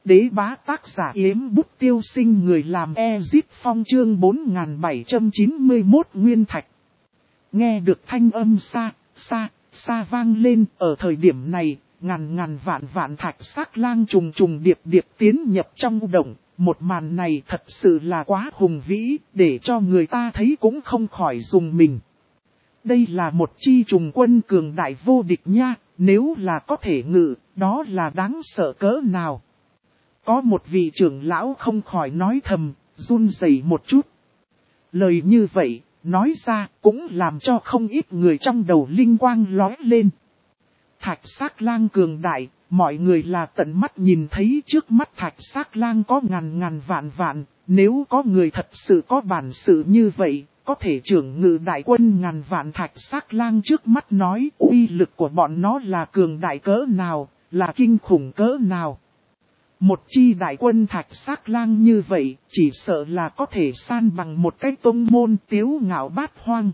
Đế bá tác giả Yếm Bút Tiêu Sinh, người làm Ezit Phong, chương 4791 Nguyên Thạch. Nghe được thanh âm xa vang lên, ở thời điểm này, ngàn vạn thạch xác lang trùng điệp tiến nhập trong động. Một màn này thật sự là quá hùng vĩ, để cho người ta thấy cũng không khỏi dùng mình. Đây là một chi trùng quân cường đại vô địch nha, nếu là có thể ngự, đó là đáng sợ cỡ nào. Có một vị trưởng lão không khỏi nói thầm, run rẩy một chút. Lời như vậy, nói ra cũng làm cho không ít người trong đầu linh quang lóe lên. Thạch xác lang cường đại, mọi người là tận mắt nhìn thấy trước mắt thạch xác lang có ngàn vạn, nếu có người thật sự có bản sự như vậy, có thể trưởng ngự đại quân ngàn vạn thạch xác lang trước mắt nói uy lực của bọn nó là cường đại cỡ nào, là kinh khủng cỡ nào. Một chi đại quân thạch xác lang như vậy, chỉ sợ là có thể san bằng một cái tông môn tiếu ngạo bát hoang.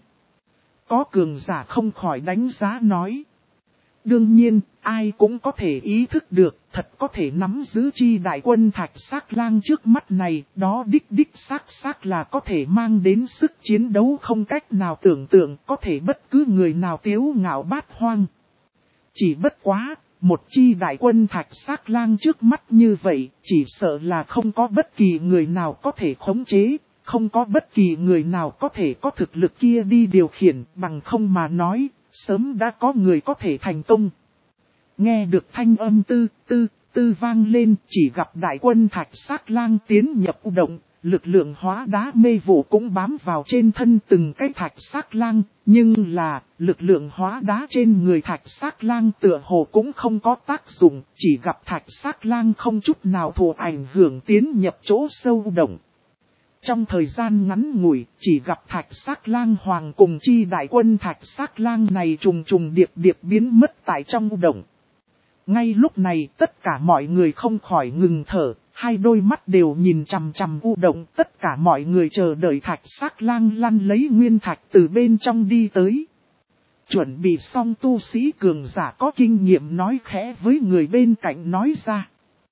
Có cường giả không khỏi đánh giá nói. Đương nhiên, ai cũng có thể ý thức được, thật có thể nắm giữ chi đại quân thạch xác lang trước mắt này, đó đích xác là có thể mang đến sức chiến đấu không cách nào tưởng tượng, có thể bất cứ người nào tiếu ngạo bát hoang. Chỉ bất quá, một chi đại quân thạch xác lang trước mắt như vậy, chỉ sợ là không có bất kỳ người nào có thể khống chế, không có bất kỳ người nào có thể có thực lực kia đi điều khiển, bằng không mà nói, sớm đã có người có thể thành công. Nghe được thanh âm tư vang lên, chỉ gặp đại quân thạch xác lang tiến nhập động, lực lượng hóa đá mê vụ cũng bám vào trên thân từng cái thạch xác lang, nhưng là, lực lượng hóa đá trên người thạch xác lang tựa hồ cũng không có tác dụng, chỉ gặp thạch xác lang không chút nào thụ ảnh hưởng tiến nhập chỗ sâu động. Trong thời gian ngắn ngủi, chỉ gặp thạch xác lang hoàng cùng chi đại quân thạch xác lang này trùng điệp biến mất tại trong động. Ngay lúc này tất cả mọi người không khỏi ngừng thở, hai đôi mắt đều nhìn chằm u động, tất cả mọi người chờ đợi thạch xác lang lăn lấy nguyên thạch từ bên trong đi tới. Chuẩn bị xong tu sĩ cường giả có kinh nghiệm nói khẽ với người bên cạnh nói ra.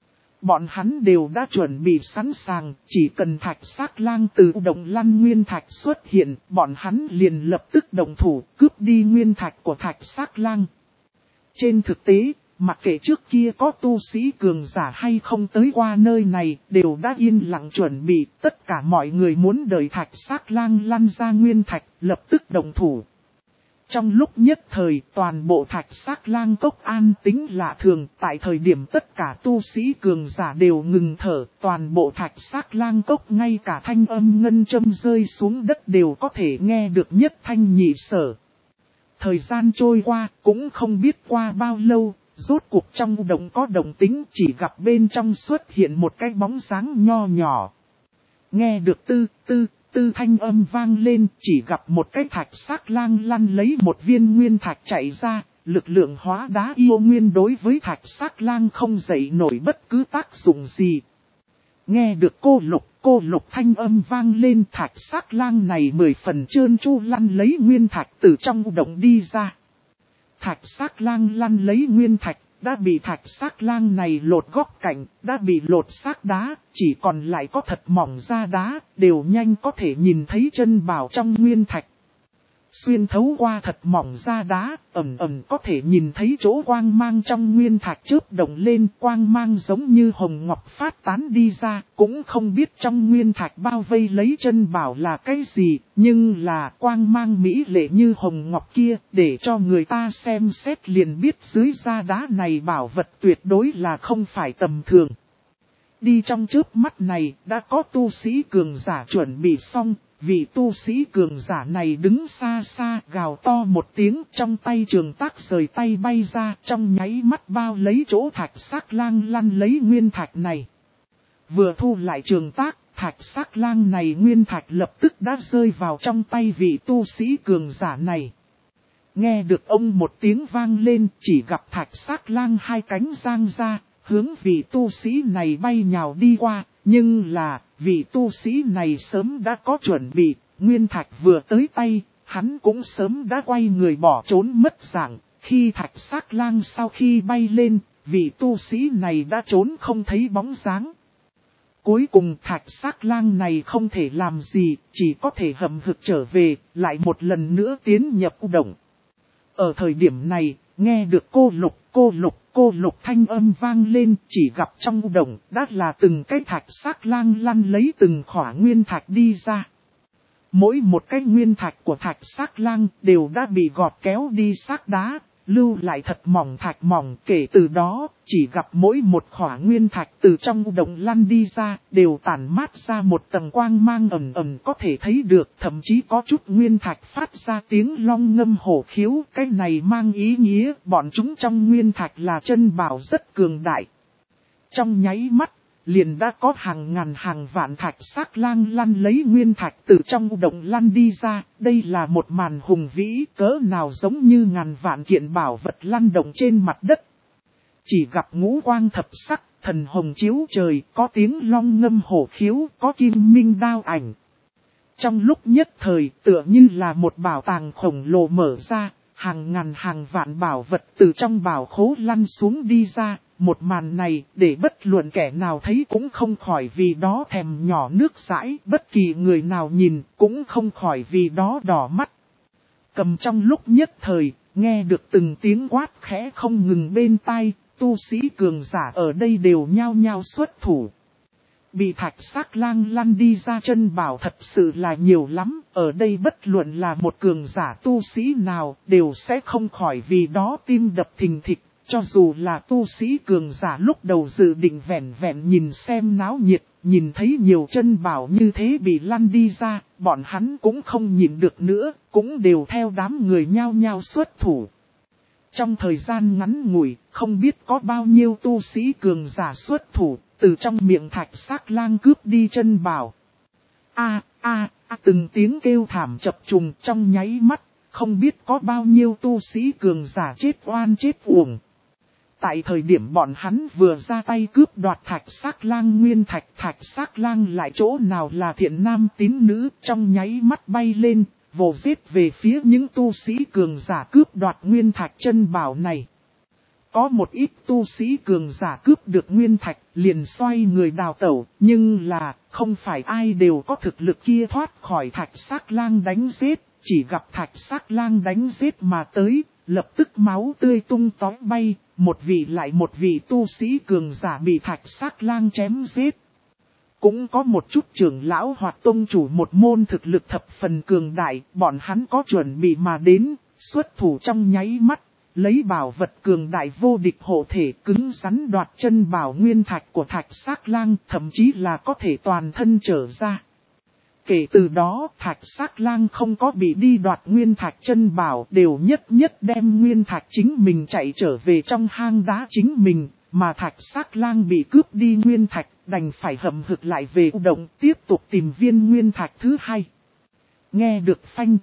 Bọn hắn đều đã chuẩn bị sẵn sàng, chỉ cần thạch xác lang từ động lăn nguyên thạch xuất hiện, bọn hắn liền lập tức động thủ cướp đi nguyên thạch của thạch xác lang. Trên thực tế, mặc kệ trước kia có tu sĩ cường giả hay không tới qua nơi này, đều đã yên lặng chuẩn bị, tất cả mọi người muốn đợi thạch xác lang lăn ra nguyên thạch, lập tức động thủ. Trong lúc nhất thời, toàn bộ thạch xác lang cốc an tĩnh lạ thường, tại thời điểm tất cả tu sĩ cường giả đều ngừng thở, toàn bộ thạch xác lang cốc ngay cả thanh âm ngân châm rơi xuống đất đều có thể nghe được nhất thanh nhị sở. Thời gian trôi qua, cũng không biết qua bao lâu, rốt cuộc trong động có động tĩnh, chỉ gặp bên trong xuất hiện một cái bóng dáng nho nhỏ. Nghe được tư thanh âm vang lên, chỉ gặp một cái thạch xác lang lăn lấy một viên nguyên thạch chạy ra, lực lượng hóa đá yêu nguyên đối với thạch xác lang không dậy nổi bất cứ tác dụng gì. Nghe được cô lục thanh âm vang lên, thạch xác lang này 10 phần trơn tru lăn lấy nguyên thạch từ trong động đi ra. Thạch xác lang lăn lấy nguyên thạch, đã bị thạch xác lang này lột góc cạnh, đã bị lột xác đá, chỉ còn lại có thật mỏng da đá, đều nhanh có thể nhìn thấy chân bảo trong nguyên thạch. Xuyên thấu qua thật mỏng da đá, ẩn có thể nhìn thấy chỗ quang mang trong nguyên thạch chớp động lên, quang mang giống như hồng ngọc phát tán đi ra, cũng không biết trong nguyên thạch bao vây lấy chân bảo là cái gì, nhưng là quang mang mỹ lệ như hồng ngọc kia, để cho người ta xem xét liền biết dưới da đá này bảo vật tuyệt đối là không phải tầm thường. Đi trong chớp mắt này, đã có tu sĩ cường giả chuẩn bị xong. Vị tu sĩ cường giả này đứng xa gào to một tiếng, trong tay trường tác rời tay bay ra, trong nháy mắt bao lấy chỗ thạch xác lang lăn lấy nguyên thạch này. Vừa thu lại trường tác, thạch xác lang này nguyên thạch lập tức đã rơi vào trong tay vị tu sĩ cường giả này. Nghe được ông một tiếng vang lên, chỉ gặp thạch xác lang hai cánh giang ra, hướng vị tu sĩ này bay nhào đi qua. Nhưng là, vị tu sĩ này sớm đã có chuẩn bị, nguyên thạch vừa tới tay, hắn cũng sớm đã quay người bỏ trốn mất dạng. Khi thạch xác lang sau khi bay lên, vị tu sĩ này đã trốn không thấy bóng dáng. Cuối cùng Thạch Sắc Lang này không thể làm gì, chỉ có thể hậm hực trở về, lại một lần nữa tiến nhập u động. Ở thời điểm này, nghe được cô lục thanh âm vang lên, chỉ gặp trong u động đã là từng cái Thạch Sắc Lang lăn lấy từng khỏa nguyên thạch đi ra. Mỗi một cái nguyên thạch của Thạch Sắc Lang đều đã bị gọt kéo đi xác đá, lưu lại thật mỏng thạch mỏng. Kể từ đó, chỉ gặp mỗi một khỏa nguyên thạch từ trong động lăn đi ra, đều tản mát ra một tầng quang mang ẩn ẩn có thể thấy được. Thậm chí có chút nguyên thạch phát ra tiếng long ngâm hổ khiếu. Cái này mang ý nghĩa bọn chúng trong nguyên thạch là chân bảo rất cường đại. Trong nháy mắt, liền đã có hàng ngàn hàng vạn Thạch Sắc Lang lăn lấy nguyên thạch từ trong động lăn đi ra. Đây là một màn hùng vĩ cỡ nào giống như ngàn vạn kiện bảo vật lăn động trên mặt đất. Chỉ gặp ngũ quang thập sắc, thần hồng chiếu trời, có tiếng long ngâm hổ khiếu, có kim minh đao ảnh. Trong lúc nhất thời tựa như là một bảo tàng khổng lồ mở ra, hàng ngàn hàng vạn bảo vật từ trong bảo khố lăn xuống đi ra. Một màn này để bất luận kẻ nào thấy cũng không khỏi vì đó thèm nhỏ nước dãi, bất kỳ người nào nhìn cũng không khỏi vì đó đỏ mắt. Cầm trong lúc nhất thời, nghe được từng tiếng quát khẽ không ngừng bên tai, tu sĩ cường giả ở đây đều nhao nhao xuất thủ. Bị Thạch Sắc Lang lăn đi ra chân bảo thật sự là nhiều lắm, ở đây bất luận là một cường giả tu sĩ nào đều sẽ không khỏi vì đó tim đập thình thịch. Cho dù là tu sĩ cường giả lúc đầu dự định vẹn vẹn nhìn xem náo nhiệt, nhìn thấy nhiều chân bảo như thế bị lăn đi ra, bọn hắn cũng không nhìn được nữa, cũng đều theo đám người nhao nhao xuất thủ. Trong thời gian ngắn ngủi, không biết có bao nhiêu tu sĩ cường giả xuất thủ, từ trong miệng Thạch Sắc Lang cướp đi chân bảo. Từng tiếng kêu thảm chập trùng trong nháy mắt, không biết có bao nhiêu tu sĩ cường giả chết oan chết uổng. Tại thời điểm bọn hắn vừa ra tay cướp đoạt Thạch Sắc Lang nguyên thạch, Thạch Sắc Lang lại chỗ nào là thiện nam tín nữ, trong nháy mắt bay lên, vồ giết về phía những tu sĩ cường giả cướp đoạt nguyên thạch chân bảo này. Có một ít tu sĩ cường giả cướp được nguyên thạch, liền xoay người đào tẩu, nhưng là, không phải ai đều có thực lực kia thoát khỏi Thạch Sắc Lang đánh giết, chỉ gặp Thạch Sắc Lang đánh giết mà tới, lập tức máu tươi tung tóe bay, một vị lại một vị tu sĩ cường giả bị Thạch Sắc Lang chém giết. Cũng có một chút trưởng lão hoặc tông chủ một môn thực lực thập phần cường đại, bọn hắn có chuẩn bị mà đến, xuất thủ trong nháy mắt, lấy bảo vật cường đại vô địch hộ thể cứng rắn đoạt chân bảo nguyên thạch của Thạch Sắc Lang, thậm chí là có thể toàn thân trở ra. Kể từ đó, Thạch Sắc Lang không có bị đi đoạt nguyên thạch chân bảo, đều nhất nhất đem nguyên thạch chính mình chạy trở về trong hang đá chính mình, mà Thạch Sắc Lang bị cướp đi nguyên thạch, đành phải hậm hực lại về u động tiếp tục tìm viên nguyên thạch thứ hai. Nghe được phanh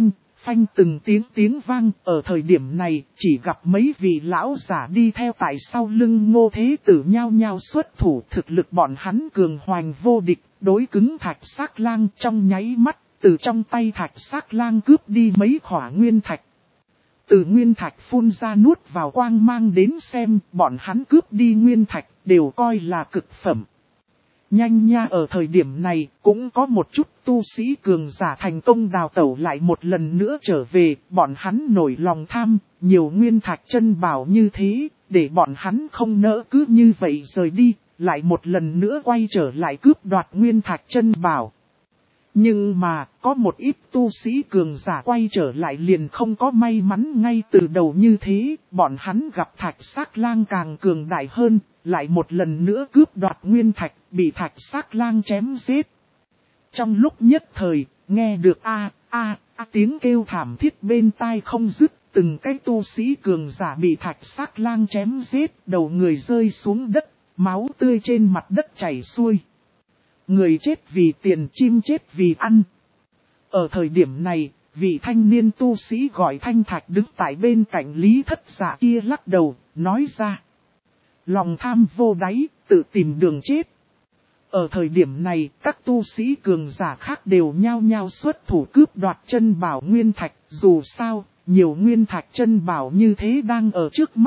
từng tiếng vang, ở thời điểm này, chỉ gặp mấy vị lão giả đi theo tại sau lưng Ngô Thế Tử nhao nhao xuất thủ, thực lực bọn hắn cường hoành vô địch, đối cứng Thạch Sắc Lang trong nháy mắt, từ trong tay Thạch Sắc Lang cướp đi mấy khỏa nguyên thạch. Từ nguyên thạch phun ra nuốt vào quang mang đến xem, bọn hắn cướp đi nguyên thạch, đều coi là cực phẩm. Nhanh nha, ở thời điểm này, cũng có một chút tu sĩ cường giả thành công đào tẩu lại một lần nữa trở về, bọn hắn nổi lòng tham, nhiều nguyên thạch chân bảo như thế, để bọn hắn không nỡ cứ như vậy rời đi, lại một lần nữa quay trở lại cướp đoạt nguyên thạch chân bảo. Nhưng mà, có một ít tu sĩ cường giả quay trở lại liền không có may mắn ngay từ đầu như thế, bọn hắn gặp Thạch Sắc Lang càng cường đại hơn, lại một lần nữa cướp đoạt nguyên thạch, bị Thạch Sắc Lang chém giết. Trong lúc nhất thời, nghe được tiếng kêu thảm thiết bên tai không dứt, từng cái tu sĩ cường giả bị Thạch Sắc Lang chém giết, đầu người rơi xuống đất, máu tươi trên mặt đất chảy xuôi. Người chết vì tiền, chim chết vì ăn. Ở thời điểm này, vị thanh niên tu sĩ gọi Thanh Thạch đứng tại bên cạnh Lý Thất Dạ kia lắc đầu, nói ra. Lòng tham vô đáy, tự tìm đường chết. Ở thời điểm này, các tu sĩ cường giả khác đều nhao nhao xuất thủ cướp đoạt chân bảo nguyên thạch. Dù sao, nhiều nguyên thạch chân bảo như thế đang ở trước mắt,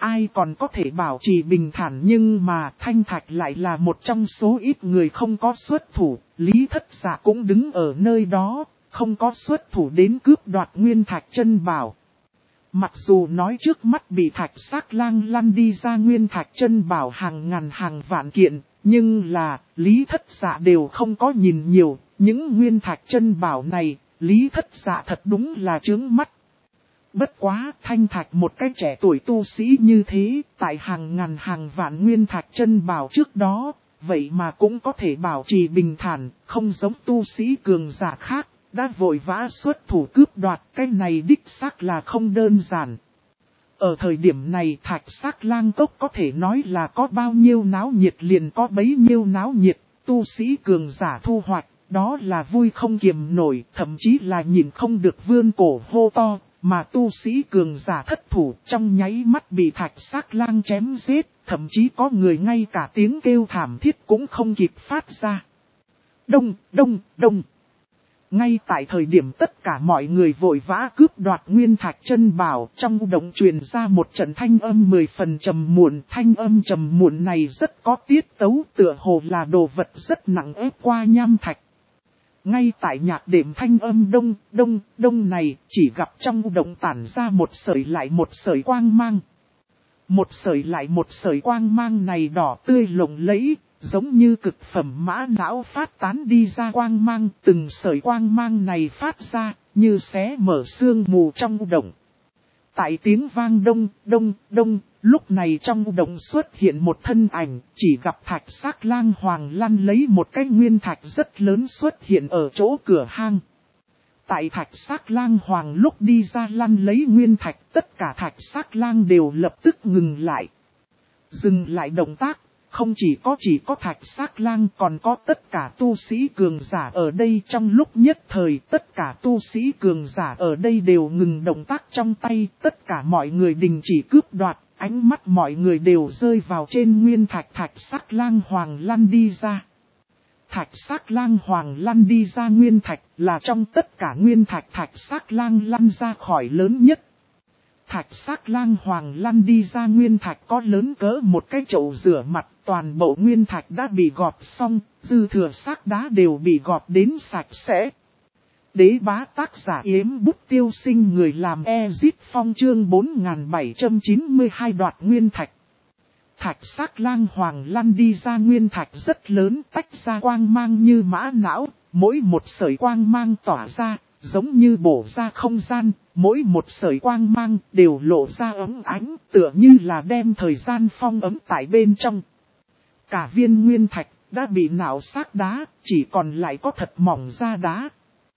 ai còn có thể bảo trì bình thản, nhưng mà Thanh Thạch lại là một trong số ít người không có xuất thủ, Lý Thất Dạ cũng đứng ở nơi đó, không có xuất thủ đến cướp đoạt Nguyên Thạch Chân Bảo. Mặc dù nói trước mắt bị Thạch Sắc Lang lăn đi ra Nguyên Thạch Chân Bảo hàng ngàn hàng vạn kiện, nhưng là Lý Thất Dạ đều không có nhìn nhiều, những Nguyên Thạch Chân Bảo này, Lý Thất Dạ thật đúng là chướng mắt. Bất quá, Thanh Thạch một cái trẻ tuổi tu sĩ như thế, tại hàng ngàn hàng vạn Nguyên Thạch Chân Bảo trước đó, vậy mà cũng có thể bảo trì bình thản, không giống tu sĩ cường giả khác, đã vội vã xuất thủ cướp đoạt, cái này đích xác là không đơn giản. Ở thời điểm này Thạch Sắc Lang Cốc có thể nói là có bao nhiêu náo nhiệt liền có bấy nhiêu náo nhiệt, tu sĩ cường giả thu hoạch, đó là vui không kiềm nổi, thậm chí là nhìn không được vươn cổ hô to. Mà tu sĩ cường giả thất thủ trong nháy mắt bị Thạch Sắc Lang chém giết, thậm chí có người ngay cả tiếng kêu thảm thiết cũng không kịp phát ra. Đông, đông, đông. Ngay tại thời điểm tất cả mọi người vội vã cướp đoạt Nguyên Thạch Chân Bảo, trong động truyền ra một trận thanh âm 10 phần trầm muộn. Thanh âm trầm muộn này rất có tiết tấu, tựa hồ là đồ vật rất nặng ép qua nham thạch. Ngay tại nhạc đệm thanh âm đông, đông, đông này, chỉ gặp trong động tản ra một sợi lại một sợi quang mang. Một sợi lại một sợi quang mang này đỏ tươi lộng lẫy, giống như cực phẩm mã não phát tán đi ra quang mang. Từng sợi quang mang này phát ra, như xé mở sương mù trong động. Tại tiếng vang đông, đông, đông, lúc này trong động xuất hiện một thân ảnh, chỉ gặp Thạch Sắc Lang Hoàng lăn lấy một cái nguyên thạch rất lớn xuất hiện ở chỗ cửa hang. Tại Thạch Sắc Lang Hoàng lúc đi ra lăn lấy nguyên thạch, tất cả Thạch Sắc Lang đều lập tức ngừng lại. Dừng lại động tác, không chỉ có Thạch Sắc Lang còn có tất cả tu sĩ cường giả ở đây. Trong lúc nhất thời tất cả tu sĩ cường giả ở đây đều ngừng động tác trong tay, tất cả mọi người đình chỉ cướp đoạt, ánh mắt mọi người đều rơi vào trên nguyên thạch Thạch Sắc Lang Hoàng lăn đi ra. Thạch Sắc Lang Hoàng lăn đi ra nguyên thạch là trong tất cả nguyên thạch Thạch Sắc Lang lăn ra khỏi lớn nhất. Thạch Sắc Lang Hoàng lăn đi ra nguyên thạch có lớn cỡ một cái chậu rửa mặt, toàn bộ nguyên thạch đã bị gọt xong, dư thừa xác đá đều bị gọt đến sạch sẽ. Đế bá tác giả Yếm Bút Tiêu Sinh, người làm Ezit Phong, chương 4792 đoạt nguyên thạch. Thạch Sắc Lang Hoàng lăn đi ra nguyên thạch rất lớn, tách ra quang mang như mã não, mỗi một sợi quang mang tỏa ra, giống như bổ ra không gian, mỗi một sợi quang mang đều lộ ra ấm ánh, tựa như là đem thời gian phong ấm tại bên trong. Cả viên nguyên thạch đã bị não xác đá, chỉ còn lại có thật mỏng da đá.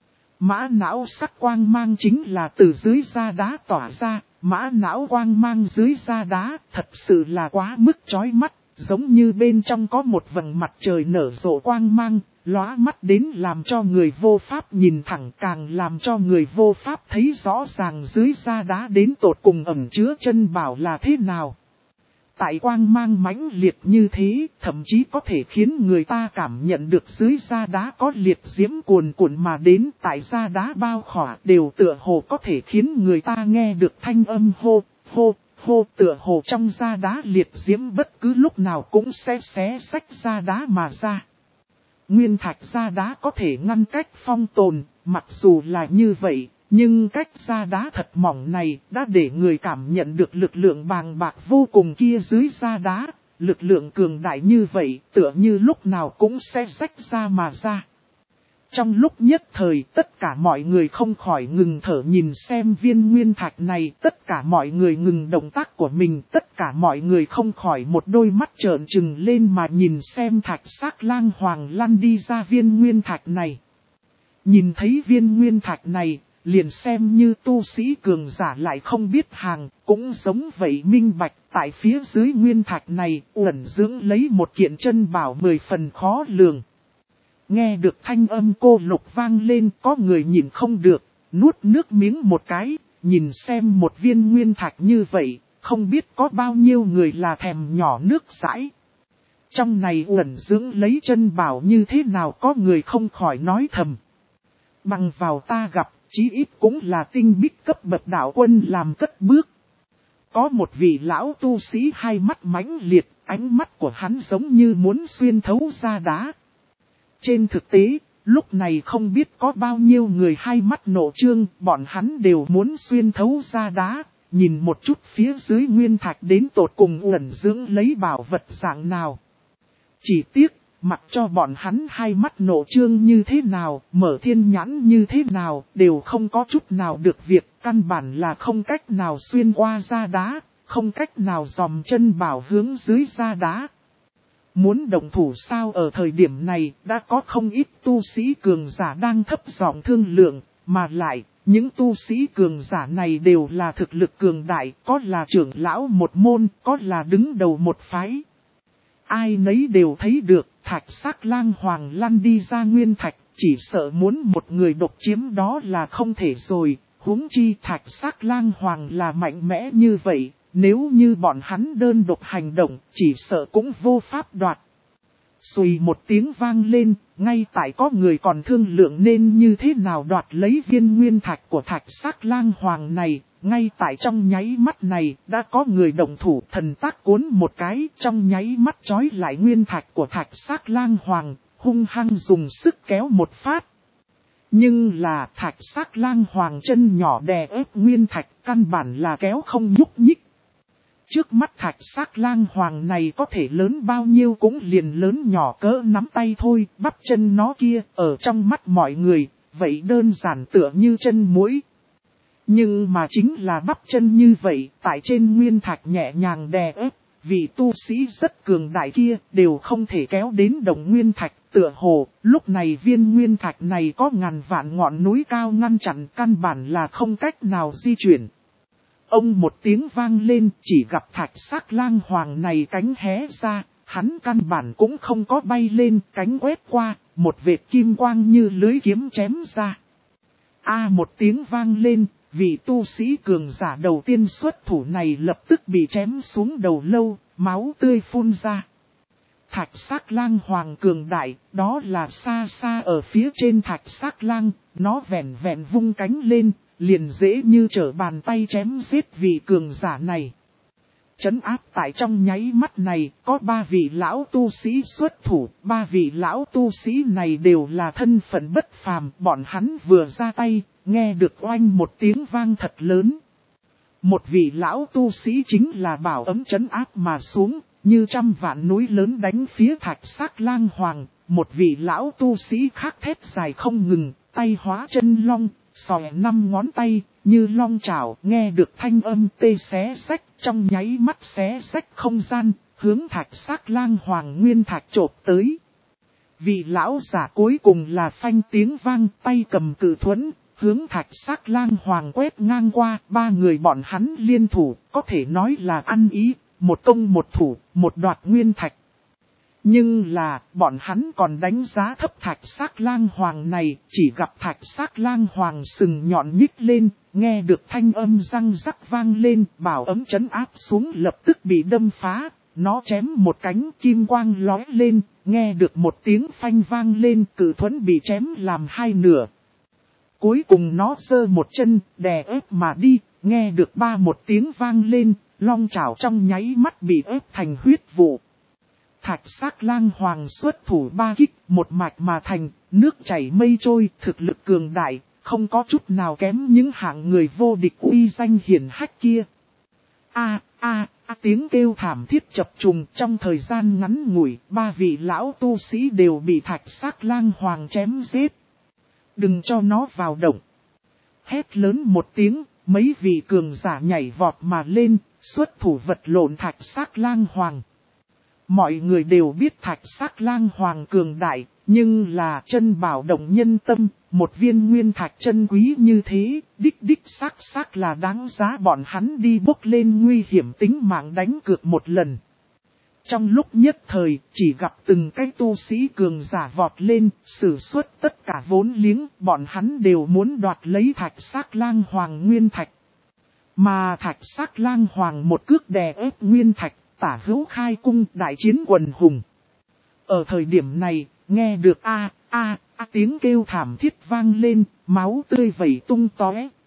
Mã não sắc quang mang chính là từ dưới da đá tỏa ra, mã não quang mang dưới da đá thật sự là quá mức chói mắt, giống như bên trong có một vầng mặt trời nở rộ quang mang, lóa mắt đến làm cho người vô pháp nhìn thẳng, càng làm cho người vô pháp thấy rõ ràng dưới da đá đến tột cùng ẩn chứa chân bảo là thế nào. Tại quang mang mãnh liệt như thế, thậm chí có thể khiến người ta cảm nhận được dưới da đá có liệt diễm cuồn cuộn mà đến, tại da đá bao khỏa đều tựa hồ có thể khiến người ta nghe được thanh âm hô, hô, hô, tựa hồ trong da đá liệt diễm bất cứ lúc nào cũng sẽ xé xách da đá mà ra. Nguyên thạch da đá có thể ngăn cách phong tồn, mặc dù là như vậy, nhưng cách da đá thật mỏng này đã để người cảm nhận được lực lượng bàng bạc vô cùng kia dưới da đá. Lực lượng cường đại như vậy tựa như lúc nào cũng sẽ rách ra mà ra. Trong lúc nhất thời tất cả mọi người không khỏi ngừng thở nhìn xem viên nguyên thạch này. Tất cả mọi người ngừng động tác của mình. Tất cả mọi người không khỏi một đôi mắt trợn trừng lên mà nhìn xem Thạch Sắc Lang Hoàng lăn đi ra viên nguyên thạch này. Nhìn thấy viên nguyên thạch này, liền xem như tu sĩ cường giả lại không biết hàng, cũng giống vậy minh bạch tại phía dưới nguyên thạch này ẩn dưỡng lấy một kiện chân bảo 10 phần khó lường. Nghe được thanh âm cô lục vang lên, có người nhìn không được, nuốt nước miếng một cái, nhìn xem một viên nguyên thạch như vậy, không biết có bao nhiêu người là thèm nhỏ nước dãi. Trong này ẩn dưỡng lấy chân bảo như thế nào, có người không khỏi nói thầm. Bằng vào ta gặp, chí ít cũng là tinh bích cấp bậc đạo quân làm cất bước. Có một vị lão tu sĩ hai mắt mãnh liệt, ánh mắt của hắn giống như muốn xuyên thấu ra đá. Trên thực tế, lúc này không biết có bao nhiêu người hai mắt nộ trương, bọn hắn đều muốn xuyên thấu ra đá, nhìn một chút phía dưới nguyên thạch đến tột cùng ẩn dưỡng lấy bảo vật dạng nào. Chỉ tiếc, mặc cho bọn hắn hai mắt nộ trương như thế nào, mở thiên nhãn như thế nào, đều không có chút nào được việc, căn bản là không cách nào xuyên qua ra đá, không cách nào dòm chân bảo hướng dưới ra đá. Muốn động thủ sao? Ở thời điểm này, đã có không ít tu sĩ cường giả đang thấp giọng thương lượng, mà lại, những tu sĩ cường giả này đều là thực lực cường đại, có là trưởng lão một môn, có là đứng đầu một phái. Ai nấy đều thấy được, Thạch Sắc Lang Hoàng lăn đi ra nguyên thạch, chỉ sợ muốn một người độc chiếm đó là không thể rồi, huống chi Thạch Sắc Lang Hoàng là mạnh mẽ như vậy, nếu như bọn hắn đơn độc hành động, chỉ sợ cũng vô pháp đoạt. Xùy một tiếng vang lên, ngay tại có người còn thương lượng nên như thế nào đoạt lấy viên nguyên thạch của Thạch Sắc Lang Hoàng này, ngay tại trong nháy mắt này, đã có người động thủ thần tác cuốn một cái, trong nháy mắt trói lại nguyên thạch của Thạch Sắc Lang Hoàng, hung hăng dùng sức kéo một phát. Nhưng là Thạch Sắc Lang Hoàng chân nhỏ đè ép nguyên thạch, căn bản là kéo không nhúc nhích. Trước mắt Thạch Sắc Lang Hoàng này có thể lớn bao nhiêu cũng liền lớn nhỏ cỡ nắm tay thôi, bắp chân nó kia ở trong mắt mọi người, vậy đơn giản tựa như chân muỗi. Nhưng mà chính là bắp chân như vậy, tại trên nguyên thạch nhẹ nhàng đè ép, vì tu sĩ rất cường đại kia đều không thể kéo đến đồng nguyên thạch, tựa hồ, lúc này viên nguyên thạch này có ngàn vạn ngọn núi cao ngăn chặn, căn bản là không cách nào di chuyển. Ông một tiếng vang lên, chỉ gặp Thạch Sắc Lang Hoàng này cánh hé ra, hắn căn bản cũng không có bay lên, cánh quét qua, một vệt kim quang như lưới kiếm chém ra. Một tiếng vang lên, vị tu sĩ cường giả đầu tiên xuất thủ này lập tức bị chém xuống đầu lâu, máu tươi phun ra. Thạch Sắc Lang Hoàng cường đại, đó là xa xa ở phía trên Thạch Sắc Lang, nó vẹn vẹn vung cánh lên, liền dễ như trở bàn tay chém giết vị cường giả này. Trấn áp tại trong nháy mắt này, có 3 vị lão tu sĩ xuất thủ, 3 vị lão tu sĩ này đều là thân phận bất phàm, bọn hắn vừa ra tay, nghe được oanh một tiếng vang thật lớn. Một vị lão tu sĩ chính là bảo ấm trấn áp mà xuống, như trăm vạn núi lớn đánh phía Thạch Sắc Lang Hoàng, một vị lão tu sĩ khác thét dài không ngừng, tay hóa chân long, xòe 5 ngón tay, như long chảo, nghe được thanh âm tê xé xách, trong nháy mắt xé xách không gian, hướng Thạch Sắc Lang Hoàng nguyên thạch chộp tới. Vị lão giả cuối cùng là phanh tiếng vang, tay cầm cự thuẫn, hướng Thạch Sắc Lang Hoàng quét ngang qua, 3 người bọn hắn liên thủ, có thể nói là ăn ý, một công một thủ, một đoạt nguyên thạch. Nhưng là, bọn hắn còn đánh giá thấp Thạch Sắc Lang Hoàng này, chỉ gặp Thạch Sắc Lang Hoàng sừng nhọn nhích lên, nghe được thanh âm răng rắc vang lên, bảo ấm trấn áp xuống lập tức bị đâm phá, nó chém một cánh kim quang lóe lên, nghe được một tiếng phanh vang lên, cự thuẫn bị chém làm 2 nửa. Cuối cùng nó giơ một chân, đè ép mà đi, nghe được một tiếng vang lên, long chảo trong nháy mắt bị ép thành huyết vụ. Thạch Sắc Lang Hoàng xuất thủ 3 kích, một mạch mà thành, nước chảy mây trôi, thực lực cường đại, không có chút nào kém những hạng người vô địch uy danh hiển hách kia. Tiếng kêu thảm thiết chập trùng, trong thời gian ngắn ngủi, 3 vị lão tu sĩ đều bị Thạch Sắc Lang Hoàng chém giết. Đừng cho nó vào động. Hét lớn một tiếng, mấy vị cường giả nhảy vọt mà lên, xuất thủ vật lộn Thạch Sắc Lang Hoàng. Mọi người đều biết Thạch Sắc Lang Hoàng cường đại, nhưng là chân bảo động nhân tâm, một viên nguyên thạch chân quý như thế, đích xác là đáng giá bọn hắn đi bốc lên nguy hiểm tính mạng đánh cược một lần. Trong lúc nhất thời, chỉ gặp từng cái tu sĩ cường giả vọt lên, sử xuất tất cả vốn liếng, bọn hắn đều muốn đoạt lấy Thạch Sắc Lang Hoàng nguyên thạch. Mà Thạch Sắc Lang Hoàng một cước đè ép nguyên thạch, tả hữu khai cung đại chiến quần hùng. Ở thời điểm này, nghe được tiếng kêu thảm thiết vang lên, máu tươi vẩy tung tóe,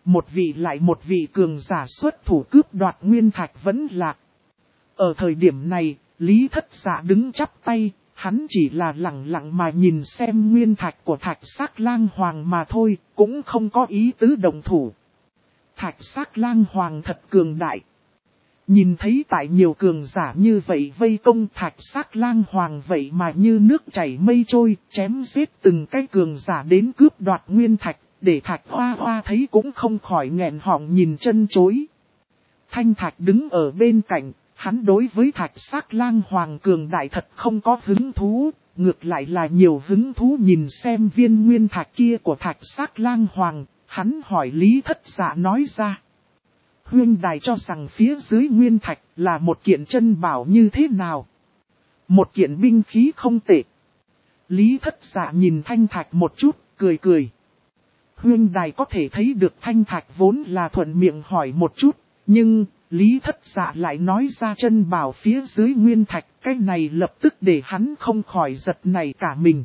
một vị lại một vị cường giả xuất thủ cướp đoạt nguyên thạch vẫn lạc. Ở thời điểm này, Lý Thất Dạ đứng chắp tay, hắn chỉ là lặng lặng mà nhìn xem nguyên thạch của Thạch Sắc Lang Hoàng mà thôi, cũng không có ý tứ động thủ. Thạch Sắc Lang Hoàng thật cường đại. Nhìn thấy tại nhiều cường giả như vậy vây công Thạch Sắc Lang Hoàng vậy mà như nước chảy mây trôi, chém giết từng cái cường giả đến cướp đoạt nguyên thạch, để Thạch Hoa Hoa thấy cũng không khỏi nghẹn họng nhìn chân chối. Thanh Thạch đứng ở bên cạnh, hắn đối với Thạch Sắc Lang Hoàng cường đại thật không có hứng thú, ngược lại là nhiều hứng thú nhìn xem viên nguyên thạch kia của Thạch Sắc Lang Hoàng, hắn hỏi Lý Thất Dạ nói ra. Huynh đài cho rằng phía dưới nguyên thạch là một kiện chân bảo như thế nào? Một kiện binh khí không tệ. Lý Thất Dạ nhìn Thanh Thạch một chút, cười cười. Huynh đài có thể thấy được Thanh Thạch vốn là thuận miệng hỏi một chút, nhưng Lý Thất Dạ lại nói ra chân bảo phía dưới nguyên thạch, cái này lập tức để hắn không khỏi giật nảy cả mình.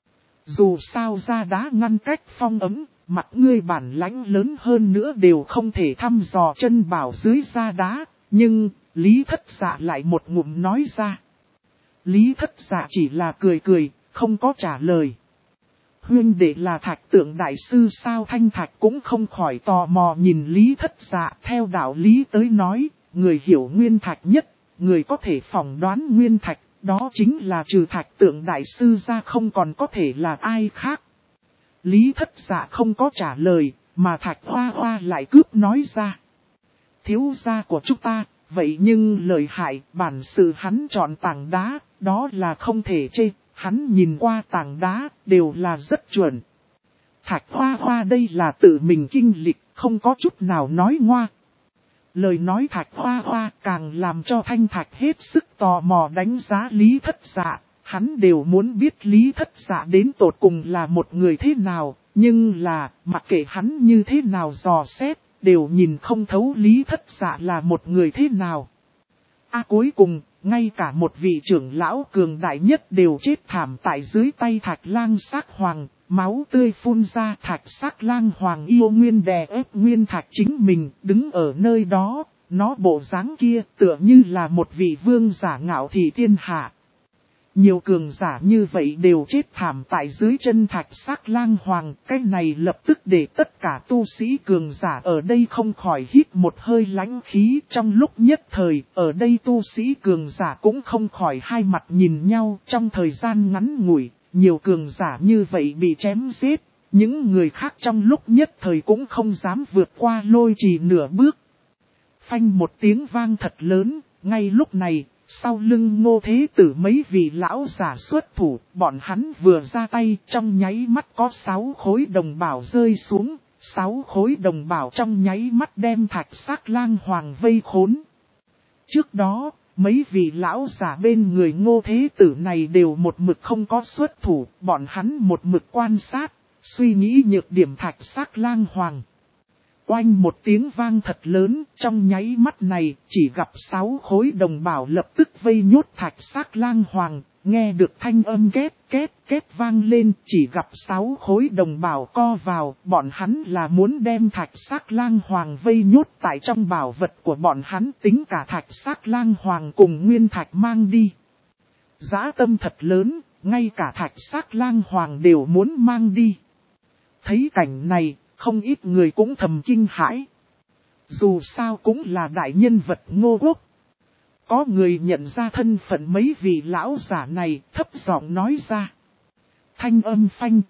Dù sao ra đá ngăn cách phong ấm, mặt ngươi bản lãnh lớn hơn nữa đều không thể thăm dò chân bảo dưới da đá, nhưng Lý Thất Dạ lại một ngụm nói ra. Lý Thất Dạ chỉ là cười cười, không có trả lời. Huynh đệ là Thạch Tượng đại sư sao? Thanh Thạch cũng không khỏi tò mò nhìn Lý Thất Dạ. Theo đạo lý tới nói, người hiểu nguyên thạch nhất, người có thể phỏng đoán nguyên thạch, đó chính là trừ Thạch Tượng đại sư ra không còn có thể là ai khác. Lý Thất Dạ không có trả lời, mà Thạch Hoa Hoa lại cướp nói ra. Thiếu gia của chúng ta, vậy nhưng lợi hại, bản sự hắn chọn tảng đá, đó là không thể chê. Hắn nhìn qua tảng đá, đều là rất chuẩn. Thạch Hoa Hoa đây là tự mình kinh lịch, không có chút nào nói ngoa. Lời nói Thạch Hoa Hoa càng làm cho Thanh Thạch hết sức tò mò đánh giá Lý Thất Dạ. Hắn đều muốn biết Lý Thất Dạ đến tột cùng là một người thế nào, nhưng là, mặc kệ hắn như thế nào dò xét, đều nhìn không thấu Lý Thất Dạ là một người thế nào. Cuối cùng, ngay cả một vị trưởng lão cường đại nhất đều chết thảm tại dưới tay Thạch Lang Sắc Hoàng, máu tươi phun ra. Thạch Sắc Lang Hoàng yêu nguyên đè ép nguyên thạch chính mình, đứng ở nơi đó, nó bộ dáng kia tựa như là một vị vương giả ngạo thị thiên hạ. Nhiều cường giả như vậy đều chết thảm tại dưới chân Thạch Sắc Lang Hoàng, cái này lập tức để tất cả tu sĩ cường giả ở đây không khỏi hít một hơi lãnh khí. Trong lúc nhất thời, ở đây tu sĩ cường giả cũng không khỏi hai mặt nhìn nhau. Trong thời gian ngắn ngủi, nhiều cường giả như vậy bị chém giết, những người khác trong lúc nhất thời cũng không dám vượt qua lôi trì nửa bước. Phanh một tiếng vang thật lớn, ngay lúc này, sau lưng Ngô Thế Tử mấy vị lão giả xuất thủ, bọn hắn vừa ra tay trong nháy mắt có 6 khối đồng bảo rơi xuống, 6 khối đồng bảo trong nháy mắt đem Thạch Sắc Lang Hoàng vây khốn. Trước đó, mấy vị lão giả bên người Ngô Thế Tử này đều một mực không có xuất thủ, bọn hắn một mực quan sát, suy nghĩ nhược điểm Thạch Sắc Lang Hoàng. Oanh một tiếng vang thật lớn, trong nháy mắt này, chỉ gặp 6 khối đồng bảo lập tức vây nhốt Thạch Sắc Lang Hoàng, nghe được thanh âm két két vang lên, chỉ gặp 6 khối đồng bảo co vào, bọn hắn là muốn đem Thạch Sắc Lang Hoàng vây nhốt tại trong bảo vật của bọn hắn, tính cả Thạch Sắc Lang Hoàng cùng nguyên thạch mang đi. Dã tâm thật lớn, ngay cả Thạch Sắc Lang Hoàng đều muốn mang đi. Thấy cảnh này, không ít người cũng thầm kinh hãi. Dù sao cũng là đại nhân vật Ngô Quốc. Có người nhận ra thân phận mấy vị lão giả này, thấp giọng nói ra. Thanh âm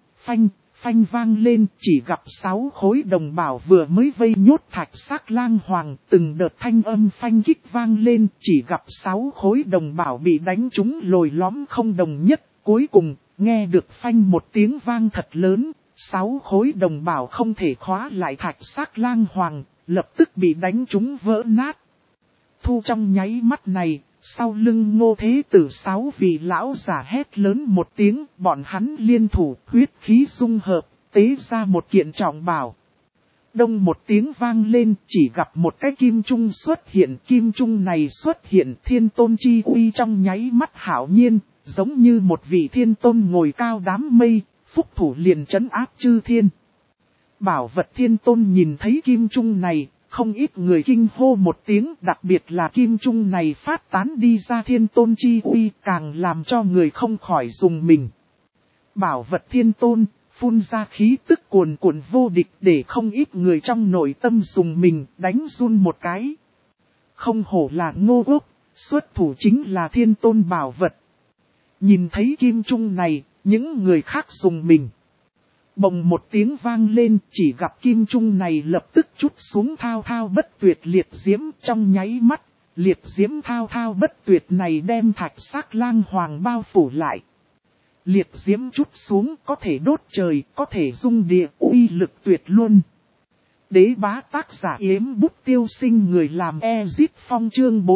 phanh vang lên, chỉ gặp 6 khối đồng bảo vừa mới vây nhốt Thạch Sắc Lang Hoàng, từng đợt thanh âm phanh kích vang lên, chỉ gặp 6 khối đồng bảo bị đánh trúng lồi lõm không đồng nhất, cuối cùng, nghe được phanh một tiếng vang thật lớn. 6 khối đồng bảo không thể khóa lại Thạch Sắc Lang Hoàng, lập tức bị đánh trúng vỡ nát. Thu trong nháy mắt này, sau lưng Ngô Thế Tử 6 vị lão giả hét lớn một tiếng, bọn hắn liên thủ, huyết khí dung hợp, tế ra một kiện trọng bảo. Đông một tiếng vang lên, chỉ gặp một cái kim trung xuất hiện, kim trung này xuất hiện thiên tôn chi uy trong nháy mắt hảo nhiên, giống như một vị thiên tôn ngồi cao đám mây. Phúc thủ liền trấn áp chư thiên. Bảo vật thiên tôn nhìn thấy kim trung này, không ít người kinh hô một tiếng, đặc biệt là kim trung này phát tán đi ra thiên tôn chi uy càng làm cho người không khỏi dùng mình. Bảo vật thiên tôn, phun ra khí tức cuồn cuộn vô địch để không ít người trong nội tâm dùng mình đánh run một cái. Không hổ là Ngô Quốc, xuất thủ chính là thiên tôn bảo vật. Nhìn thấy kim trung này, những người khác dùng mình. Bồng một tiếng vang lên, chỉ gặp kim trung này lập tức trút xuống thao thao bất tuyệt liệt diễm trong nháy mắt. Liệt diễm thao thao bất tuyệt này đem Thạch Sắc Lang Hoàng bao phủ lại. Liệt diễm trút xuống có thể đốt trời, có thể dung địa, uy lực tuyệt luôn. Đế bá tác giả Yếm Bút Tiêu Sinh, người làm Ezit Phong chương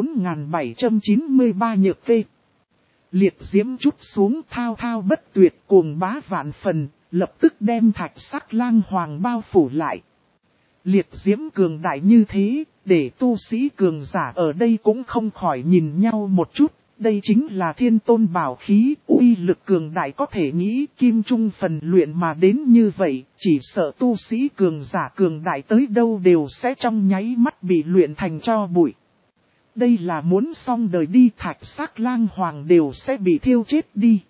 4793 nhược kê. Liệt diễm trút xuống thao thao bất tuyệt cuồng bá vạn phần, lập tức đem Thạch Sắc Lang Hoàng bao phủ lại. Liệt diễm cường đại như thế, để tu sĩ cường giả ở đây cũng không khỏi nhìn nhau một chút. Đây chính là thiên tôn bảo khí, uy lực cường đại có thể nghĩ kim trung phần luyện mà đến như vậy, chỉ sợ tu sĩ cường giả cường đại tới đâu đều sẽ trong nháy mắt bị luyện thành tro bụi. Đây là muốn xong đời đi, Thạch Sắc Lang Hoàng đều sẽ bị thiêu chết đi.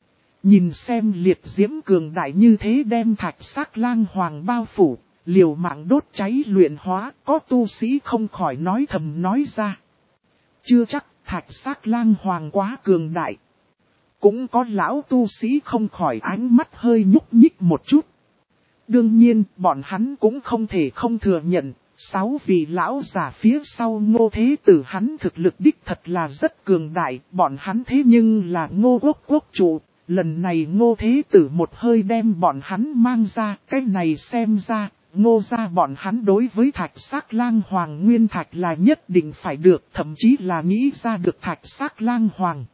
Nhìn xem liệt diễm cường đại như thế đem Thạch Sắc Lang Hoàng bao phủ, liều mạng đốt cháy luyện hóa, có tu sĩ không khỏi nói thầm nói ra. Chưa chắc Thạch Sắc Lang Hoàng quá cường đại. Cũng có lão tu sĩ không khỏi ánh mắt hơi nhúc nhích một chút. Đương nhiên, bọn hắn cũng không thể không thừa nhận, 6 vị lão giả phía sau Ngô Thế Tử hắn thực lực đích thật là rất cường đại, bọn hắn thế nhưng là Ngô Quốc quốc chủ. Lần này Ngô Thế Tử một hơi đem bọn hắn mang ra, cái này xem ra, Ngô gia bọn hắn đối với Thạch Sắc Lang Hoàng nguyên thạch là nhất định phải được, thậm chí là nghĩ ra được Thạch Sắc Lang Hoàng.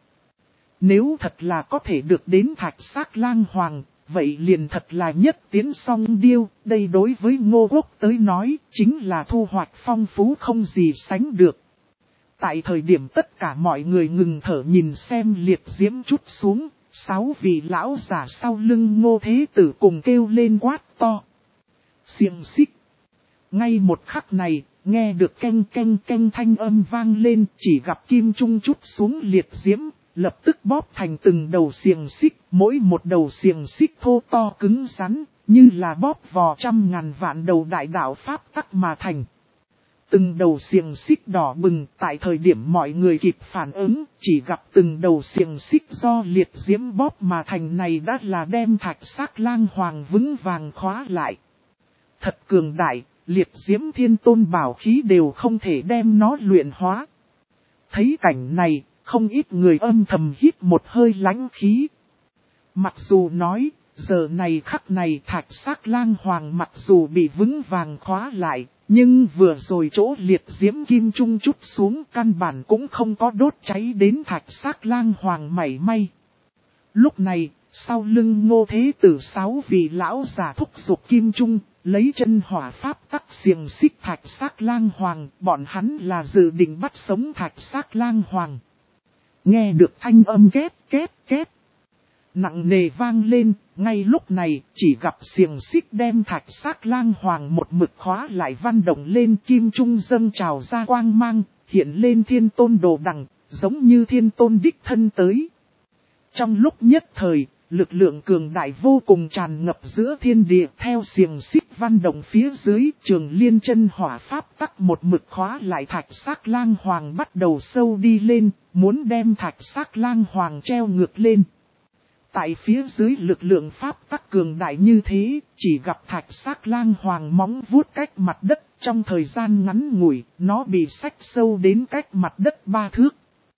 Nếu thật là có thể được đến Thạch Sắc Lang Hoàng, vậy liền thật là nhất tiến song điêu, đây đối với Ngô Quốc tới nói, chính là thu hoạch phong phú không gì sánh được. Tại thời điểm tất cả mọi người ngừng thở nhìn xem liệt diễm trút xuống, 6 vị lão giả sau lưng Ngô Thế Tử cùng kêu lên quát to. Xiềng xích. Ngay một khắc này, nghe được canh canh canh thanh âm vang lên, chỉ gặp kim trung trút xuống liệt diễm, lập tức bóp thành từng đầu xiềng xích, mỗi một đầu xiềng xích thô to cứng rắn, như là bóp vò trăm ngàn vạn đầu đại đạo pháp tắc mà thành. Từng đầu xiềng xích đỏ bừng, tại thời điểm mọi người kịp phản ứng, chỉ gặp từng đầu xiềng xích do liệt diễm bóp mà thành này đã là đem Thạch Sắc Lang Hoàng vững vàng khóa lại. Thật cường đại, liệt diễm thiên tôn bảo khí đều không thể đem nó luyện hóa. Thấy cảnh này, không ít người âm thầm hít một hơi lãnh khí. Mặc dù nói, giờ này khắc này Thạch Sắc Lang Hoàng mặc dù bị vững vàng khóa lại, nhưng vừa rồi chỗ liệt diễm kim trung trút xuống căn bản cũng không có đốt cháy đến Thạch Sắc Lang Hoàng mảy may. Lúc này, sau lưng Ngô Thế Tử 6 vị lão giả thúc giục kim trung, lấy chân hỏa pháp tắc xiềng xích Thạch Sắc Lang Hoàng, bọn hắn là dự định bắt sống Thạch Sắc Lang Hoàng. Nghe được thanh âm két két két nặng nề vang lên, ngay lúc này chỉ gặp xiềng xích đem Thạch Sắc Lang Hoàng một mực khóa lại văn động lên, kim trung dâng trào ra quang mang, hiện lên thiên tôn đồ đằng, giống như thiên tôn đích thân tới. Trong lúc nhất thời, lực lượng cường đại vô cùng tràn ngập giữa thiên địa, theo xiềng xích văn động phía dưới, Trường Liên chân hỏa pháp tắc một mực khóa lại Thạch Sắc Lang Hoàng bắt đầu sâu đi lên, muốn đem Thạch Sắc Lang Hoàng treo ngược lên. Tại phía dưới lực lượng pháp tắc cường đại như thế, chỉ gặp Thạch Sắc Lang Hoàng móng vuốt cách mặt đất, trong thời gian ngắn ngủi, nó bị xách sâu đến cách mặt đất 3 thước.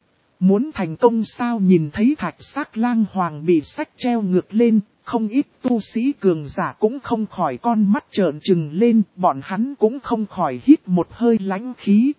Muốn thành công sao? Nhìn thấy Thạch Sắc Lang Hoàng bị xách treo ngược lên, không ít tu sĩ cường giả cũng không khỏi con mắt trợn trừng lên, bọn hắn cũng không khỏi hít một hơi lãnh khí.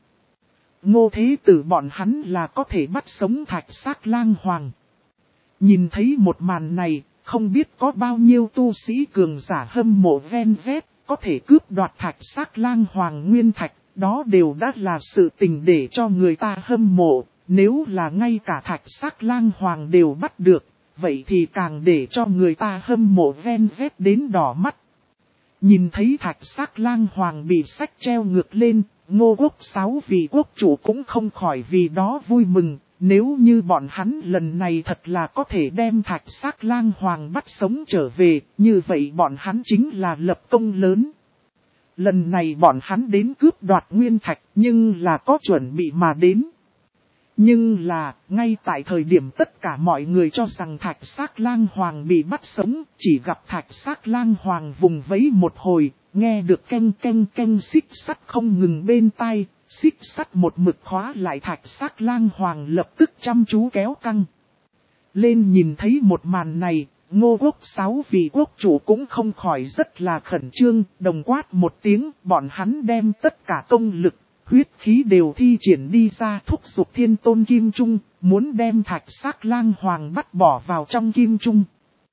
Ngô Thế Tử bọn hắn là có thể bắt sống Thạch Sắc Lang Hoàng. Nhìn thấy một màn này, không biết có bao nhiêu tu sĩ cường giả hâm mộ ven vét, có thể cướp đoạt Thạch Sắc Lang Hoàng nguyên thạch, đó đều đã là sự tình để cho người ta hâm mộ. Nếu là ngay cả Thạch Sắc Lang Hoàng đều bắt được, vậy thì càng để cho người ta hâm mộ ven vét đến đỏ mắt. Nhìn thấy Thạch Xác Lang Hoàng bị sách treo ngược lên, Ngô Quốc 6 vị quốc chủ cũng không khỏi vì đó vui mừng. Nếu như bọn hắn lần này thật là có thể đem Thạch Xác Lang Hoàng bắt sống trở về, như vậy bọn hắn chính là lập công lớn. Lần này bọn hắn đến cướp đoạt nguyên thạch nhưng là có chuẩn bị mà đến. Nhưng là, ngay tại thời điểm tất cả mọi người cho rằng Thạch Xác Lang Hoàng bị bắt sống, chỉ gặp Thạch Xác Lang Hoàng vùng vẫy một hồi, nghe được canh canh canh xích sắt không ngừng bên tai, xích sắt một mực khóa lại Thạch Xác Lang Hoàng lập tức chăm chú kéo căng. Lên nhìn thấy một màn này, Ngô Quốc 6 vị quốc chủ cũng không khỏi rất là khẩn trương, đồng quát một tiếng, bọn hắn đem tất cả công lực, huyết khí đều thi triển đi ra thúc giục Thiên Tôn Kim Trung, muốn đem Thạch Xác Lang Hoàng bắt bỏ vào trong Kim Trung.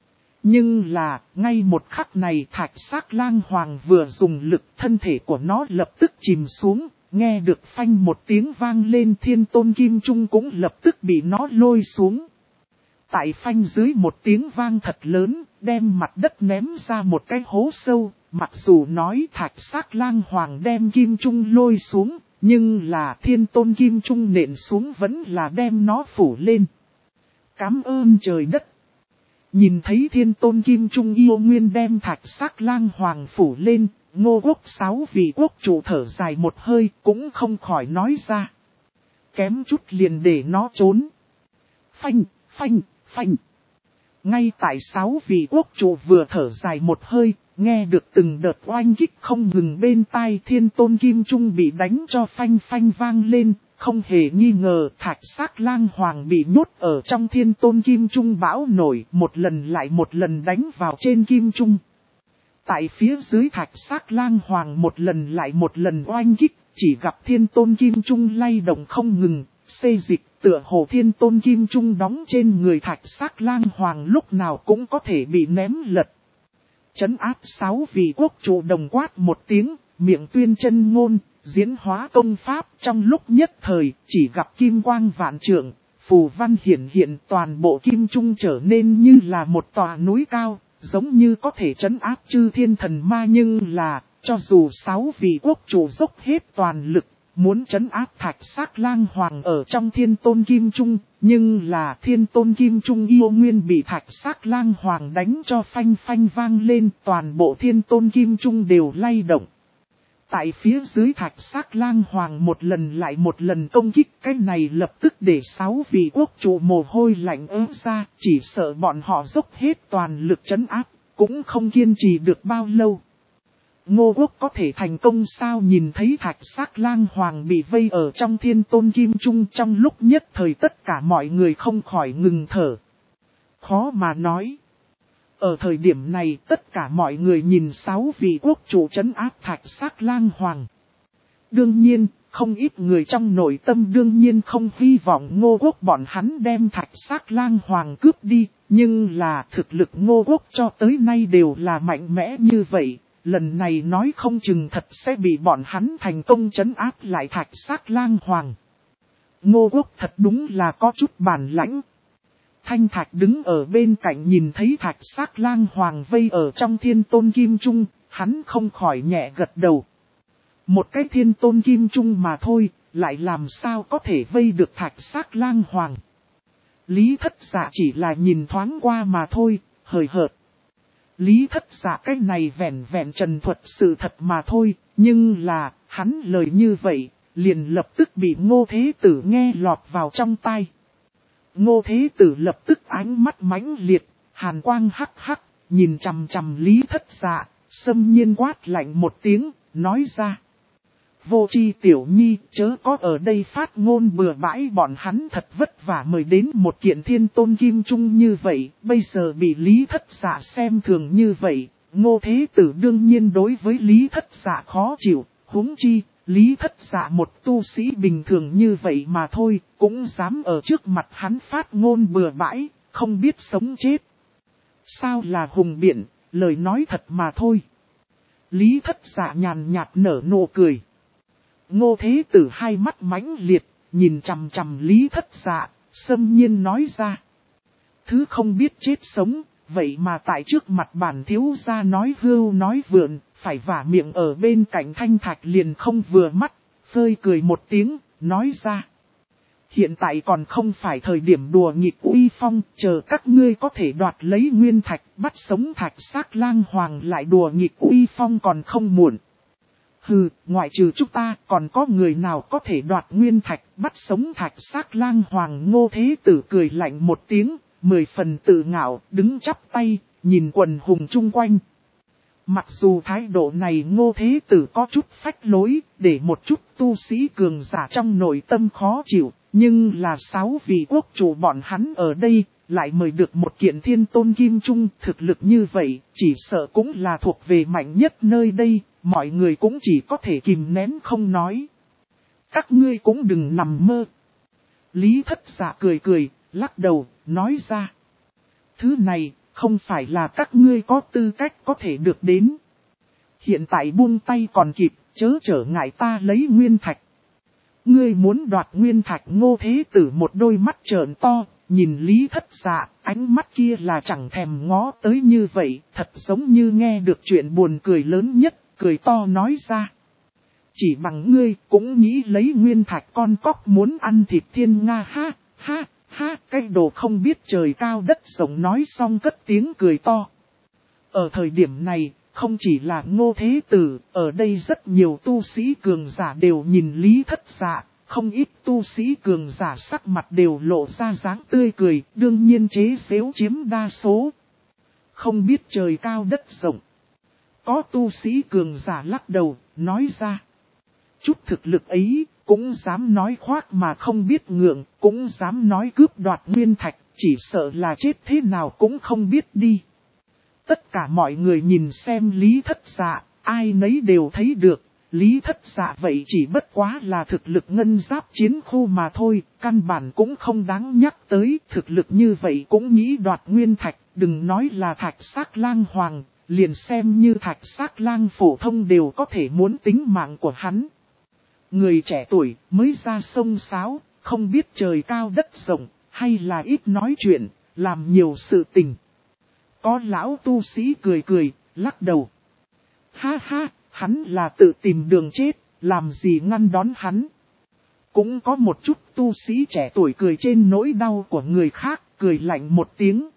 Nhưng là, ngay một khắc này Thạch Xác Lang Hoàng vừa dùng lực, thân thể của nó lập tức chìm xuống, nghe được phanh một tiếng vang lên, Thiên Tôn Kim Trung cũng lập tức bị nó lôi xuống. Tại phanh dưới một tiếng vang thật lớn, đem mặt đất ném ra một cái hố sâu, mặc dù nói Thạch Xác Lang Hoàng đem Kim Trung lôi xuống, nhưng là Thiên Tôn Kim Trung nện xuống vẫn là đem nó phủ lên. Cảm ơn trời đất. Nhìn thấy Thiên Tôn Kim Trung yêu nguyên đem Thạch Xác Lang Hoàng phủ lên, Ngô Quốc 6 vị quốc chủ thở dài một hơi cũng không khỏi nói ra. Kém chút liền để nó trốn. Phanh, phanh, phanh. Ngay tại 6 vị quốc chủ vừa thở dài một hơi, nghe được từng đợt oanh kích không ngừng bên tai, Thiên Tôn Kim Trung bị đánh cho phanh phanh vang lên, không hề nghi ngờ Thạch Xác Lang Hoàng bị nhốt ở trong Thiên Tôn Kim Trung bão nổi, một lần lại một lần đánh vào trên Kim Trung. Tại phía dưới Thạch Xác Lang Hoàng một lần lại một lần oanh kích, chỉ gặp Thiên Tôn Kim Trung lay động không ngừng, xê dịch tựa hồ Thiên Tôn Kim Trung đóng trên người Thạch Xác Lang Hoàng lúc nào cũng có thể bị ném lật. Trấn áp 6 vị quốc chủ đồng quát một tiếng, miệng tuyên chân ngôn, diễn hóa công pháp, trong lúc nhất thời, chỉ gặp kim quang vạn trượng, phù văn hiển hiện, toàn bộ Kim Trung trở nên như là một tòa núi cao, giống như có thể trấn áp chư thiên thần ma. Nhưng là, cho dù 6 vị quốc chủ dốc hết toàn lực, muốn trấn áp Thạch Xác Lang Hoàng ở trong Thiên Tôn Kim Trung, nhưng là Thiên Tôn Kim Trung yêu nguyên bị Thạch Xác Lang Hoàng đánh cho phanh phanh vang lên, toàn bộ Thiên Tôn Kim Trung đều lay động. Tại phía dưới Thạch Xác Lang Hoàng một lần lại một lần công kích, cái này lập tức để 6 vị quốc chủ mồ hôi lạnh ứa ra, chỉ sợ bọn họ dốc hết toàn lực trấn áp, cũng không kiên trì được bao lâu. Ngô Quốc có thể thành công sao? Nhìn thấy Thạch Xác Lang Hoàng bị vây ở trong Thiên Tôn Kim Trung, trong lúc nhất thời tất cả mọi người không khỏi ngừng thở. Khó mà nói. Ở thời điểm này tất cả mọi người nhìn 6 vị quốc chủ trấn áp Thạch Xác Lang Hoàng. Đương nhiên, không ít người trong nội tâm đương nhiên không hy vọng Ngô Quốc bọn hắn đem Thạch Xác Lang Hoàng cướp đi, nhưng là thực lực Ngô Quốc cho tới nay đều là mạnh mẽ như vậy. Lần này nói không chừng thật sẽ bị bọn hắn thành công trấn áp lại Thạch Xác Lang Hoàng. Ngô Quốc thật đúng là có chút bản lãnh. Thanh Thạch đứng ở bên cạnh nhìn thấy Thạch Xác Lang Hoàng vây ở trong Thiên Tôn Kim Trung, hắn không khỏi nhẹ gật đầu. Một cái Thiên Tôn Kim Trung mà thôi, lại làm sao có thể vây được Thạch Xác Lang Hoàng. Lý Thất Dạ chỉ là nhìn thoáng qua mà thôi, hời hợt. Lý Thất Dạ cái này vẹn vẹn trần thuật sự thật mà thôi, nhưng là, hắn lời như vậy, liền lập tức bị Ngô Thế Tử nghe lọt vào trong tai. Ngô Thế Tử lập tức ánh mắt mãnh liệt, hàn quang hắc hắc, nhìn chằm chằm Lý Thất Dạ, xâm nhiên quát lạnh một tiếng, nói ra. Vô tri tiểu nhi, chớ có ở đây phát ngôn bừa bãi, bọn hắn thật vất vả mời đến một kiện Thiên Tôn Kim Trung như vậy, bây giờ bị Lý Thất Dạ xem thường như vậy, Ngô Thế Tử đương nhiên đối với Lý Thất Dạ khó chịu, huống chi, Lý Thất Dạ một tu sĩ bình thường như vậy mà thôi, cũng dám ở trước mặt hắn phát ngôn bừa bãi, không biết sống chết. Sao là hùng biện, lời nói thật mà thôi. Lý Thất Dạ nhàn nhạt nở nụ cười. Ngô Thế Tử hai mắt mãnh liệt, nhìn chằm chằm Lý Thất Dạ, xâm nhiên nói ra. Thứ không biết chết sống, vậy mà tại trước mặt bản thiếu gia nói hưu nói vượn, phải vả miệng ở bên cạnh Thanh Thạch liền không vừa mắt, phơi cười một tiếng, nói ra. Hiện tại còn không phải thời điểm đùa nghịch uy phong, chờ các ngươi có thể đoạt lấy nguyên thạch, bắt sống Thạch Xác Lang Hoàng lại đùa nghịch uy phong còn không muộn. Hừ, ngoại trừ chúng ta, còn có người nào có thể đoạt nguyên thạch, bắt sống Thạch Xác Lang Hoàng? Ngô Thế Tử cười lạnh một tiếng, 10 phần tự ngạo, đứng chắp tay, nhìn quần hùng chung quanh. Mặc dù thái độ này Ngô Thế Tử có chút phách lối, để một chút tu sĩ cường giả trong nội tâm khó chịu, nhưng là 6 vị quốc chủ bọn hắn ở đây, lại mời được một kiện thiên tôn kim trung, thực lực như vậy, chỉ sợ cũng là thuộc về mạnh nhất nơi đây, mọi người cũng chỉ có thể kìm nén không nói. Các ngươi cũng đừng nằm mơ. Lý Thất Dạ cười cười, lắc đầu, nói ra. Thứ này, không phải là các ngươi có tư cách có thể được đến. Hiện tại buông tay còn kịp, chớ trở ngại ta lấy nguyên thạch. Ngươi muốn đoạt nguyên thạch? Ngô Thế Tử một đôi mắt trợn to, nhìn Lý Thất Dạ, ánh mắt kia là chẳng thèm ngó tới như vậy, thật giống như nghe được chuyện buồn cười lớn nhất, cười to nói ra. Chỉ bằng ngươi cũng nghĩ lấy nguyên thạch? Con cóc muốn ăn thịt thiên nga ha, ha, ha, cái đồ không biết trời cao đất rộng. Nói xong cất tiếng cười to. Ở thời điểm này, không chỉ là Ngô Thế Tử, ở đây rất nhiều tu sĩ cường giả đều nhìn Lý Thất Dạ, không ít tu sĩ cường giả sắc mặt đều lộ ra dáng tươi cười, đương nhiên chế giễu chiếm đa số. Không biết trời cao đất rộng. Có tu sĩ cường giả lắc đầu, nói ra. Chút thực lực ấy, cũng dám nói khoác mà không biết ngượng, cũng dám nói cướp đoạt nguyên thạch, chỉ sợ là chết thế nào cũng không biết đi. Tất cả mọi người nhìn xem Lý Thất Dạ, ai nấy đều thấy được, Lý Thất Dạ vậy chỉ bất quá là thực lực ngân giáp chiến khu mà thôi, căn bản cũng không đáng nhắc tới, thực lực như vậy cũng nghĩ đoạt nguyên thạch, đừng nói là Thạch Xác Lang Hoàng, liền xem như Thạch Xác Lang phổ thông đều có thể muốn tính mạng của hắn. Người trẻ tuổi mới ra sông sáo, không biết trời cao đất rộng, hay là ít nói chuyện, làm nhiều sự tình. Có lão tu sĩ cười cười, lắc đầu. Ha ha, hắn là tự tìm đường chết, làm gì ngăn đón hắn. Cũng có một chút tu sĩ trẻ tuổi cười trên nỗi đau của người khác, cười lạnh một tiếng.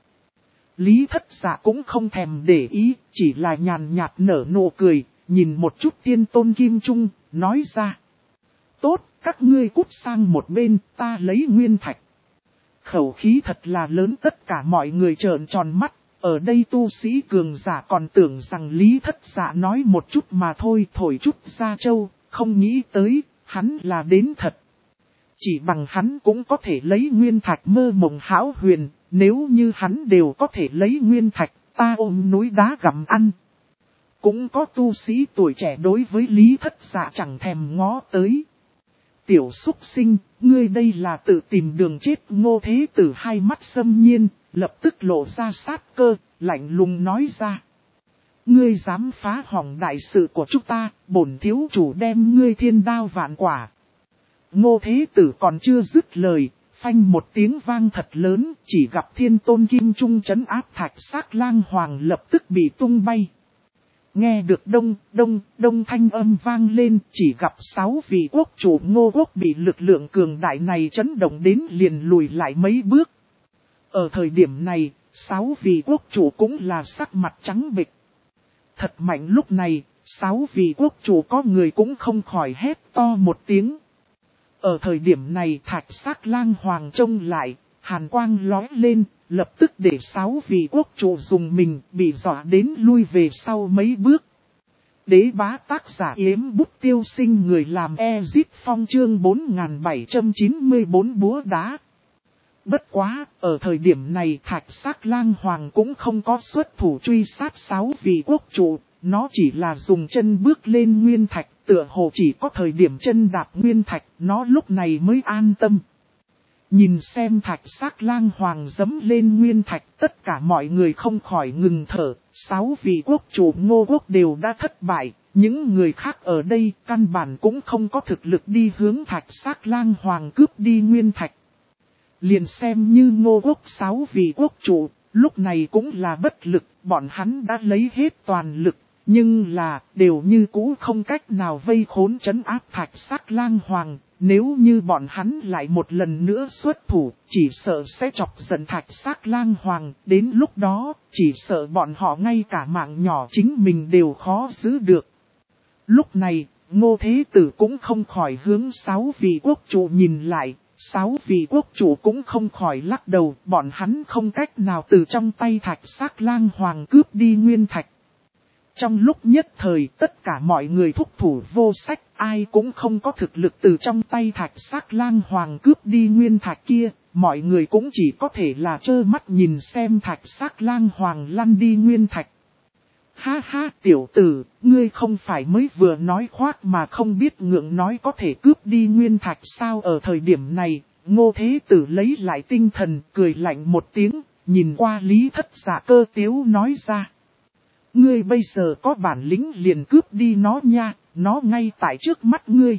Lý Thất Dạ cũng không thèm để ý, chỉ là nhàn nhạt nở nụ cười, nhìn một chút tiên tôn kim trung, nói ra. Tốt, các ngươi cút sang một bên, ta lấy nguyên thạch. Khẩu khí thật là lớn, tất cả mọi người trợn tròn mắt. Ở đây tu sĩ cường giả còn tưởng rằng Lý Thất Dạ nói một chút mà thôi, thổi chút ra châu, không nghĩ tới, hắn là đến thật. Chỉ bằng hắn cũng có thể lấy nguyên thạch, mơ mộng hão huyền, nếu như hắn đều có thể lấy nguyên thạch, ta ôm núi đá gặm ăn. Cũng có tu sĩ tuổi trẻ đối với Lý Thất Dạ chẳng thèm ngó tới. Tiểu súc sinh, ngươi đây là tự tìm đường chết. Ngô Thế Tử hai mắt xâm nhiên, lập tức lộ ra sát cơ, lạnh lùng nói ra. Ngươi dám phá hỏng đại sự của chúng ta, bổn thiếu chủ đem ngươi thiên đao vạn quả. Ngô Thế Tử còn chưa dứt lời, phanh một tiếng vang thật lớn, chỉ gặp thiên tôn kim trung trấn áp Thạch Xác Lang Hoàng lập tức bị tung bay. Nghe được đông thanh âm vang lên, chỉ gặp 6 vị quốc chủ Ngô quốc bị lực lượng cường đại này chấn động đến liền lùi lại mấy bước. Ở thời điểm này, 6 vị quốc chủ cũng là sắc mặt trắng bệch. Thật mạnh, lúc này, 6 vị quốc chủ có người cũng không khỏi hét to một tiếng. Ở thời điểm này Thạch Xác Lang Hoàng trông lại, hàn quang lóe lên, lập tức để 6 vị quốc chủ dùng mình bị dọa đến lui về sau mấy bước. Đế bá tác giả Yếm Bút Tiêu Sinh, người làm Ezit Phong, chương 4794 búa đá. Bất quá, ở thời điểm này Thạch Xác Lang Hoàng cũng không có xuất thủ truy sát 6 vị quốc chủ, nó chỉ là dùng chân bước lên nguyên thạch, tựa hồ chỉ có thời điểm chân đạp nguyên thạch, nó lúc này mới an tâm. Nhìn xem Thạch Xác Lang Hoàng dẫm lên nguyên thạch, tất cả mọi người không khỏi ngừng thở, 6 vị quốc chủ Ngô quốc đều đã thất bại, những người khác ở đây căn bản cũng không có thực lực đi hướng Thạch Xác Lang Hoàng cướp đi nguyên thạch. Liền xem như Ngô quốc 6 vị quốc chủ, Lúc này cũng là bất lực, bọn hắn đã lấy hết toàn lực, nhưng là đều như cũ không cách nào vây khốn trấn áp Thạch Sắc Lang Hoàng. Nếu như bọn hắn lại một lần nữa xuất thủ, chỉ sợ sẽ chọc giận Thạch Sắc Lang Hoàng, đến lúc đó, chỉ sợ bọn họ ngay cả mạng nhỏ chính mình đều khó giữ được. Lúc này, Ngô Thế Tử cũng không khỏi hướng 6 vị quốc chủ nhìn lại, 6 vị quốc chủ cũng không khỏi lắc đầu, bọn hắn không cách nào từ trong tay Thạch Sắc Lang Hoàng cướp đi nguyên thạch. Trong lúc nhất thời tất cả mọi người thúc thủ vô sách, ai cũng không có thực lực từ trong tay Thạch Sắc Lang Hoàng cướp đi nguyên thạch kia, mọi người cũng chỉ có thể là trơ mắt nhìn xem Thạch Sắc Lang Hoàng lăn đi nguyên thạch. Ha ha tiểu tử, ngươi không phải mới vừa nói khoác mà không biết ngượng nói có thể cướp đi nguyên thạch sao? Ở thời điểm này, Ngô Thế Tử lấy lại tinh thần, cười lạnh một tiếng, nhìn qua Lý Thất Dạ cơ tiếu nói ra. Ngươi bây giờ có bản lĩnh liền cướp đi nó nha, nó ngay tại trước mắt ngươi.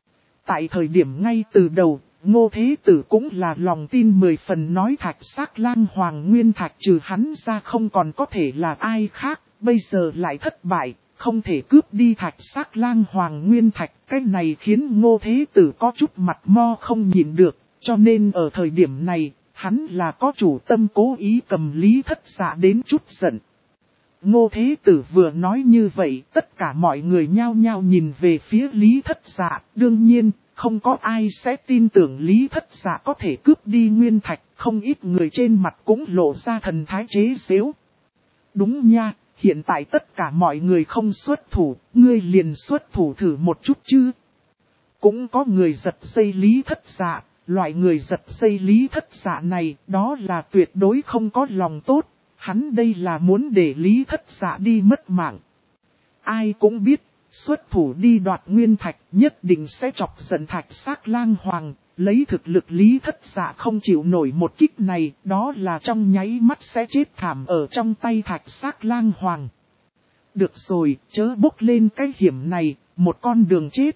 Tại thời điểm ngay từ đầu, Ngô Thế Tử cũng là lòng tin 10 phần nói Thạch Sắc Lang Hoàng nguyên thạch trừ hắn ra không còn có thể là ai khác, bây giờ lại thất bại, không thể cướp đi Thạch Sắc Lang Hoàng nguyên thạch. Cái này khiến Ngô Thế Tử có chút mặt mo không nhịn được, cho nên ở thời điểm này, hắn là có chủ tâm cố ý cầm Lý Thất Dạ đến chút giận. Ngô Thế Tử vừa nói như vậy, tất cả mọi người nhao nhao nhìn về phía Lý Thất Dạ, đương nhiên, không có ai sẽ tin tưởng Lý Thất Dạ có thể cướp đi nguyên thạch, không ít người trên mặt cũng lộ ra thần thái chế giễu. Đúng nha, hiện tại tất cả mọi người không xuất thủ, ngươi liền xuất thủ thử một chút chứ. Cũng có người giật dây Lý Thất Dạ, loại người giật dây Lý Thất Dạ này, đó là tuyệt đối không có lòng tốt. Hắn đây là muốn để Lý Thất Dạ đi mất mạng. Ai cũng biết, xuất thủ đi đoạt nguyên thạch nhất định sẽ chọc giận Thạch Sắc Lang Hoàng. Lấy thực lực Lý Thất Dạ không chịu nổi một kích này, đó là trong nháy mắt sẽ chết thảm ở trong tay Thạch Sắc Lang Hoàng. Được rồi, chớ bốc lên cái hiểm này, một con đường chết.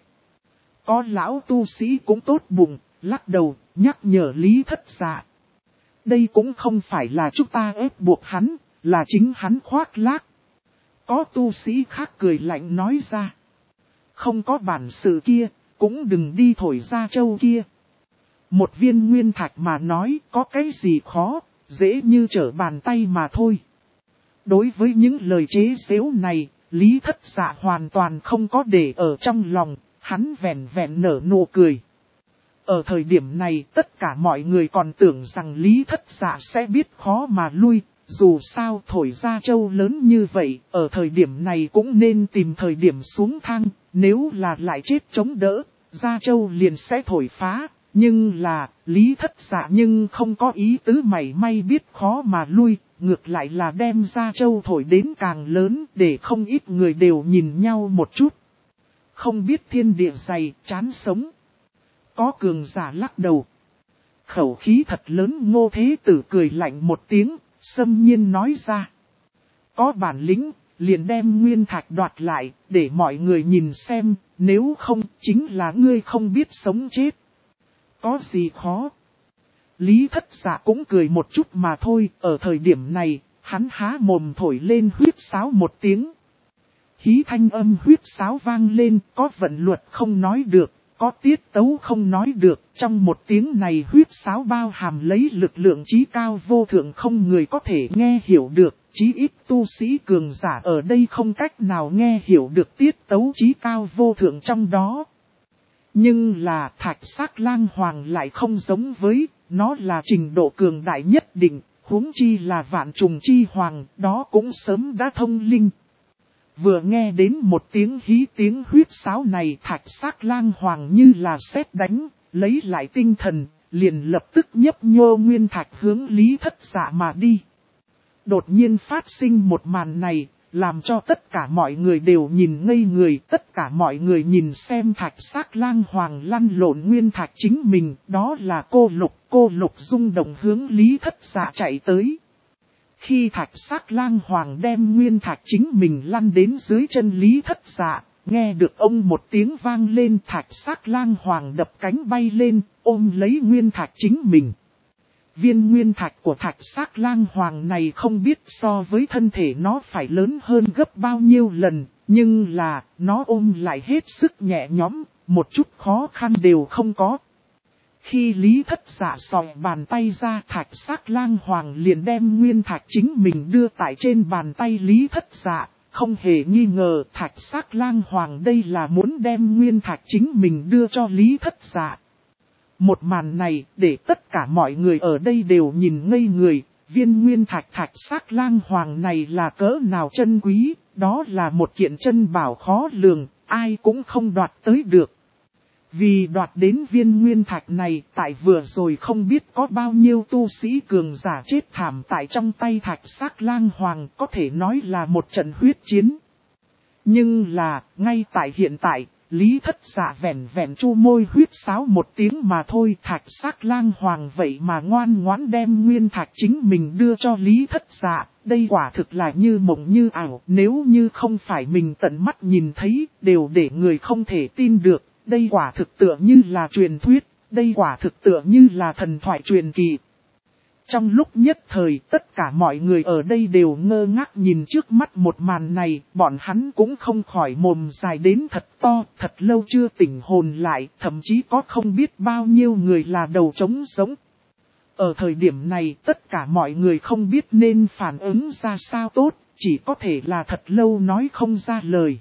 Có lão tu sĩ cũng tốt bụng, lắc đầu, nhắc nhở Lý Thất Dạ. Đây cũng không phải là chúng ta ép buộc hắn, là chính hắn khoác lác. Có tu sĩ khác cười lạnh nói ra. Không có bản sự kia, cũng đừng đi thổi ra châu kia. Một viên nguyên thạch mà nói có cái gì khó, dễ như trở bàn tay mà thôi. Đối với những lời chế giễu này, Lý Thất Dạ hoàn toàn không có để ở trong lòng, hắn vẹn vẹn nở nụ cười. Ở thời điểm này tất cả mọi người còn tưởng rằng Lý Thất Dạ sẽ biết khó mà lui, dù sao thổi ra châu lớn như vậy, ở thời điểm này cũng nên tìm thời điểm xuống thang, nếu là lại chết chống đỡ, ra châu liền sẽ thổi phá, nhưng là Lý Thất Dạ nhưng không có ý tứ mảy may biết khó mà lui, ngược lại là đem ra châu thổi đến càng lớn để không ít người đều nhìn nhau một chút. Không biết thiên địa dày, chán sống. Có cường giả lắc đầu. Khẩu khí thật lớn. Ngô Thế Tử cười lạnh một tiếng, xâm nhiên nói ra. Có bản lĩnh, liền đem nguyên thạch đoạt lại, để mọi người nhìn xem, nếu không, chính là ngươi không biết sống chết. Có gì khó? Lý Thất Dạ cũng cười một chút mà thôi, ở thời điểm này, hắn há mồm thổi lên huyết sáo một tiếng. Hí thanh âm huyết sáo vang lên, có vận luật không nói được. Có tiết tấu không nói được, trong một tiếng này huyết sáo bao hàm lấy lực lượng chí cao vô thượng không người có thể nghe hiểu được, chí ít tu sĩ cường giả ở đây không cách nào nghe hiểu được tiết tấu chí cao vô thượng trong đó. Nhưng là Thạch Sắc Lang Hoàng lại không giống với, nó là trình độ cường đại nhất định, huống chi là Vạn Trùng Chi Hoàng, đó cũng sớm đã thông linh. Vừa nghe đến một tiếng hí tiếng huyết sáo này Thạch Sắc Lang Hoàng như là sét đánh, lấy lại tinh thần, liền lập tức nhấp nhô nguyên thạch hướng Lý Thất Dạ mà đi. Đột nhiên phát sinh một màn này, làm cho tất cả mọi người đều nhìn ngây người, tất cả mọi người nhìn xem Thạch Sắc Lang Hoàng lăn lộn nguyên thạch chính mình, đó là cô Lục rung động hướng Lý Thất Dạ chạy tới. Khi Thạch Sắc Lang Hoàng đem nguyên thạch chính mình lăn đến dưới chân Lý Thất Dạ, nghe được ông một tiếng vang lên Thạch Sắc Lang Hoàng đập cánh bay lên, ôm lấy nguyên thạch chính mình. Viên nguyên thạch của thạch xác lang hoàng này không biết so với thân thể nó phải lớn hơn gấp bao nhiêu lần, nhưng là nó ôm lại hết sức nhẹ nhõm, một chút khó khăn đều không có. Khi Lý Thất Dạ sòi bàn tay ra, thạch xác lang hoàng liền đem nguyên thạch chính mình đưa tại trên bàn tay Lý Thất Dạ. Không hề nghi ngờ thạch xác lang hoàng đây là muốn đem nguyên thạch chính mình đưa cho Lý Thất Dạ. Một màn này để tất cả mọi người ở đây đều nhìn ngây người, viên nguyên thạch thạch xác lang hoàng này là cỡ nào chân quý, đó là một kiện chân bảo khó lường, ai cũng không đoạt tới được. Vì đoạt đến viên nguyên thạch này, tại vừa rồi không biết có bao nhiêu tu sĩ cường giả chết thảm tại trong tay thạch xác lang hoàng, có thể nói là một trận huyết chiến. Nhưng là, ngay tại hiện tại, Lý Thất Dạ vẻn vẻn chu môi huyết sáo một tiếng mà thôi, thạch xác lang hoàng vậy mà ngoan ngoãn đem nguyên thạch chính mình đưa cho Lý Thất Dạ, đây quả thực là như mộng như ảo, nếu như không phải mình tận mắt nhìn thấy, đều để người không thể tin được. Đây quả thực tựa như là truyền thuyết, đây quả thực tựa như là thần thoại truyền kỳ. Trong lúc nhất thời, tất cả mọi người ở đây đều ngơ ngác nhìn trước mắt một màn này, bọn hắn cũng không khỏi mồm dài đến thật to, thật lâu chưa tỉnh hồn lại, thậm chí có không biết bao nhiêu người là đầu trống sống. Ở thời điểm này, tất cả mọi người không biết nên phản ứng ra sao tốt, chỉ có thể là thật lâu nói không ra lời.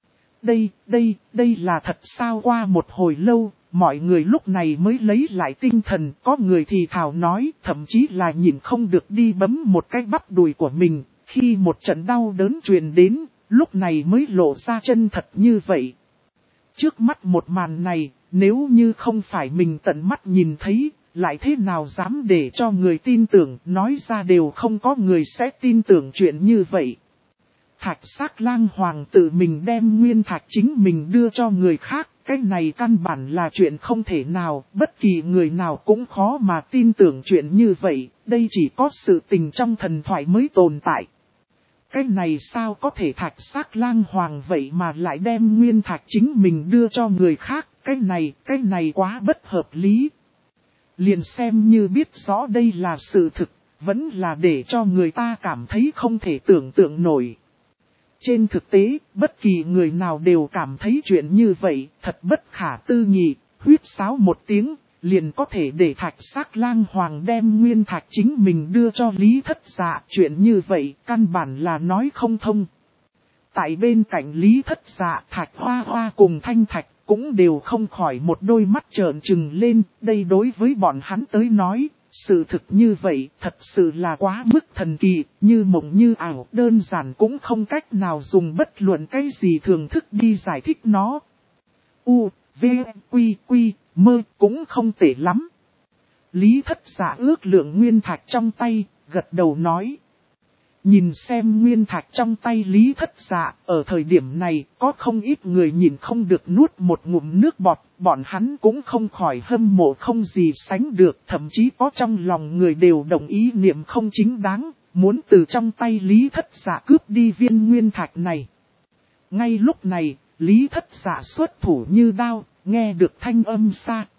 Đây là thật sao? Qua một hồi lâu, mọi người lúc này mới lấy lại tinh thần, có người thì thào nói, thậm chí là nhìn không được đi bấm một cái bắp đùi của mình, khi một trận đau đớn truyền đến, lúc này mới lộ ra chân thật như vậy. Trước mắt một màn này, nếu như không phải mình tận mắt nhìn thấy, lại thế nào dám để cho người tin tưởng, nói ra đều không có người sẽ tin tưởng chuyện như vậy. Thạch xác lang hoàng tự mình đem nguyên thạch chính mình đưa cho người khác, cái này căn bản là chuyện không thể nào, bất kỳ người nào cũng khó mà tin tưởng chuyện như vậy, đây chỉ có sự tình trong thần thoại mới tồn tại. Cái này sao có thể thạch xác lang hoàng vậy mà lại đem nguyên thạch chính mình đưa cho người khác, cái này quá bất hợp lý. Liền xem như biết rõ đây là sự thực, vẫn là để cho người ta cảm thấy không thể tưởng tượng nổi. Trên thực tế, bất kỳ người nào đều cảm thấy chuyện như vậy, thật bất khả tư nghị, huyết sáo một tiếng, liền có thể để thạch xác lang hoàng đem nguyên thạch chính mình đưa cho Lý Thất Dạ. Chuyện như vậy, căn bản là nói không thông. Tại bên cạnh Lý Thất Dạ, Thạch Hoa Hoa cùng Thanh Thạch cũng đều không khỏi một đôi mắt trợn trừng lên, đây đối với bọn hắn tới nói. Sự thực như vậy thật sự là quá mức thần kỳ, như mộng như ảo, đơn giản cũng không cách nào dùng bất luận cái gì thường thức đi giải thích nó. U, V, Quy, Quy, Mơ cũng không tệ lắm. Lý Thất Dạ ước lượng nguyên thạch trong tay, gật đầu nói. Nhìn xem nguyên thạch trong tay Lý Thất Dạ, ở thời điểm này có không ít người nhìn không được nuốt một ngụm nước bọt, bọn hắn cũng không khỏi hâm mộ không gì sánh được, thậm chí có trong lòng người đều đồng ý niệm không chính đáng, muốn từ trong tay Lý Thất Dạ cướp đi viên nguyên thạch này. Ngay lúc này, Lý Thất Dạ xuất thủ như đao, nghe được thanh âm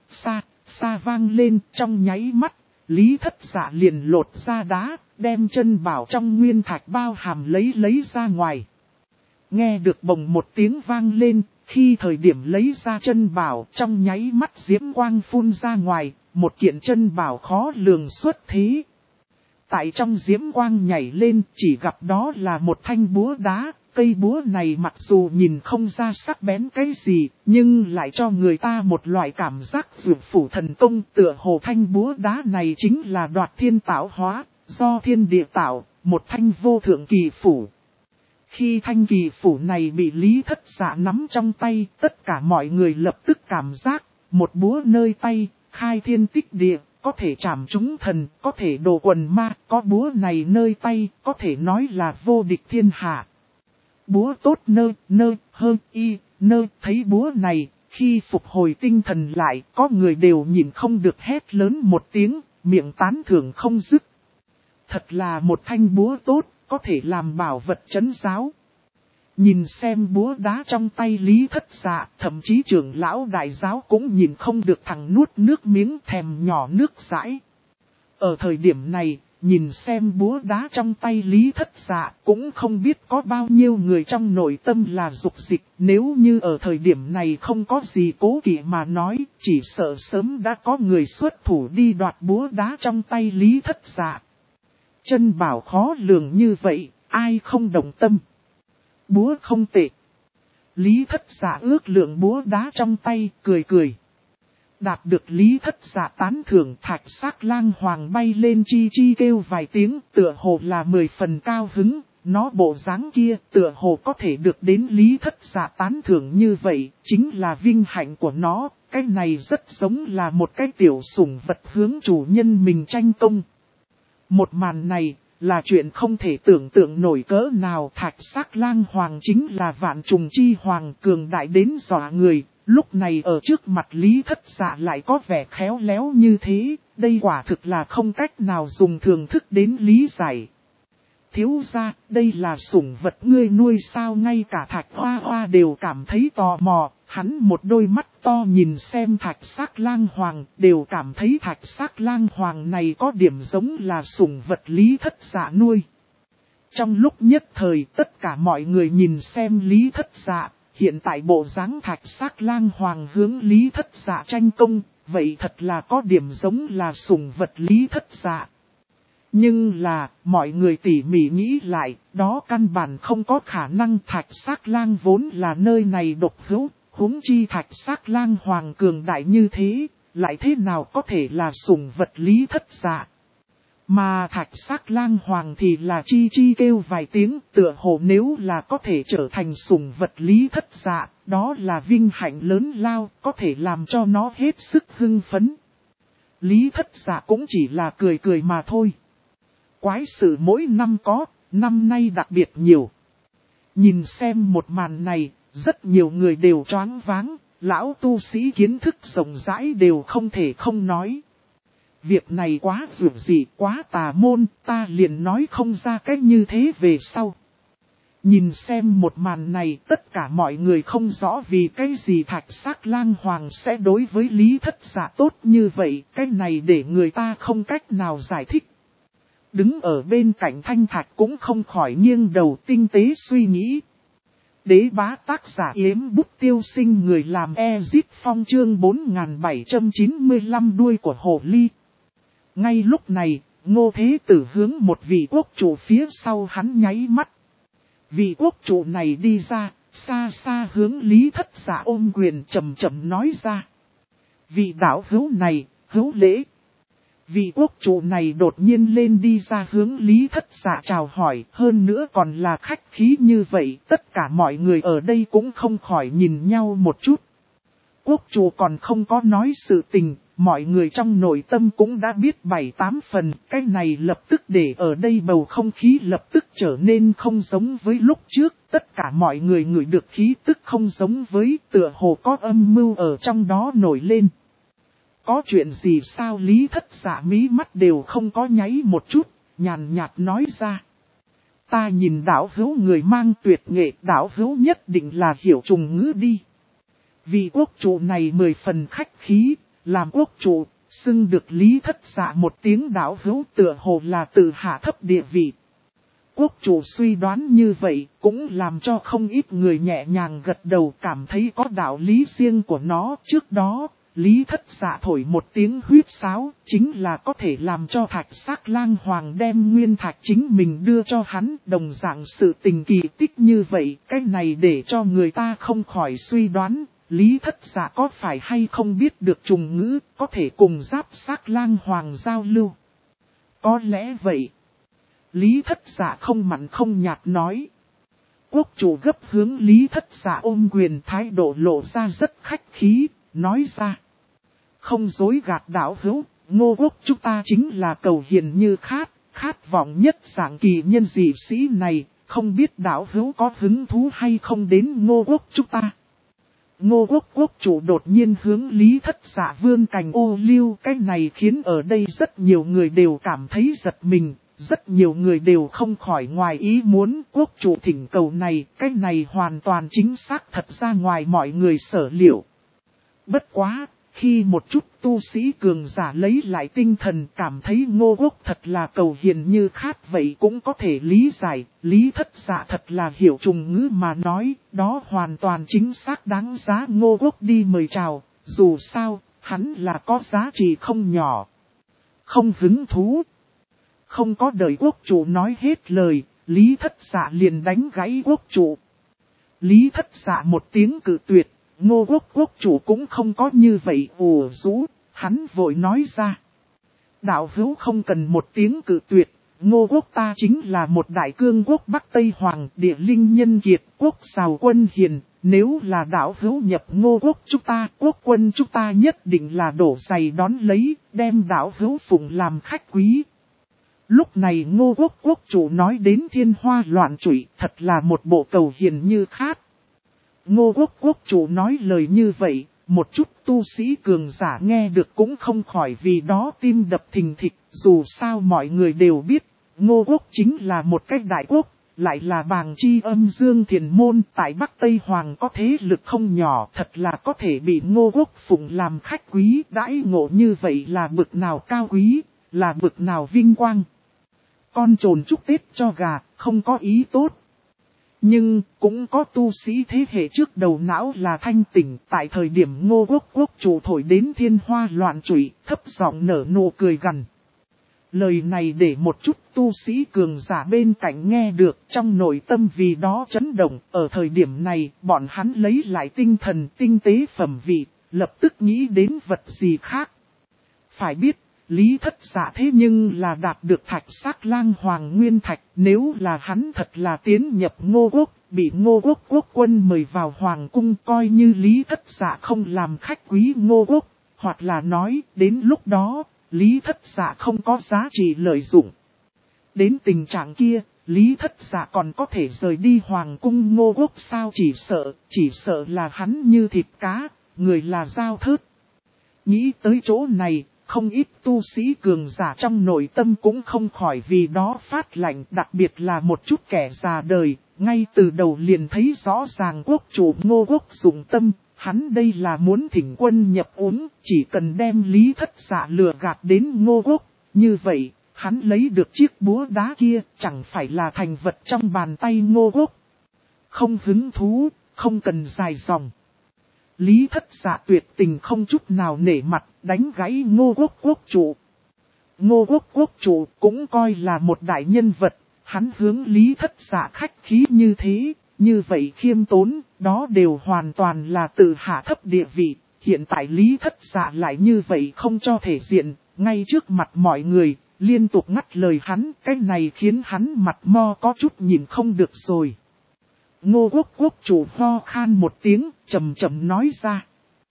xa vang lên, trong nháy mắt, Lý Thất Dạ liền lột ra đá, đem chân bảo trong nguyên thạch bao hàm lấy ra ngoài. Nghe được bồng một tiếng vang lên, khi thời điểm lấy ra chân bảo, trong nháy mắt diễm quang phun ra ngoài, một kiện chân bảo khó lường xuất thế. Tại trong diễm quang nhảy lên, chỉ gặp đó là một thanh búa đá, cây búa này mặc dù nhìn không ra sắc bén cái gì, nhưng lại cho người ta một loại cảm giác vượt phủ thần công, tựa hồ thanh búa đá này chính là đoạt thiên tạo hóa, do thiên địa tạo, một thanh vô thượng kỳ phủ. Khi thanh kỳ phủ này bị Lý Thất Dạ nắm trong tay, tất cả mọi người lập tức cảm giác, một búa nơi tay, khai thiên tích địa, có thể chạm chúng thần, có thể đồ quần ma, có búa này nơi tay, có thể nói là vô địch thiên hạ. Búa tốt thấy búa này, khi phục hồi tinh thần lại, có người đều nhìn không được hét lớn một tiếng, miệng tán thưởng không dứt. Thật là một thanh búa tốt, có thể làm bảo vật trấn giáo. Nhìn xem búa đá trong tay Lý Thất Dạ, thậm chí trưởng lão đại giáo cũng nhìn không được thằng nuốt nước miếng thèm nhỏ nước dãi. Ở thời điểm này, nhìn xem búa đá trong tay Lý Thất Dạ, cũng không biết có bao nhiêu người trong nội tâm là dục dịch. Nếu như ở thời điểm này không có gì cố kỵ mà nói, chỉ sợ sớm đã có người xuất thủ đi đoạt búa đá trong tay Lý Thất Dạ. Chân bảo khó lường như vậy, ai không động tâm. Búa không tệ. Lý Thất Dạ ước lượng búa đá trong tay, cười cười. Đạt được Lý Thất Dạ tán thưởng, Thạch Sắc Lang Hoàng bay lên chi chi kêu vài tiếng, tựa hồ là 10 phần cao hứng. Nó bộ dáng kia tựa hồ có thể được đến Lý Thất Dạ tán thưởng như vậy, chính là vinh hạnh của nó. Cái này rất giống là một cái tiểu sủng vật hướng chủ nhân mình tranh công. Một màn này là chuyện không thể tưởng tượng nổi cỡ nào. Thạch Sắc Lang Hoàng chính là vạn trùng chi hoàng, cường đại đến dọa người. Lúc này ở trước mặt Lý Thất Dạ lại có vẻ khéo léo như thế, đây quả thực là không cách nào dùng thường thức đến lý giải. Thiếu gia, đây là sủng vật ngươi nuôi sao? Ngay cả Thạch Hoa Hoa đều cảm thấy tò mò, hắn một đôi mắt to nhìn xem Thạch Sắc Lang Hoàng, đều cảm thấy Thạch Sắc Lang Hoàng này có điểm giống là sủng vật Lý Thất Dạ nuôi. Trong lúc nhất thời, tất cả mọi người nhìn xem Lý Thất Dạ. Hiện tại bộ dáng Thạch Sắc Lang Hoàng hướng Lý Thất Dạ tranh công, vậy thật là có điểm giống là sủng vật Lý Thất Dạ. Nhưng là, mọi người tỉ mỉ nghĩ lại, đó căn bản không có khả năng. Thạch Sắc Lang vốn là nơi này độc hữu, huống chi Thạch Sắc Lang Hoàng cường đại như thế, lại thế nào có thể là sủng vật Lý Thất Dạ. Mà Thạch Sắc Lang Hoàng thì là chi chi kêu vài tiếng, tựa hồ nếu là có thể trở thành sủng vật Lý Thất Dạ, đó là vinh hạnh lớn lao, có thể làm cho nó hết sức hưng phấn. Lý Thất Dạ cũng chỉ là cười cười mà thôi. Quái sự mỗi năm có, năm nay đặc biệt nhiều. Nhìn xem một màn này, rất nhiều người đều choáng váng, lão tu sĩ kiến thức rộng rãi đều không thể không nói. Việc này quá dường dị, quá tà môn, ta liền nói không ra cách như thế về sau. Nhìn xem một màn này, tất cả mọi người không rõ vì cái gì Thạch Sắc Lang Hoàng sẽ đối với Lý Thất Dạ tốt như vậy, cái này để người ta không cách nào giải thích. Đứng ở bên cạnh Thanh Thạch cũng không khỏi nghiêng đầu tinh tế suy nghĩ. Đế bá tác giả Yếm Bút Tiêu Sinh, người làm Ezit Phong, chương 4795 đuôi của hồ ly. Ngay lúc này, Ngô Thế Tử hướng một vị quốc chủ phía sau hắn nháy mắt. Vị quốc chủ này đi ra, xa xa hướng Lý Thất Dạ ôm quyền chậm chậm nói ra. Vị đạo hữu này, hữu lễ. Vị quốc chủ này đột nhiên lên đi ra hướng Lý Thất Dạ chào hỏi, hơn nữa còn là khách khí như vậy, tất cả mọi người ở đây cũng không khỏi nhìn nhau một chút. Quốc chủ còn không có nói sự tình, mọi người trong nội tâm cũng đã biết 7-8 phần, cái này lập tức để ở đây bầu không khí lập tức trở nên không giống với lúc trước, tất cả mọi người ngửi được khí tức không giống với, tựa hồ có âm mưu ở trong đó nổi lên. Có chuyện gì sao? Lý Thất Dạ mí mắt đều không có nháy một chút, nhàn nhạt nói ra. Ta nhìn đạo hữu người mang tuyệt nghệ, đạo hữu nhất định là hiểu trùng ngữ đi. Vị quốc chủ này 10 phần khách khí, làm quốc chủ, xưng được Lý Thất Dạ một tiếng đạo hữu tựa hồ là tự hạ thấp địa vị. Quốc chủ suy đoán như vậy cũng làm cho không ít người nhẹ nhàng gật đầu, cảm thấy có đạo lý riêng của nó. Trước đó, Lý Thất Dạ thổi một tiếng huyết sáo, chính là có thể làm cho Thạch Sắc Lang Hoàng đem nguyên thạch chính mình đưa cho hắn. Đồng dạng sự tình kỳ tích như vậy, cái này để cho người ta không khỏi suy đoán, Lý Thất Dạ có phải hay không biết được trùng ngữ, có thể cùng Giáp Sắc Lang Hoàng giao lưu. Có lẽ vậy. Lý Thất Dạ không mặn không nhạt nói. Quốc chủ gấp hướng Lý Thất Dạ ôm quyền, thái độ lộ ra rất khách khí, nói ra. Không dối gạt đạo hữu, Ngô quốc chúng ta chính là cầu hiền như khát vọng nhất dạng kỳ nhân dị sĩ này, không biết đạo hữu có hứng thú hay không đến Ngô quốc chúng ta. Ngô quốc quốc chủ đột nhiên hướng Lý Thất Dạ vươn cành ô liu, cái này khiến ở đây rất nhiều người đều cảm thấy giật mình, rất nhiều người đều không khỏi ngoài ý muốn. Quốc chủ thỉnh cầu này, cái này hoàn toàn chính xác thật ra ngoài mọi người sở liệu. Bất quá, Khi một chút tu sĩ cường giả lấy lại tinh thần cảm thấy Ngô Quốc thật là cầu hiền như khát vậy cũng có thể lý giải, Lý Thất Dạ thật là hiểu trùng ngữ mà nói, đó hoàn toàn chính xác đáng giá Ngô Quốc đi mời chào, dù sao, hắn là có giá trị không nhỏ. Không hứng thú. Không có đợi quốc chủ nói hết lời, Lý Thất Dạ liền đánh gãy quốc chủ. Lý Thất Dạ một tiếng cự tuyệt. Ngô Quốc quốc chủ cũng không có như vậy ủ rũ, hắn vội nói ra. Đạo hữu không cần một tiếng cự tuyệt, Ngô Quốc ta chính là một đại cương quốc Bắc Tây Hoàng, địa linh nhân kiệt, quốc giàu quân hiền, nếu là đạo hữu nhập Ngô Quốc chúng ta, quốc quân chúng ta nhất định là đổ giày đón lấy, đem đạo hữu phụng làm khách quý. Lúc này Ngô Quốc quốc chủ nói đến thiên hoa loạn trụy, thật là một bộ cầu hiền như khát. Ngô Quốc quốc chủ nói lời như vậy, một chút tu sĩ cường giả nghe được cũng không khỏi vì đó tim đập thình thịch, dù sao mọi người đều biết, Ngô Quốc chính là một cái đại quốc, lại là bàng chi âm dương thiền môn tại Bắc Tây Hoàng có thế lực không nhỏ, thật là có thể bị Ngô Quốc phụng làm khách quý, đãi ngộ như vậy là bực nào cao quý, là bực nào vinh quang. Con trồn chúc Tết cho gà, không có ý tốt. Nhưng, cũng có tu sĩ thế hệ trước đầu não là thanh tỉnh, tại thời điểm Ngô Quốc quốc chủ thổi đến thiên hoa loạn trụy, thấp giọng nở nụ cười gằn. Lời này để một chút tu sĩ cường giả bên cạnh nghe được trong nội tâm vì đó chấn động, ở thời điểm này, bọn hắn lấy lại tinh thần tinh tế phẩm vị, lập tức nghĩ đến vật gì khác. Phải biết, Lý Thất Dạ thế nhưng là đạt được thạch sắc lang hoàng nguyên thạch, nếu là hắn thật là tiến nhập Ngô Quốc, bị Ngô Quốc quốc quân mời vào hoàng cung coi như Lý Thất Dạ không làm khách quý Ngô Quốc, hoặc là nói đến lúc đó, Lý Thất Dạ không có giá trị lợi dụng. Đến tình trạng kia, Lý Thất Dạ còn có thể rời đi hoàng cung Ngô Quốc sao chỉ sợ là hắn như thịt cá, người là dao thớt. Nghĩ tới chỗ này, không ít tu sĩ cường giả trong nội tâm cũng không khỏi vì đó phát lạnh, đặc biệt là một chút kẻ già đời, ngay từ đầu liền thấy rõ ràng quốc chủ Ngô Quốc dụng tâm, hắn đây là muốn thỉnh quân nhập úng, chỉ cần đem Lý Thất Dạ lừa gạt đến Ngô Quốc, như vậy, hắn lấy được chiếc búa đá kia, chẳng phải là thành vật trong bàn tay Ngô Quốc. Không hứng thú, không cần dài dòng. Lý Thất Dạ tuyệt tình không chút nào nể mặt, đánh gãy Ngô Quốc quốc chủ. Ngô Quốc quốc chủ cũng coi là một đại nhân vật, hắn hướng Lý Thất Dạ khách khí như thế, như vậy khiêm tốn, đó đều hoàn toàn là tự hạ thấp địa vị. Hiện tại Lý Thất Dạ lại như vậy không cho thể diện, ngay trước mặt mọi người, liên tục ngắt lời hắn, cái này khiến hắn mặt mo có chút nhìn không được rồi. Ngô Quốc quốc chủ ho khan một tiếng, chậm chậm nói ra.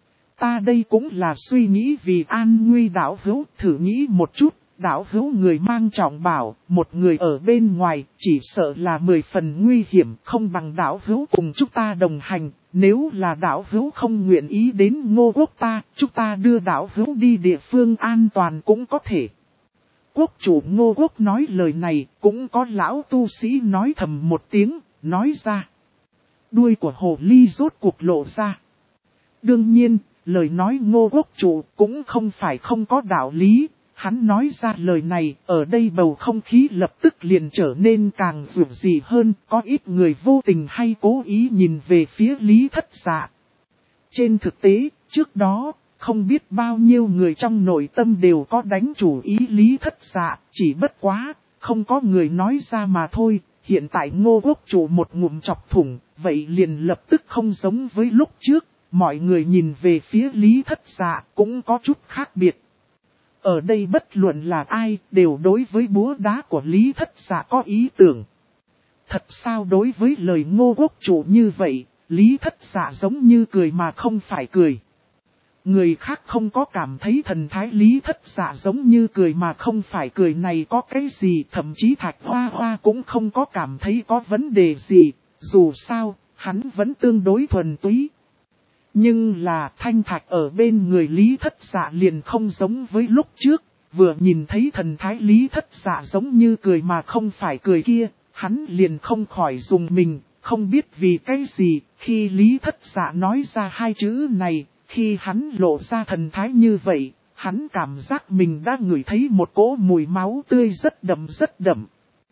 Ta đây cũng là suy nghĩ vì an nguy đạo hữu, thử nghĩ một chút, đạo hữu người mang trọng bảo, một người ở bên ngoài, chỉ sợ là 10 phần nguy hiểm, không bằng đạo hữu cùng chúng ta đồng hành, nếu là đạo hữu không nguyện ý đến Ngô Quốc ta, chúng ta đưa đạo hữu đi địa phương an toàn cũng có thể. Quốc chủ Ngô Quốc nói lời này, cũng có lão tu sĩ nói thầm một tiếng, nói ra. Đuôi của hồ ly rốt cuộc lộ ra. Đương nhiên, lời nói Ngô Quốc chủ cũng không phải không có đạo lý. Hắn nói ra lời này, ở đây bầu không khí lập tức liền trở nên càng rủi gì hơn. Có ít người vô tình hay cố ý nhìn về phía Lý Thất Dạ. Trên thực tế, trước đó, không biết bao nhiêu người trong nội tâm đều có đánh chủ ý Lý Thất Dạ. Chỉ bất quá, không có người nói ra mà thôi. Hiện tại Ngô Quốc chủ một ngụm chọc thủng, vậy liền lập tức không giống với lúc trước, mọi người nhìn về phía Lý Thất Dạ cũng có chút khác biệt. Ở đây bất luận là ai đều đối với búa đá của Lý Thất Dạ có ý tưởng. Thật sao đối với lời Ngô Quốc chủ như vậy, Lý Thất Dạ giống như cười mà không phải cười. Người khác không có cảm thấy thần thái Lý Thất Dạ giống như cười mà không phải cười này có cái gì, thậm chí Thạch Hoa Hoa cũng không có cảm thấy có vấn đề gì, dù sao, hắn vẫn tương đối thuần túy. Nhưng là Thanh Thạch ở bên người Lý Thất Dạ liền không giống với lúc trước, vừa nhìn thấy thần thái Lý Thất Dạ giống như cười mà không phải cười kia, hắn liền không khỏi dùng mình, không biết vì cái gì, khi Lý Thất Dạ nói ra hai chữ này, Khi hắn lộ ra thần thái như vậy, hắn cảm giác mình đã ngửi thấy một cỗ mùi máu tươi rất đậm.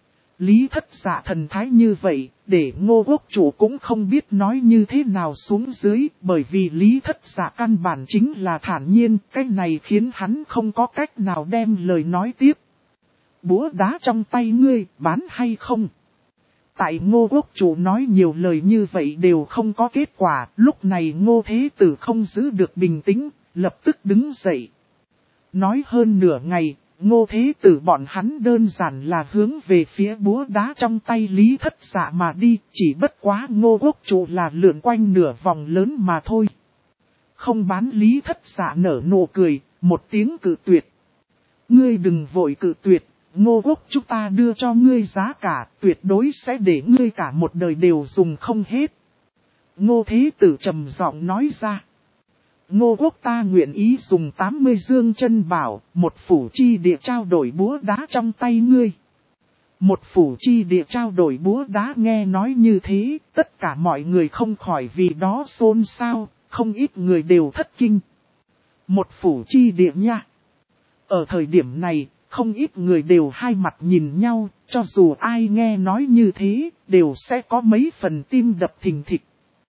Lý Thất Dạ thần thái như vậy, để Ngô Quốc chủ cũng không biết nói như thế nào xuống dưới, bởi vì Lý Thất Dạ căn bản chính là thản nhiên, cái này khiến hắn không có cách nào đem lời nói tiếp. Búa đá trong tay ngươi, bán hay không? Tại Ngô Quốc chủ nói nhiều lời như vậy đều không có kết quả, lúc này Ngô Thế Tử không giữ được bình tĩnh, lập tức đứng dậy. Nói hơn nửa ngày, Ngô Thế Tử bọn hắn đơn giản là hướng về phía búa đá trong tay Lý Thất Dạ mà đi, chỉ bất quá Ngô Quốc chủ là lượn quanh nửa vòng lớn mà thôi. Không bán. Lý Thất Dạ nở nụ cười, một tiếng cự tuyệt. Ngươi đừng vội cự tuyệt, Ngô Quốc chúng ta đưa cho ngươi giá cả, tuyệt đối sẽ để ngươi cả một đời đều dùng không hết. Ngô Thế Tử trầm giọng nói ra. Ngô Quốc ta nguyện ý dùng 80 dương chân bảo, một phủ chi địa trao đổi búa đá trong tay ngươi. Một phủ chi địa trao đổi búa đá, nghe nói như thế, tất cả mọi người không khỏi vì đó xôn xao, không ít người đều thất kinh. Một phủ chi địa nha. Ở thời điểm này, không ít người đều hai mặt nhìn nhau, cho dù ai nghe nói như thế, đều sẽ có mấy phần tim đập thình thịch.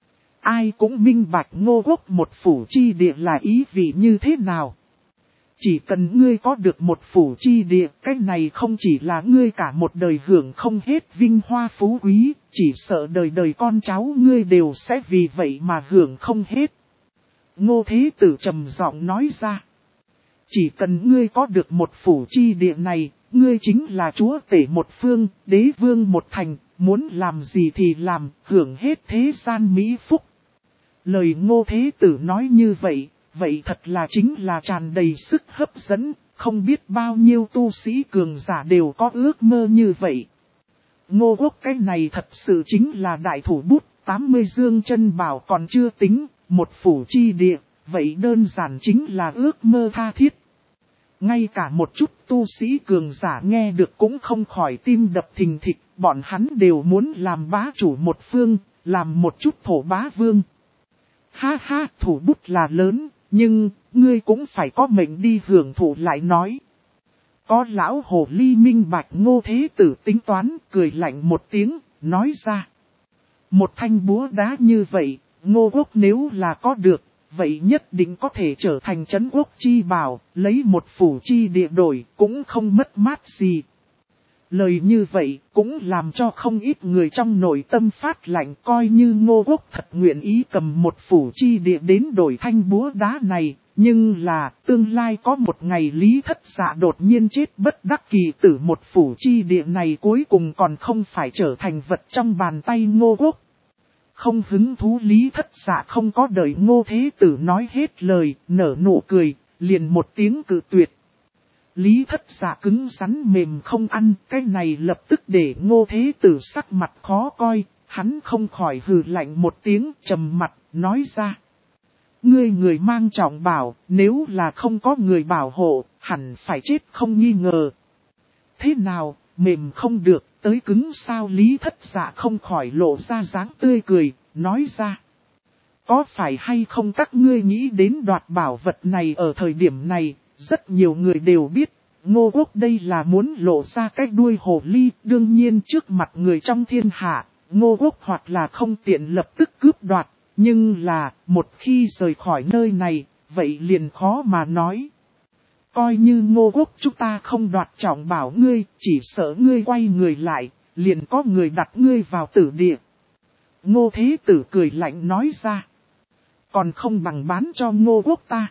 Ai cũng minh bạch Ngô Quốc một phủ chi địa là ý vị như thế nào. Chỉ cần ngươi có được một phủ chi địa, cái này không chỉ là ngươi cả một đời hưởng không hết vinh hoa phú quý, chỉ sợ đời đời con cháu ngươi đều sẽ vì vậy mà hưởng không hết. Ngô Thế Tử trầm giọng nói ra. Chỉ cần ngươi có được một phủ chi địa này, ngươi chính là chúa tể một phương, đế vương một thành, muốn làm gì thì làm, hưởng hết thế gian mỹ phúc. Lời Ngô Thế Tử nói như vậy, vậy thật là chính là tràn đầy sức hấp dẫn, không biết bao nhiêu tu sĩ cường giả đều có ước mơ như vậy. Ngô Quốc cái này thật sự chính là đại thủ bút, 80 dương chân bảo còn chưa tính, một phủ chi địa, vậy đơn giản chính là ước mơ tha thiết. Ngay cả một chút tu sĩ cường giả nghe được cũng không khỏi tim đập thình thịch, bọn hắn đều muốn làm bá chủ một phương, làm một chút thổ bá vương. Ha ha, thủ bút là lớn, nhưng, ngươi cũng phải có mệnh đi hưởng thụ lại nói. Có lão hồ ly minh bạch. Ngô Thế Tử tính toán, cười lạnh một tiếng, nói ra. Một thanh búa đá như vậy, Ngô Quốc nếu là có được, vậy nhất định có thể trở thành trấn quốc chi bảo, lấy một phủ chi địa đổi, cũng không mất mát gì. Lời như vậy cũng làm cho không ít người trong nội tâm phát lạnh, coi như Ngô Quốc thật nguyện ý cầm một phủ chi địa đến đổi thanh búa đá này, nhưng là tương lai có một ngày Lý Thất Dạ đột nhiên chết bất đắc kỳ tử, một phủ chi địa này cuối cùng còn không phải trở thành vật trong bàn tay Ngô Quốc. Không hứng thú. Lý Thất Dạ không có đợi Ngô Thế Tử nói hết lời, nở nụ cười, liền một tiếng cự tuyệt. Lý Thất Dạ cứng rắn mềm không ăn, cái này lập tức để Ngô Thế Tử sắc mặt khó coi, hắn không khỏi hừ lạnh một tiếng, trầm mặt, nói ra. Ngươi người mang trọng bảo, nếu là không có người bảo hộ, hẳn phải chết không nghi ngờ. Thế nào, mềm không được, tới cứng sao? Lý Thất Dạ không khỏi lộ ra dáng tươi cười, nói ra. Có phải hay không các ngươi nghĩ đến đoạt bảo vật này ở thời điểm này, rất nhiều người đều biết, Ngô Quốc đây là muốn lộ ra cái đuôi hồ ly, đương nhiên trước mặt người trong thiên hạ, Ngô Quốc hoặc là không tiện lập tức cướp đoạt, nhưng là, một khi rời khỏi nơi này, vậy liền khó mà nói. Coi như Ngô Quốc chúng ta không đoạt trọng bảo ngươi, chỉ sợ ngươi quay người lại, liền có người đặt ngươi vào tử địa. Ngô Thế Tử cười lạnh nói ra. Còn không bằng bán cho Ngô Quốc ta.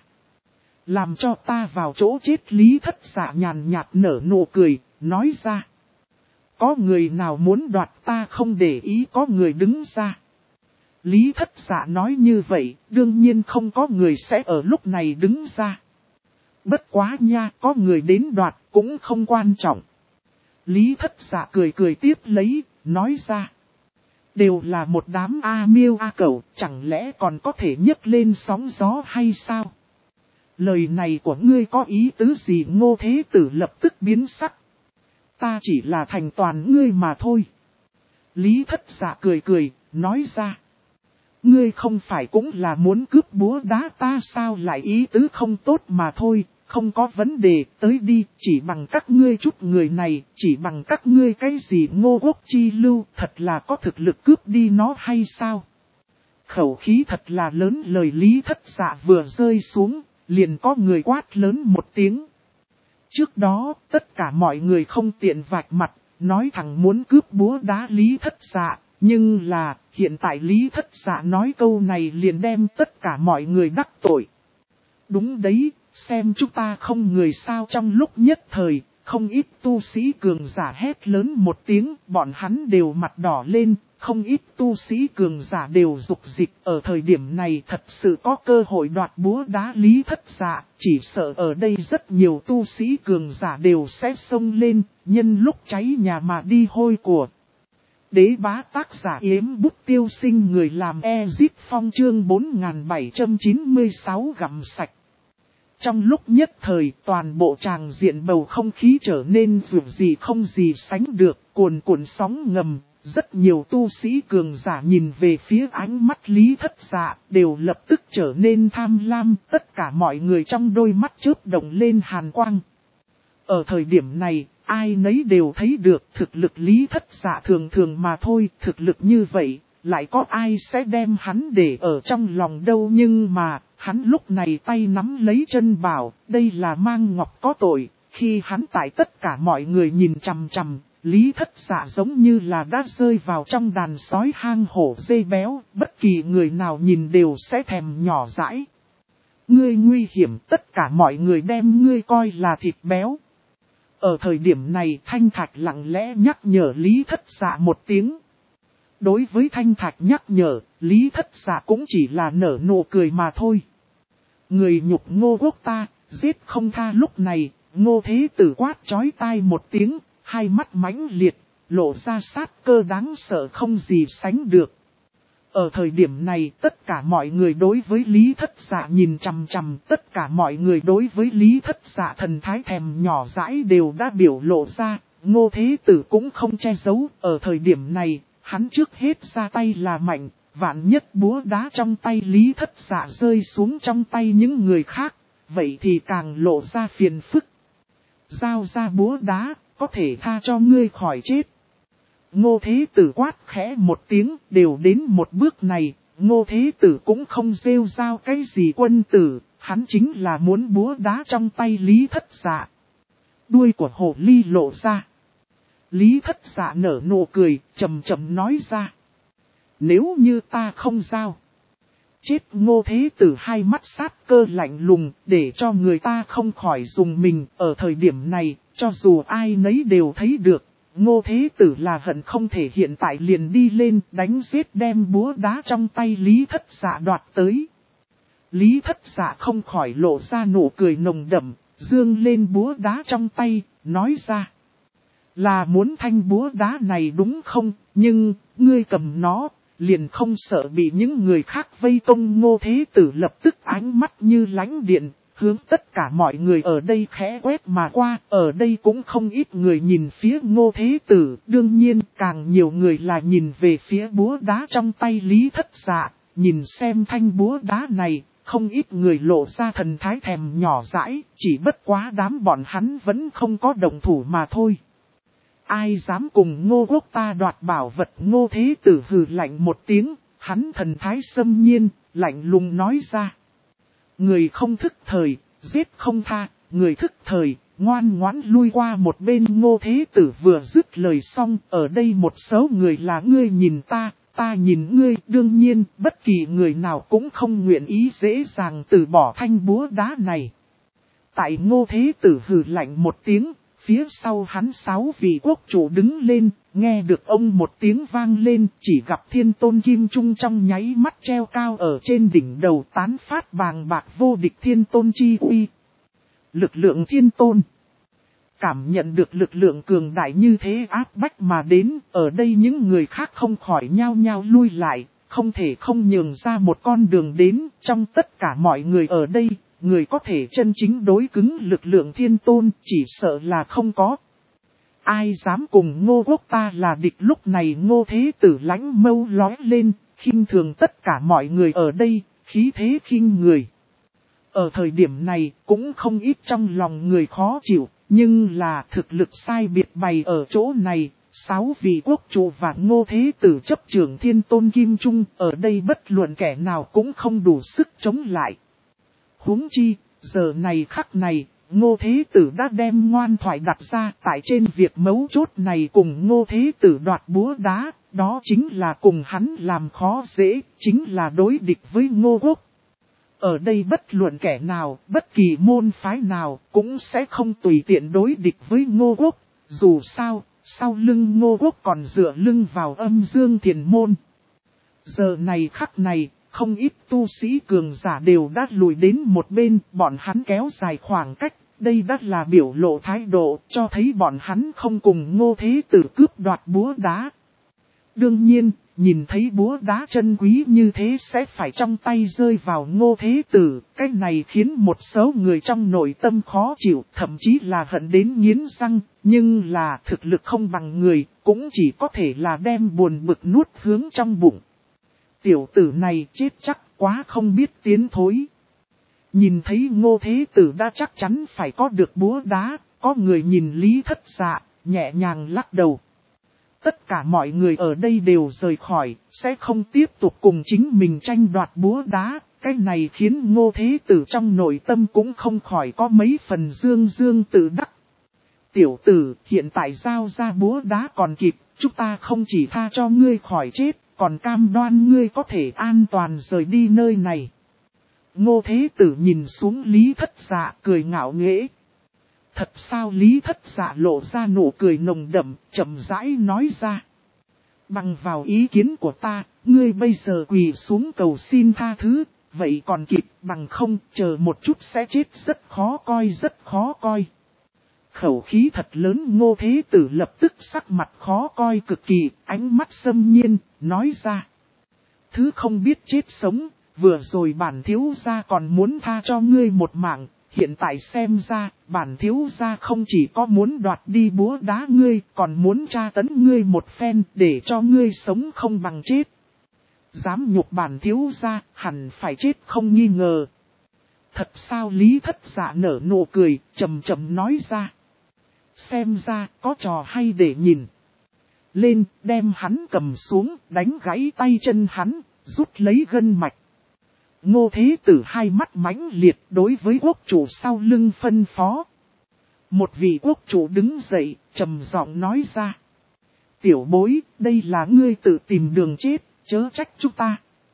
Làm cho ta vào chỗ chết. Lý Thất Dạ nhàn nhạt nở nụ cười, nói ra. Có người nào muốn đoạt ta không để ý, có người đứng ra. Lý Thất Dạ nói như vậy, đương nhiên không có người sẽ ở lúc này đứng ra. Bất quá nha, có người đến đoạt cũng không quan trọng. Lý Thất Dạ cười cười tiếp lấy, nói ra. Đều là một đám A miêu A cẩu, chẳng lẽ còn có thể nhấc lên sóng gió hay sao? Lời này của ngươi có ý tứ gì? Ngô Thế Tử lập tức biến sắc. Ta chỉ là thành toàn ngươi mà thôi. Lý Thất Dạ cười cười, nói ra. Ngươi không phải cũng là muốn cướp búa đá ta sao, lại ý tứ không tốt mà thôi, không có vấn đề, tới đi, chỉ bằng các ngươi chút người này, chỉ bằng các ngươi cái gì Ngô Quốc chi lưu, thật là có thực lực cướp đi nó hay sao? Khẩu khí thật là lớn, lời Lý Thất Dạ vừa rơi xuống, liền có người quát lớn một tiếng. Trước đó, tất cả mọi người không tiện vạch mặt, nói thẳng muốn cướp búa đá Lý Thất Dạ, nhưng là, hiện tại Lý Thất Dạ nói câu này liền đem tất cả mọi người đắc tội. Đúng đấy, xem chúng ta không người sao. Trong lúc nhất thời, không ít tu sĩ cường giả hét lớn một tiếng, bọn hắn đều mặt đỏ lên, không ít tu sĩ cường giả đều dục dịch. Ở thời điểm này thật sự có cơ hội đoạt búa đá Lý Thất Dạ, chỉ sợ ở đây rất nhiều tu sĩ cường giả đều sẽ xông lên, nhân lúc cháy nhà mà đi hôi của. Đế bá tác giả Yếm Bút Tiêu Sinh, người làm Ezip Phong, chương 4796 gặm sạch. Trong lúc nhất thời, toàn bộ tràng diện bầu không khí trở nên rủi gì không gì sánh được, cuồn cuộn sóng ngầm. Rất nhiều tu sĩ cường giả nhìn về phía ánh mắt Lý Thất Dạ, đều lập tức trở nên tham lam, tất cả mọi người trong đôi mắt chớp động lên hàn quang. Ở thời điểm này, ai nấy đều thấy được thực lực Lý Thất Dạ thường thường mà thôi, thực lực như vậy, lại có ai sẽ đem hắn để ở trong lòng đâu. Nhưng mà, hắn lúc này tay nắm lấy chân bảo, đây là mang ngọc có tội, khi hắn tại tất cả mọi người nhìn chằm chằm, Lý Thất Dạ giống như là đã rơi vào trong đàn sói hang hổ dê béo, bất kỳ người nào nhìn đều sẽ thèm nhỏ dãi. Ngươi nguy hiểm, tất cả mọi người đem ngươi coi là thịt béo. Ở thời điểm này Thanh Thạch lặng lẽ nhắc nhở Lý Thất Dạ một tiếng. Đối với Thanh Thạch nhắc nhở, Lý Thất Dạ cũng chỉ là nở nụ cười mà thôi. Người nhục Ngô Quốc ta, giết không tha. Lúc này, Ngô Thế Tử quát chói tai một tiếng, hai mắt mãnh liệt, lộ ra sát cơ đáng sợ không gì sánh được. Ở thời điểm này tất cả mọi người đối với Lý Thất Dạ nhìn chằm chằm, tất cả mọi người đối với Lý Thất Dạ thần thái thèm nhỏ dãi đều đã biểu lộ ra, Ngô Thế Tử cũng không che giấu. Ở thời điểm này, hắn trước hết ra tay là mạnh, vạn nhất búa đá trong tay Lý Thất Dạ rơi xuống trong tay những người khác, vậy thì càng lộ ra phiền phức. Giao ra búa đá, có thể tha cho ngươi khỏi chết. Ngô Thế Tử quát khẽ một tiếng, đều đến một bước này, Ngô Thế Tử cũng không rêu rao cái gì quân tử, hắn chính là muốn búa đá trong tay Lý Thất Dạ. Đuôi của hồ ly lộ ra. Lý Thất Dạ nở nụ cười, chậm chậm nói ra. Nếu như ta không giao. Chết. Ngô Thế Tử hai mắt sát cơ lạnh lùng, để cho người ta không khỏi dùng mình. Ở thời điểm này, cho dù ai nấy đều thấy được, Ngô Thế Tử là hận không thể hiện tại liền đi lên đánh giết đem búa đá trong tay Lý Thất Dạ đoạt tới. Lý Thất Dạ không khỏi lộ ra nụ cười nồng đậm, dương lên búa đá trong tay, nói ra. Là muốn thanh búa đá này đúng không, nhưng, ngươi cầm nó, liền không sợ bị những người khác vây công. Ngô Thế Tử lập tức ánh mắt như lánh điện, hướng tất cả mọi người ở đây khẽ quét mà qua. Ở đây cũng không ít người nhìn phía Ngô Thế Tử, đương nhiên càng nhiều người là nhìn về phía búa đá trong tay Lý Thất Dạ. Nhìn xem thanh búa đá này, không ít người lộ ra thần thái thèm nhỏ dãi, chỉ bất quá đám bọn hắn vẫn không có động thủ mà thôi. Ai dám cùng Ngô Quốc ta đoạt bảo vật. Ngô Thế Tử hừ lạnh một tiếng, hắn thần thái xâm nhiên, lạnh lùng nói ra. Người không thức thời, giết không tha, người thức thời, ngoan ngoãn lui qua một bên. Ngô Thế Tử vừa dứt lời xong, ở đây một số người là ngươi nhìn ta, ta nhìn ngươi. Đương nhiên, bất kỳ người nào cũng không nguyện ý dễ dàng từ bỏ thanh búa đá này. Tại Ngô Thế Tử hừ lạnh một tiếng, phía sau hắn 6 vị quốc chủ đứng lên, nghe được ông một tiếng vang lên, chỉ gặp Thiên Tôn Kim Trung trong nháy mắt treo cao ở trên đỉnh đầu, tán phát bàng bạc vô địch Thiên Tôn chi uy. Lực lượng Thiên Tôn. Cảm nhận được lực lượng cường đại như thế áp bách mà đến, ở đây những người khác không khỏi nhao nhao lui lại, không thể không nhường ra một con đường đến. Trong tất cả mọi người ở đây, người có thể chân chính đối cứng lực lượng Thiên Tôn chỉ sợ là không có. Ai dám cùng Ngô Quốc ta là địch. Lúc này Ngô Thế Tử lãnh mâu lói lên, khinh thường tất cả mọi người ở đây, khí thế khinh người. Ở thời điểm này cũng không ít trong lòng người khó chịu, nhưng là thực lực sai biệt bày ở chỗ này. 6 vị quốc chủ và Ngô Thế Tử chấp trưởng Thiên Tôn Kim Trung, ở đây bất luận kẻ nào cũng không đủ sức chống lại. Huống chi, giờ này khắc này, Ngô Thế Tử đã đem ngoan thoại đặt ra tại trên việc mấu chốt này cùng Ngô Thế Tử đoạt búa đá, đó chính là cùng hắn làm khó dễ, chính là đối địch với Ngô Quốc. Ở đây bất luận kẻ nào, bất kỳ môn phái nào cũng sẽ không tùy tiện đối địch với Ngô Quốc, dù sao. Sau lưng Ngô Quốc còn dựa lưng vào Âm Dương Thiền Môn. Giờ này khắc này, không ít tu sĩ cường giả đều đã lùi đến một bên, bọn hắn kéo dài khoảng cách. Đây đã là biểu lộ thái độ, cho thấy bọn hắn không cùng Ngô Thế Tử cướp đoạt búa đá. Đương nhiên, nhìn thấy búa đá chân quý như thế sẽ phải trong tay rơi vào Ngô Thế Tử. Cái này khiến một số người trong nội tâm khó chịu, thậm chí là hận đến nghiến răng. Nhưng là thực lực không bằng người, cũng chỉ có thể là đem buồn bực nuốt hướng trong bụng. Tiểu tử này chết chắc quá không biết tiến thối. Nhìn thấy Ngô Thế Tử đã chắc chắn phải có được búa đá, có người nhìn Lý Thất Dạ, nhẹ nhàng lắc đầu. Tất cả mọi người ở đây đều rời khỏi, sẽ không tiếp tục cùng chính mình tranh đoạt búa đá. Cái này khiến Ngô Thế Tử trong nội tâm cũng không khỏi có mấy phần dương tự đắc. Tiểu tử, hiện tại giao ra búa đá còn kịp, chúng ta không chỉ tha cho ngươi khỏi chết, còn cam đoan ngươi có thể an toàn rời đi nơi này. Ngô Thế Tử nhìn xuống Lý Thất Dạ cười ngạo nghễ. Thật sao? Lý Thất Dạ lộ ra nụ cười nồng đậm, chậm rãi nói ra. Bằng vào ý kiến của ta, ngươi bây giờ quỳ xuống cầu xin tha thứ, vậy còn kịp, bằng không chờ một chút sẽ chết rất khó coi. Khẩu khí thật lớn. Ngô Thế Tử lập tức sắc mặt khó coi cực kỳ, ánh mắt xâm nhiên, nói ra. Thứ không biết chết sống, vừa rồi bản thiếu gia còn muốn tha cho ngươi một mạng, hiện tại xem ra, bản thiếu gia không chỉ có muốn đoạt đi búa đá ngươi, còn muốn tra tấn ngươi một phen để cho ngươi sống không bằng chết. Dám nhục bản thiếu gia, hẳn phải chết không nghi ngờ. Thật sao? Lý Thất Dạ nở nụ cười, trầm nói ra. Xem ra, có trò hay để nhìn. Lên, đem hắn cầm xuống, đánh gãy tay chân hắn, rút lấy gân mạch. Ngô Thế Tử hai mắt mãnh liệt đối với quốc chủ sau lưng phân phó. Một vị quốc chủ đứng dậy, trầm giọng nói ra. Tiểu bối, đây là ngươi tự tìm đường chết, chớ trách chúng ta.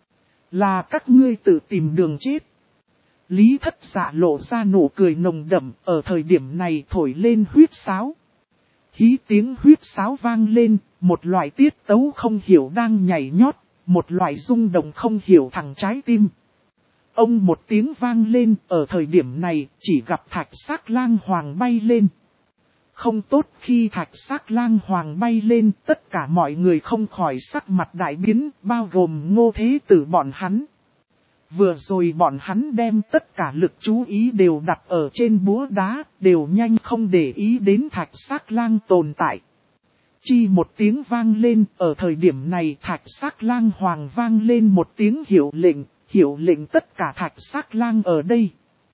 Là các ngươi tự tìm đường chết. Lý Thất Dạ lộ ra nụ cười nồng đậm, ở thời điểm này thổi lên huyết sáo. Hí tiếng huyết sáo vang lên, một loại tiết tấu không hiểu đang nhảy nhót, một loại rung động không hiểu thẳng trái tim. Ông một tiếng vang lên, ở thời điểm này chỉ gặp Thạch Sắc Lang Hoàng bay lên. Không tốt, khi Thạch Sắc Lang Hoàng bay lên, tất cả mọi người không khỏi sắc mặt đại biến, bao gồm Ngô Thế Tử bọn hắn. Vừa rồi bọn hắn đem tất cả lực chú ý đều đặt ở trên búa đá, đều nhanh không để ý đến Thạch Sắc Lang tồn tại. Chi một tiếng vang lên, ở thời điểm này Thạch Sắc Lang Hoàng vang lên một tiếng hiệu lệnh tất cả Thạch Sắc Lang ở đây.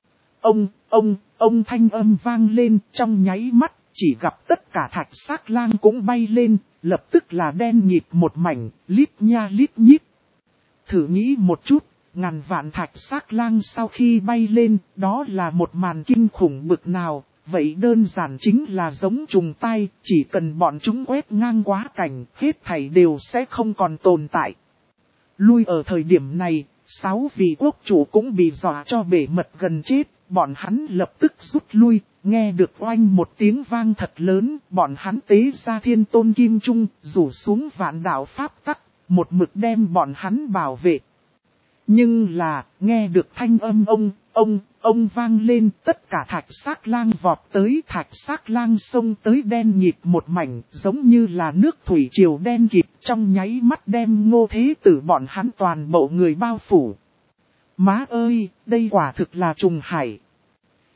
Ông thanh âm vang lên, trong nháy mắt, chỉ gặp tất cả Thạch Sắc Lang cũng bay lên, lập tức là đen nhịp một mảnh, lít nha lít nhít. Thử nghĩ một chút, ngàn vạn Thạch Sắc Lang sau khi bay lên, đó là một màn kinh khủng bực nào, vậy đơn giản chính là giống trùng tai, chỉ cần bọn chúng quét ngang quá cảnh, hết thảy đều sẽ không còn tồn tại. Lui ở thời điểm này, 6 vị quốc chủ cũng bị dọa cho bể mật gần chết, bọn hắn lập tức rút lui, nghe được oanh một tiếng vang thật lớn, bọn hắn tế ra Thiên Tôn Kim Trung, rủ xuống vạn đạo pháp tắc, một mực đem bọn hắn bảo vệ. Nhưng là, nghe được thanh âm ông vang lên, tất cả Thạch Sắc Lang vọt tới, Thạch Sắc Lang xông tới đen nhịp một mảnh, giống như là nước thủy triều đen kịt, trong nháy mắt đem Ngô Thế Tử bọn hắn toàn bộ người bao phủ. Má ơi, đây quả thực là trùng hải.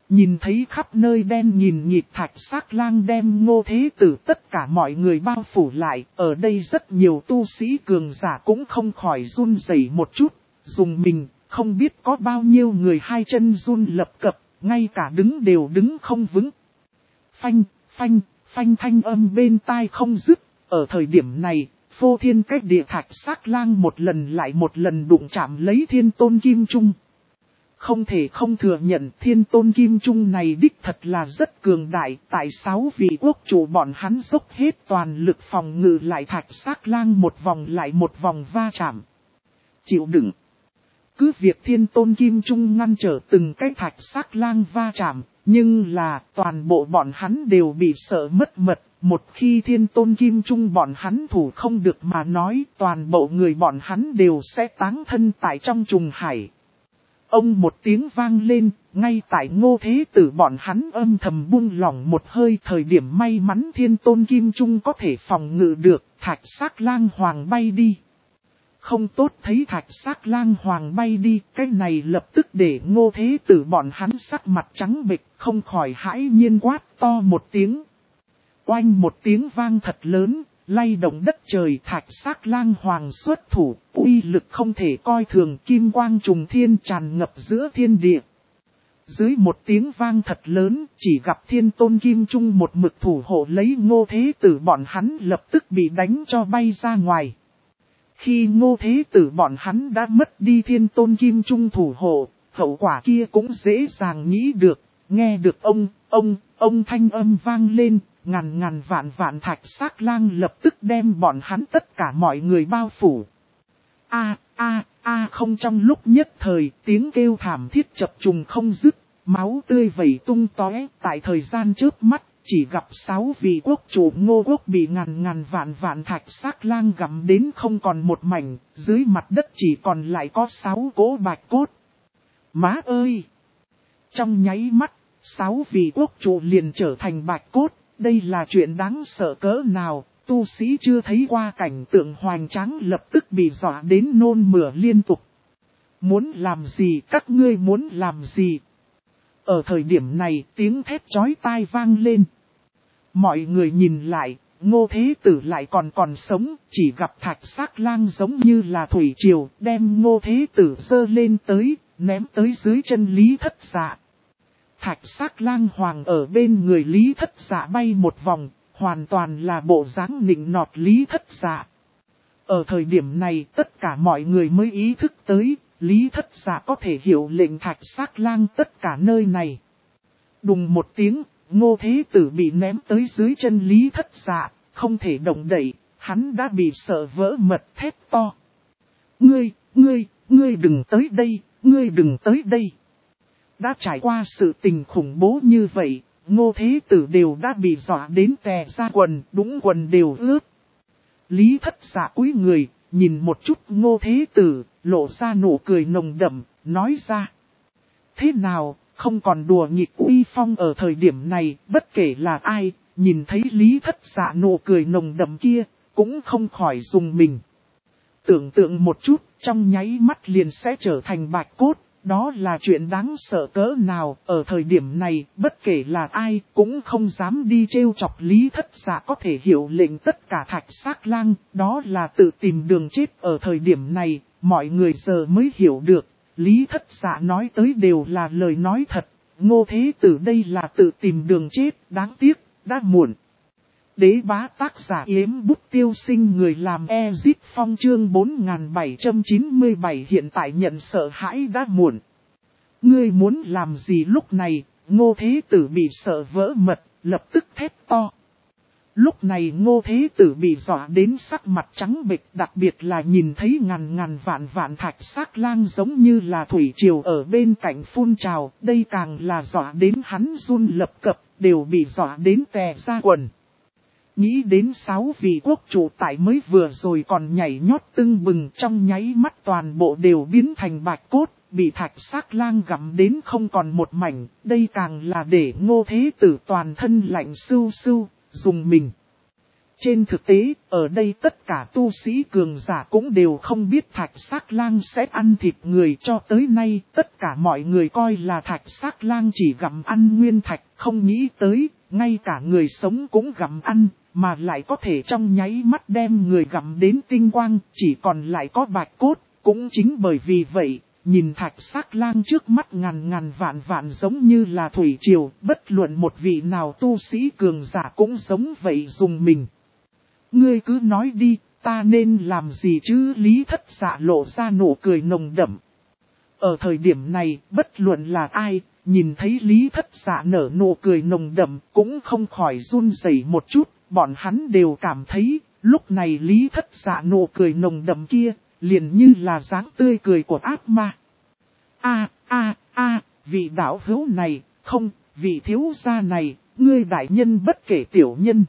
Nhìn thấy khắp nơi đen nghìn nghịt Thạch Sắc Lang đem Ngô Thế Tử tất cả mọi người bao phủ lại, ở đây rất nhiều tu sĩ cường giả cũng không khỏi run rẩy một chút, dùng mình, không biết có bao nhiêu người hai chân run lập cập, ngay cả đứng đều đứng không vững. Phanh, phanh, phanh thanh âm bên tai không dứt, ở thời điểm này, phô thiên cách địa Thạch Sắc Lang một lần lại một lần đụng chạm lấy Thiên Tôn Kim Trung. Không thể không thừa nhận Thiên Tôn Kim Trung này đích thật là rất cường đại, tại 6 vị quốc chủ bọn hắn dốc hết toàn lực phòng ngự lại Thạch Sắc Lang một vòng lại một vòng va chạm. Chịu đựng. Cứ việc Thiên Tôn Kim Trung ngăn trở từng cái Thạch Sắc Lang va chạm, nhưng là toàn bộ bọn hắn đều bị sợ mất mật. Một khi Thiên Tôn Kim Trung bọn hắn thủ không được mà nói, toàn bộ người bọn hắn đều sẽ táng thân tại trong trùng hải. Ông một tiếng vang lên, ngay tại Ngô Thế Tử bọn hắn âm thầm buông lỏng một hơi, thời điểm may mắn Thiên Tôn Kim Trung có thể phòng ngự được, Thạch Sắc Lang Hoàng bay đi. Không tốt thấy Thạch Sắc Lang Hoàng bay đi, cái này lập tức để Ngô Thế Tử bọn hắn sắc mặt trắng bệch, không khỏi hãi nhiên quát to một tiếng. Oanh một tiếng vang thật lớn, lay động đất trời. Thạch Sắc Lang Hoàng xuất thủ, uy lực không thể coi thường, kim quang trùng thiên tràn ngập giữa thiên địa. Dưới một tiếng vang thật lớn, chỉ gặp Thiên Tôn Kim Trung một mực thủ hộ lấy Ngô Thế Tử bọn hắn lập tức bị đánh cho bay ra ngoài. Khi Ngô Thế Tử bọn hắn đã mất đi Thiên Tôn Kim Trung thủ hộ, hậu quả kia cũng dễ dàng nghĩ được. Nghe được ông thanh âm vang lên, ngàn vạn Thạch Sắc Lang lập tức đem bọn hắn tất cả mọi người bao phủ. Không, trong lúc nhất thời, tiếng kêu thảm thiết chập trùng không dứt, máu tươi vẩy tung tóe. Tại thời gian chớp mắt, chỉ gặp 6 vị quốc chủ Ngô quốc bị ngàn vạn Thạch Sắc Lang gặm đến không còn một mảnh, dưới mặt đất chỉ còn lại có 6 cỗ bạch cốt. Má ơi! Trong nháy mắt, 6 vị quốc chủ liền trở thành bạch cốt, đây là chuyện đáng sợ cỡ nào, tu sĩ chưa thấy qua cảnh tượng hoành tráng lập tức bị dọa đến nôn mửa liên tục. Muốn làm gì, các ngươi muốn làm gì? Ở thời điểm này tiếng thét chói tai vang lên. Mọi người nhìn lại, Ngô Thế Tử lại còn sống, chỉ gặp Thạch Sắc Lang giống như là thủy triều, đem Ngô Thế Tử giơ lên tới, ném tới dưới chân Lý Thất Dạ. Thạch Sắc Lang Hoàng ở bên người Lý Thất Dạ bay một vòng, hoàn toàn là bộ dáng nịnh nọt Lý Thất Dạ. Ở thời điểm này tất cả mọi người mới ý thức tới, Lý Thất Dạ có thể hiệu lệnh Thạch Sắc Lang tất cả nơi này. Đùng một tiếng, Ngô Thế Tử bị ném tới dưới chân Lý Thất Dạ, không thể động đậy, hắn đã bị sợ vỡ mật thét to. Ngươi đừng tới đây, ngươi đừng tới đây. Đã trải qua sự tình khủng bố như vậy, Ngô Thế Tử đều đã bị dọa đến tè ra quần, đúng quần đều ướt. Lý Thất Dạ cúi người, nhìn một chút Ngô Thế Tử, lộ ra nụ cười nồng đậm, nói ra. Thế nào, không còn đùa nghịch uy phong ở thời điểm này, bất kể là ai, nhìn thấy Lý Thất Dạ nụ cười nồng đậm kia, cũng không khỏi dùng mình. Tưởng tượng một chút, trong nháy mắt liền sẽ trở thành bạch cốt. Đó là chuyện đáng sợ cỡ nào, ở thời điểm này, bất kể là ai, cũng không dám đi trêu chọc Lý Thất Dạ có thể hiệu lệnh tất cả Thạch Sắc Lang, đó là tự tìm đường chết. Ở thời điểm này, mọi người giờ mới hiểu được, Lý Thất Dạ nói tới đều là lời nói thật, Ngô Thế Tử đây là tự tìm đường chết, đáng tiếc, đã muộn. Đế bá tác giả Yếm Bút Tiêu Sinh, người làm Ezit Phong chương 4797, hiện tại nhận sợ hãi đã muộn. Ngươi muốn làm gì lúc này? Ngô Thế Tử bị sợ vỡ mật, lập tức thét to. Lúc này Ngô Thế Tử bị dọa đến sắc mặt trắng bệch, đặc biệt là nhìn thấy ngàn vạn Thạch Sắc Lang giống như là thủy triều ở bên cạnh phun trào, đây càng là dọa đến hắn run lập cập, đều bị dọa đến tè ra quần. Nghĩ đến 6 vị quốc chủ tại mới vừa rồi còn nhảy nhót tưng bừng, trong nháy mắt toàn bộ đều biến thành bạch cốt, bị Thạch Sắc Lang gặm đến không còn một mảnh, đây càng là để Ngô Thế Tử toàn thân lạnh sưu sưu, dùng mình. Trên thực tế, ở đây tất cả tu sĩ cường giả cũng đều không biết Thạch Sắc Lang sẽ ăn thịt người cho tới nay. Tất cả mọi người coi là Thạch Sắc Lang chỉ gặm ăn nguyên thạch, không nghĩ tới, ngay cả người sống cũng gặm ăn, mà lại có thể trong nháy mắt đem người gặm đến tinh quang, chỉ còn lại có bạch cốt. Cũng chính bởi vì vậy, nhìn Thạch Sắc Lang trước mắt ngàn vạn giống như là thủy triều, bất luận một vị nào tu sĩ cường giả cũng giống vậy dùng mình. Ngươi cứ nói đi, ta nên làm gì chứ? Lý Thất Dạ lộ ra nụ cười nồng đậm. Ở thời điểm này, bất luận là ai, nhìn thấy Lý Thất Dạ nở nụ cười nồng đậm cũng không khỏi run rẩy một chút, bọn hắn đều cảm thấy, lúc này Lý Thất Dạ nụ cười nồng đậm kia, liền như là dáng tươi cười của ác ma. Vị đạo hữu này, không, vị thiếu gia này, ngươi đại nhân bất kể tiểu nhân.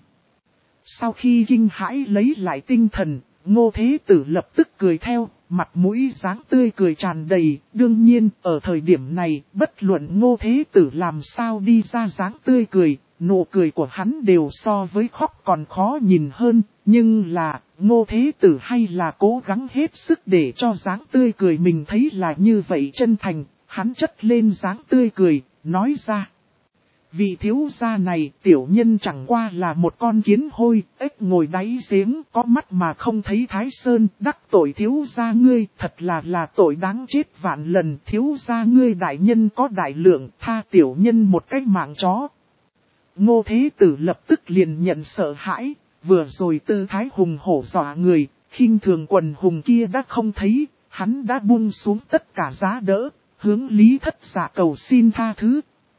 Sau khi kinh hãi lấy lại tinh thần, Ngô Thế Tử lập tức cười theo, mặt mũi dáng tươi cười tràn đầy. Đương nhiên, ở thời điểm này, bất luận Ngô Thế Tử làm sao đi ra dáng tươi cười, nụ cười của hắn đều so với khóc còn khó nhìn hơn. Nhưng là, Ngô Thế Tử hay là cố gắng hết sức để cho dáng tươi cười mình thấy là như vậy chân thành. Hắn chất lên dáng tươi cười, nói ra. Vị thiếu gia này, tiểu nhân chẳng qua là một con kiến hôi, ếch ngồi đáy giếng, có mắt mà không thấy Thái Sơn, đắc tội thiếu gia ngươi, thật là tội đáng chết vạn lần. Thiếu gia ngươi đại nhân có đại lượng, tha tiểu nhân một cái mạng chó. Ngô Thế Tử lập tức liền nhận sợ hãi, vừa rồi tư thái hùng hổ dọa người, khinh thường quần hùng kia đã không thấy, hắn đã buông xuống tất cả giá đỡ, hướng Lý Thất Dạ cầu xin tha thứ.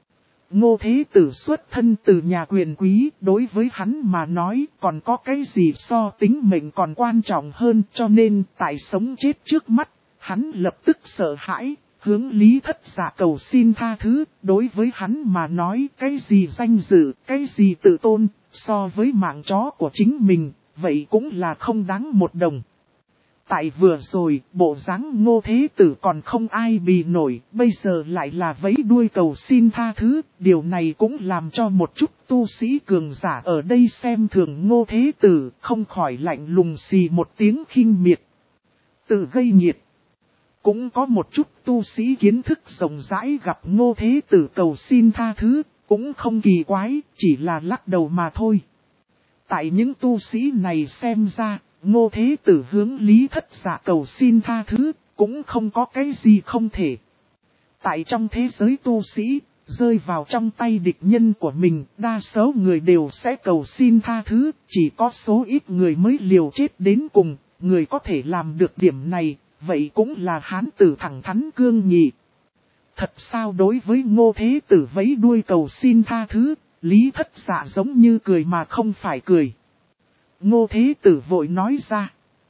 Ngô Thế Tử xuất thân từ nhà quyền quý, đối với hắn mà nói còn có cái gì so tính mệnh còn quan trọng hơn, cho nên tại sống chết trước mắt, hắn lập tức sợ hãi, hướng Lý Thất Dạ cầu xin tha thứ. Đối với hắn mà nói cái gì danh dự, cái gì tự tôn, so với mạng chó của chính mình, vậy cũng là không đáng một đồng. Tại vừa rồi, bộ dáng Ngô Thế Tử còn không ai bì nổi, bây giờ lại là vẫy đuôi cầu xin tha thứ, điều này cũng làm cho một chút tu sĩ cường giả ở đây xem thường Ngô Thế Tử, không khỏi lạnh lùng xì một tiếng khinh miệt. Tự gây nghiệt. Cũng có một chút tu sĩ kiến thức rộng rãi gặp Ngô Thế Tử cầu xin tha thứ, cũng không kỳ quái, chỉ là lắc đầu mà thôi. Tại những tu sĩ này xem ra, Ngô Thế Tử hướng Lý Thất Dạ cầu xin tha thứ, cũng không có cái gì không thể. Tại trong thế giới tu sĩ, rơi vào trong tay địch nhân của mình, đa số người đều sẽ cầu xin tha thứ, chỉ có số ít người mới liều chết đến cùng, người có thể làm được điểm này, vậy cũng là hán tử thẳng thắn cương nghị. Thật sao đối với Ngô Thế Tử vẫy đuôi cầu xin tha thứ, Lý Thất Dạ giống như cười mà không phải cười. Ngô Thế Tử vội nói ra.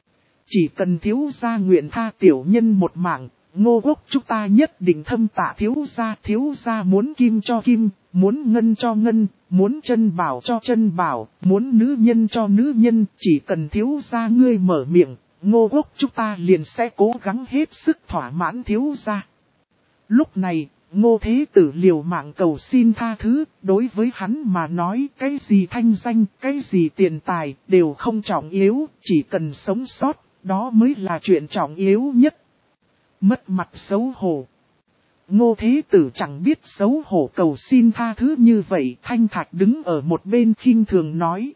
Chỉ cần thiếu gia nguyện tha tiểu nhân một mạng, Ngô quốc chúng ta nhất định thâm tạ thiếu gia muốn kim cho kim, muốn ngân cho ngân, muốn chân bảo cho chân bảo, muốn nữ nhân cho nữ nhân, chỉ cần thiếu gia ngươi mở miệng, Ngô quốc chúng ta liền sẽ cố gắng hết sức thỏa mãn thiếu gia. Lúc này, Ngô Thế Tử liều mạng cầu xin tha thứ, đối với hắn mà nói cái gì thanh danh, cái gì tiền tài, đều không trọng yếu, chỉ cần sống sót, đó mới là chuyện trọng yếu nhất. Mất mặt xấu hổ. Ngô Thế Tử chẳng biết xấu hổ cầu xin tha thứ như vậy, Thanh Thạch đứng ở một bên khinh thường nói.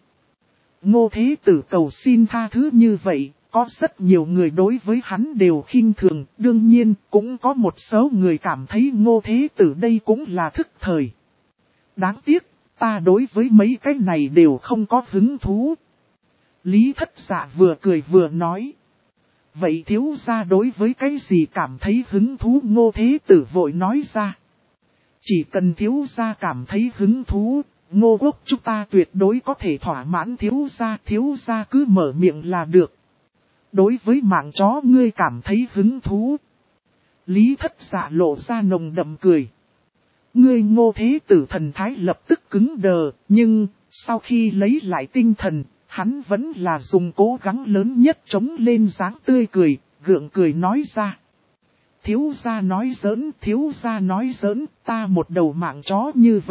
Ngô Thế Tử cầu xin tha thứ như vậy. Có rất nhiều người đối với hắn đều khinh thường, đương nhiên cũng có một số người cảm thấy Ngô Thế Tử đây cũng là thức thời. Đáng tiếc, ta đối với mấy cái này đều không có hứng thú. Lý Thất Dạ vừa cười vừa nói. Vậy thiếu gia đối với cái gì cảm thấy hứng thú? Ngô Thế Tử vội nói ra. Chỉ cần thiếu gia cảm thấy hứng thú, Ngô quốc chúng ta tuyệt đối có thể thỏa mãn thiếu gia cứ mở miệng là được. Đối với mạng chó ngươi cảm thấy hứng thú. Lý Thất Dạ lộ ra nồng đậm cười. Ngươi Ngô Thế Tử thần thái lập tức cứng đờ, nhưng sau khi lấy lại tinh thần, hắn vẫn là dùng cố gắng lớn nhất chống lên dáng tươi cười, gượng cười nói ra. Thiếu gia nói giỡn, ta một đầu mạng chó như vậy,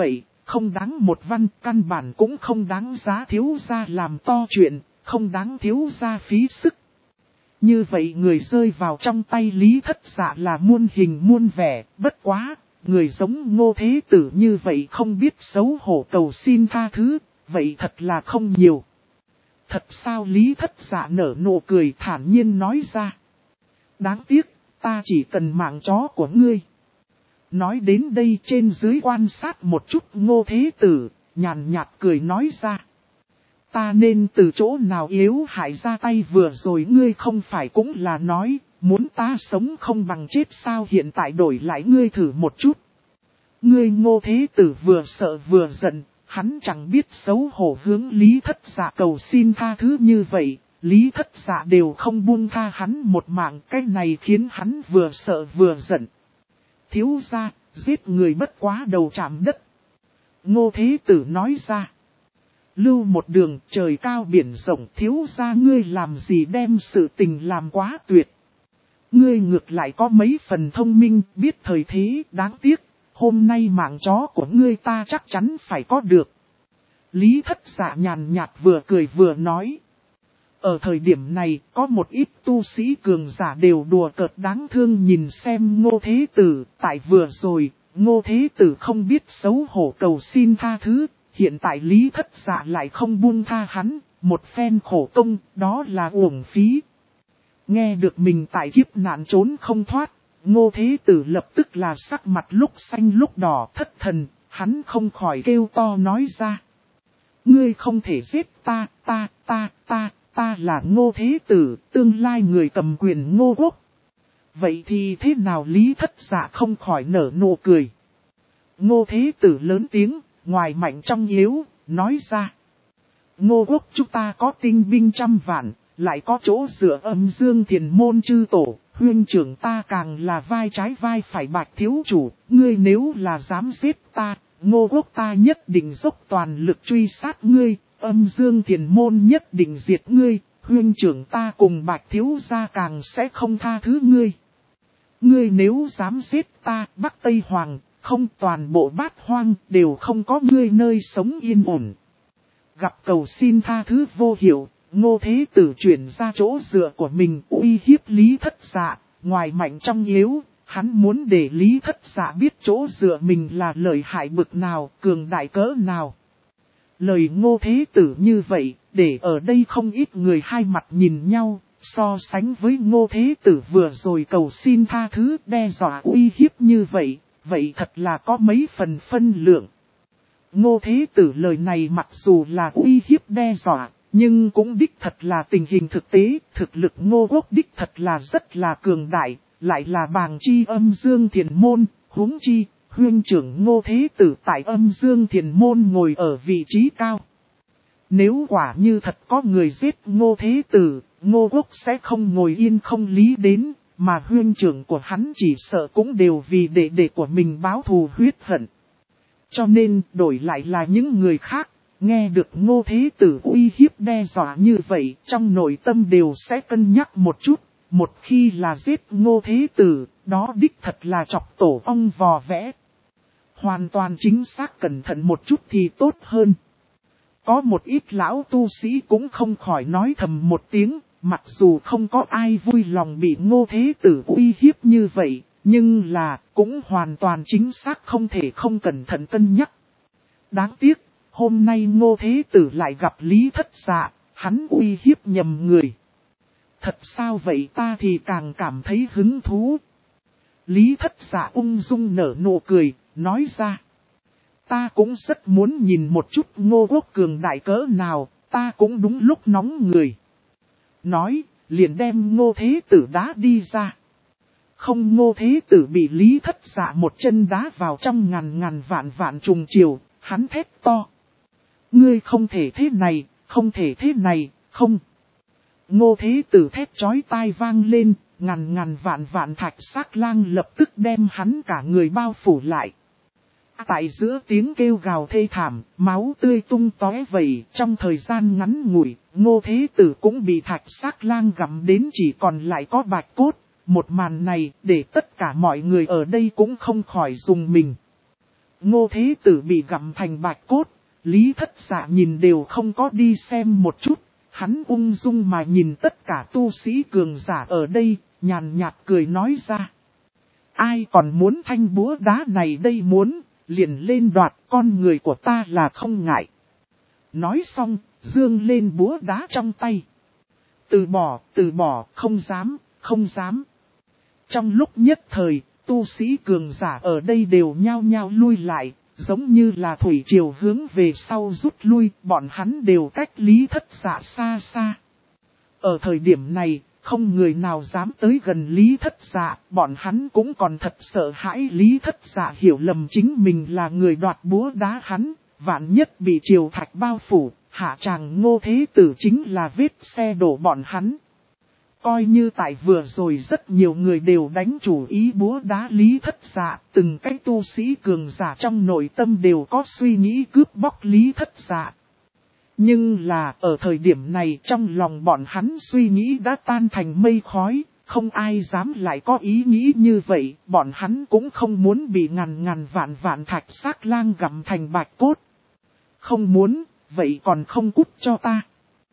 không đáng một văn, căn bản cũng không đáng giá thiếu gia làm to chuyện, không đáng thiếu gia phí sức. Như vậy người rơi vào trong tay Lý Thất Dạ là muôn hình muôn vẻ, bất quá, người giống Ngô Thế Tử như vậy không biết xấu hổ cầu xin tha thứ, vậy thật là không nhiều. Thật sao? Lý Thất Dạ nở nụ cười thản nhiên nói ra. Đáng tiếc, ta chỉ cần mạng chó của ngươi. Nói đến đây trên dưới quan sát một chút Ngô Thế Tử, nhàn nhạt cười nói ra. Ta nên từ chỗ nào yếu hại ra tay vừa rồi, ngươi không phải cũng là nói, muốn ta sống không bằng chết sao? Hiện tại đổi lại ngươi thử một chút. Ngươi Ngô Thế Tử vừa sợ vừa giận, hắn chẳng biết xấu hổ hướng Lý Thất Dạ cầu xin tha thứ như vậy, Lý Thất Dạ đều không buông tha hắn một mạng, cái này khiến hắn vừa sợ vừa giận. Thiếu gia, giết người bất quá đầu chạm đất. Ngô Thế Tử nói ra. Lưu một đường trời cao biển rộng, thiếu gia ngươi làm gì đem sự tình làm quá tuyệt. Ngươi ngược lại có mấy phần thông minh, biết thời thế, đáng tiếc, hôm nay mạng chó của ngươi ta chắc chắn phải có được. Lý Thất Dạ nhàn nhạt vừa cười vừa nói. Ở thời điểm này, có một ít tu sĩ cường giả đều đùa cợt đáng thương nhìn xem Ngô Thế Tử, tại vừa rồi, Ngô Thế Tử không biết xấu hổ cầu xin tha thứ, hiện tại Lý Thất Dạ lại không buông tha hắn, một phen khổ công, đó là uổng phí. Nghe được mình tại kiếp nạn trốn không thoát, Ngô Thế Tử lập tức là sắc mặt lúc xanh lúc đỏ thất thần, hắn không khỏi kêu to nói ra. Ngươi không thể giết ta là Ngô Thế Tử, tương lai người cầm quyền Ngô Quốc. Vậy thì thế nào? Lý Thất Dạ không khỏi nở nụ cười. Ngô Thế Tử lớn tiếng, ngoài mạnh trong yếu, nói ra. Ngô Quốc chúng ta có tinh binh 100 vạn, lại có chỗ dựa Âm Dương Thiền Môn chư tổ, huynh trưởng ta càng là vai trái vai phải Bạch thiếu chủ, ngươi nếu là dám giết ta, Ngô Quốc ta nhất định dốc toàn lực truy sát ngươi, Âm Dương Thiền Môn nhất định diệt ngươi, huynh trưởng ta cùng Bạch thiếu gia càng sẽ không tha thứ ngươi. Ngươi nếu dám giết ta, Bắc Tây Hoàng, không toàn bộ Bát Hoang đều không có ngươi nơi sống yên ổn. Gặp cầu xin tha thứ vô hiệu, Ngô Thế Tử chuyển ra chỗ dựa của mình uy hiếp Lý Thất Dạ, ngoài mạnh trong yếu, hắn muốn để Lý Thất Dạ biết chỗ dựa mình là lợi hại bực nào, cường đại cỡ nào. Lời Ngô Thế Tử như vậy, để ở đây không ít người hai mặt nhìn nhau, so sánh với Ngô Thế Tử vừa rồi cầu xin tha thứ đe dọa uy hiếp như vậy, vậy thật là có mấy phần phân lượng. Ngô Thế Tử lời này mặc dù là uy hiếp đe dọa, nhưng cũng đích thật là tình hình thực tế, thực lực Ngô Quốc đích thật là rất là cường đại, lại là bàng chi Âm Dương Thiền Môn, huống chi, huynh trưởng Ngô Thế Tử tại Âm Dương Thiền Môn ngồi ở vị trí cao. Nếu quả như thật có người giết Ngô Thế Tử, Ngô Quốc sẽ không ngồi yên không lý đến, mà huynh trưởng của hắn chỉ sợ cũng đều vì đệ đệ của mình báo thù huyết hận. Cho nên đổi lại là những người khác, nghe được Ngô Thế Tử uy hiếp đe dọa như vậy, trong nội tâm đều sẽ cân nhắc một chút, một khi là giết Ngô Thế Tử, đó đích thật là chọc tổ ong vò vẽ. Hoàn toàn chính xác cẩn thận một chút thì tốt hơn. Có một ít lão tu sĩ cũng không khỏi nói thầm một tiếng, mặc dù không có ai vui lòng bị Ngô Thế Tử uy hiếp như vậy, nhưng là cũng hoàn toàn chính xác không thể không cẩn thận cân nhắc. Đáng tiếc, hôm nay Ngô Thế Tử lại gặp Lý Thất Dạ, hắn uy hiếp nhầm người. Thật sao vậy? Ta thì càng cảm thấy hứng thú. Lý Thất Dạ ung dung nở nụ cười, nói ra. Ta cũng rất muốn nhìn một chút Ngô Quốc cường đại cỡ nào, ta cũng đúng lúc nóng người. Nói, liền đem Ngô Thế Tử đá đi ra. Không, Ngô Thế Tử bị Lý Thất Dạ một chân đá vào trong ngàn vạn trùng chiều, hắn thét to. Ngươi không thể thế này, không thể thế này, không. Ngô Thế Tử thét chói tai vang lên, ngàn vạn thạch xác lang lập tức đem hắn cả người bao phủ lại. Tại giữa tiếng kêu gào thê thảm, máu tươi tung tóe vẩy, trong thời gian ngắn ngủi, Ngô Thế Tử cũng bị thạch xác lang gặm đến chỉ còn lại có bạch cốt. Một màn này để tất cả mọi người ở đây cũng không khỏi dùng mình. Ngô Thế Tử bị gặm thành bạch cốt, Lý Thất Dạ nhìn đều không có đi xem một chút, hắn ung dung mà nhìn tất cả tu sĩ cường giả ở đây, nhàn nhạt cười nói ra. Ai còn muốn thanh búa đá này đây muốn, liền lên đoạt, con người của ta là không ngại. Nói xong, dương lên búa đá trong tay. Từ bỏ, không dám, không dám. Trong lúc nhất thời, tu sĩ cường giả ở đây đều nhao nhao lui lại, giống như là thủy triều hướng về sau rút lui, bọn hắn đều cách Lý Thất Dạ xa xa. Ở thời điểm này, không người nào dám tới gần Lý Thất Dạ, bọn hắn cũng còn thật sợ hãi Lý Thất Dạ hiểu lầm chính mình là người đoạt búa đá hắn, vạn nhất bị triều thạch bao phủ, hạ tràng Ngô Thế Tử chính là vết xe đổ bọn hắn. Coi như tại vừa rồi rất nhiều người đều đánh chủ ý búa đá Lý Thất Dạ, từng cái tu sĩ cường giả trong nội tâm đều có suy nghĩ cướp bóc Lý Thất Dạ. Nhưng là ở thời điểm này trong lòng bọn hắn suy nghĩ đã tan thành mây khói, không ai dám lại có ý nghĩ như vậy, bọn hắn cũng không muốn bị ngàn vạn thạch xác lang gặm thành bạch cốt. Không muốn, vậy còn không cút cho ta.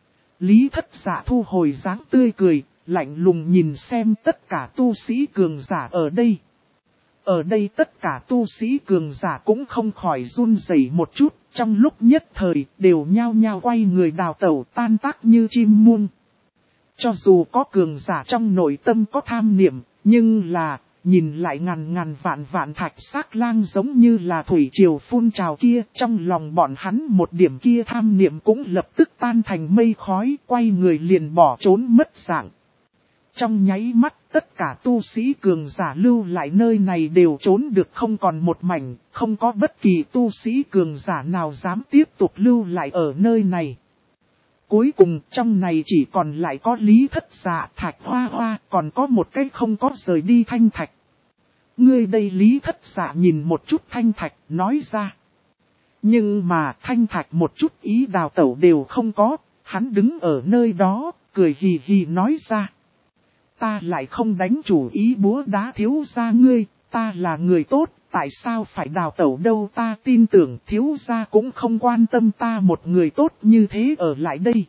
Lý Thất Dạ thu hồi dáng tươi cười, lạnh lùng nhìn xem tất cả tu sĩ cường giả ở đây. Ở đây tất cả tu sĩ cường giả cũng không khỏi run rẩy một chút, trong lúc nhất thời đều nhao nhao quay người đào tẩu tan tác như chim muông. Cho dù có cường giả trong nội tâm có tham niệm, nhưng là, nhìn lại ngàn vạn thạch xác lang giống như là thủy triều phun trào kia, trong lòng bọn hắn một điểm kia tham niệm cũng lập tức tan thành mây khói, quay người liền bỏ trốn mất dạng. Trong nháy mắt, tất cả tu sĩ cường giả lưu lại nơi này đều trốn được không còn một mảnh, không có bất kỳ tu sĩ cường giả nào dám tiếp tục lưu lại ở nơi này. Cuối cùng trong này chỉ còn lại có Lý Thất Dạ, Thạch Hoa Hoa, còn có một cái không có rời đi Thanh Thạch. Ngươi đây Lý Thất Dạ nhìn một chút Thanh Thạch, nói ra. Nhưng mà Thanh Thạch một chút ý đào tẩu đều không có, hắn đứng ở nơi đó, cười hì hì nói ra. Ta lại không đánh chủ ý búa đá thiếu gia ngươi, ta là người tốt, tại sao phải đào tẩu đâu, ta tin tưởng thiếu gia cũng không quan tâm ta một người tốt như thế ở lại đây.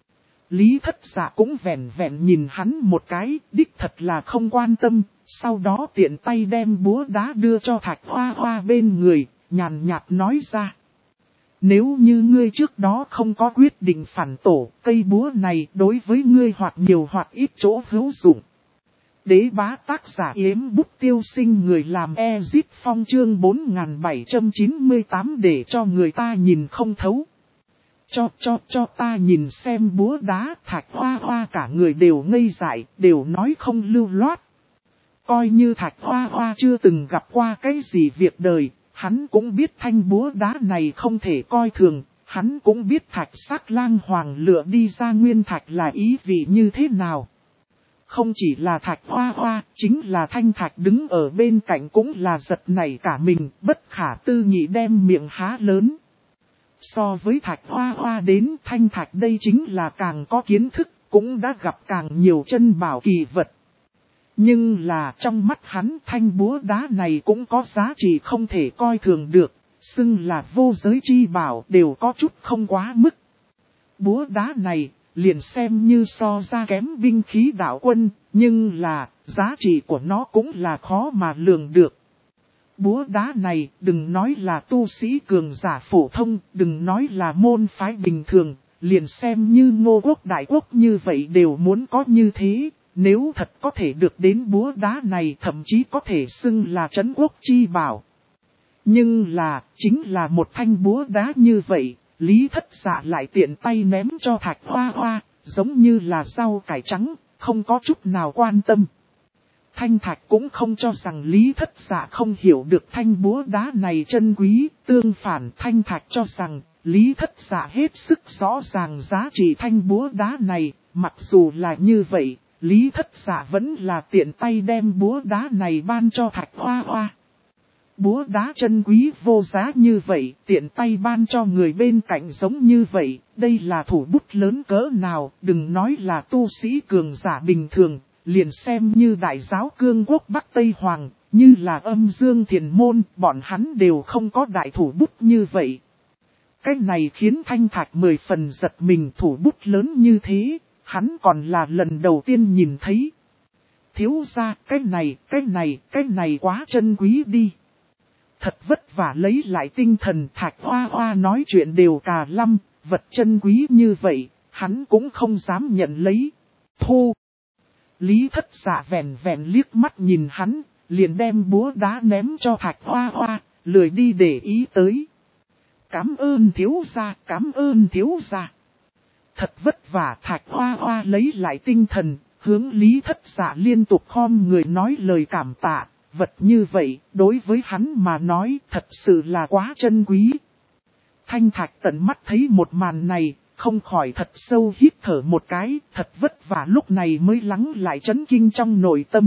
Lý Thất Dạ cũng vẹn nhìn hắn một cái, đích thật là không quan tâm, sau đó tiện tay đem búa đá đưa cho Thạch Hoa Hoa bên người, nhàn nhạt nói ra. Nếu như ngươi trước đó không có quyết định phản tổ, cây búa này đối với ngươi hoặc nhiều hoặc ít chỗ hữu dụng. Đế bá tác giả yếm bút tiêu sinh người làm Ezit Phong chương 4798 để cho người ta nhìn không thấu. Cho ta nhìn xem búa đá. Thạch Hoa Hoa cả người đều ngây dại, đều nói không lưu loát. Coi như Thạch Hoa Hoa chưa từng gặp qua cái gì việc đời, hắn cũng biết thanh búa đá này không thể coi thường, hắn cũng biết Thạch Sắc Lang Hoàng lựa đi ra nguyên thạch là ý vị như thế nào. Không chỉ là Thạch Hoa Hoa, chính là Thanh Thạch đứng ở bên cạnh cũng là giật nảy cả mình, bất khả tư nghị đem miệng há lớn. So với Thạch Hoa Hoa đến Thanh Thạch đây chính là càng có kiến thức, cũng đã gặp càng nhiều chân bảo kỳ vật. Nhưng là trong mắt hắn thanh búa đá này cũng có giá trị không thể coi thường được, xưng là vô giới chi bảo đều có chút không quá mức. Búa đá này liền xem như so ra kém binh khí đạo quân, nhưng là giá trị của nó cũng là khó mà lường được. Búa đá này đừng nói là tu sĩ cường giả phổ thông, đừng nói là môn phái bình thường, liền xem như Ngô Quốc Đại Quốc như vậy đều muốn có như thế. Nếu thật có thể được đến búa đá này thậm chí có thể xưng là trấn quốc chi bảo. Nhưng là, chính là một thanh búa đá như vậy, Lý Thất Dạ lại tiện tay ném cho Thạch Hoa Hoa, giống như là rau cải trắng, không có chút nào quan tâm. Thanh Thạch cũng không cho rằng Lý Thất Dạ không hiểu được thanh búa đá này chân quý, tương phản Thanh Thạch cho rằng Lý Thất Dạ hết sức rõ ràng giá trị thanh búa đá này, mặc dù là như vậy. Lý Thất Dạ vẫn là tiện tay đem búa đá này ban cho Thạch Hoa Hoa. Búa đá chân quý vô giá như vậy, tiện tay ban cho người bên cạnh giống như vậy, đây là thủ bút lớn cỡ nào, đừng nói là tu sĩ cường giả bình thường, liền xem như đại giáo cương quốc Bắc Tây Hoàng, như là Âm Dương Thiền Môn, bọn hắn đều không có đại thủ bút như vậy. Cái này khiến Thanh Thạch 10 phần giật mình, thủ bút lớn như thế, hắn còn là lần đầu tiên nhìn thấy. Thiếu gia, cái này quá chân quý đi. Thật vất vả lấy lại tinh thần, Thạch Hoa Hoa nói chuyện đều cà lăm, vật chân quý như vậy, hắn cũng không dám nhận lấy. Thu. Lý Thất Dạ vẹn vẹn liếc mắt nhìn hắn, liền đem búa đá ném cho Thạch Hoa Hoa, lười đi để ý tới. Cảm ơn thiếu gia, cảm ơn thiếu gia. Thật vất vả, Thạch Hoa Hoa lấy lại tinh thần, hướng Lý Thất Dạ liên tục khom người nói lời cảm tạ. Vật như vậy, đối với hắn mà nói, thật sự là quá chân quý. Thanh Thạch tận mắt thấy một màn này, không khỏi thật sâu hít thở một cái, thật vất vả lúc này mới lắng lại chấn kinh trong nội tâm.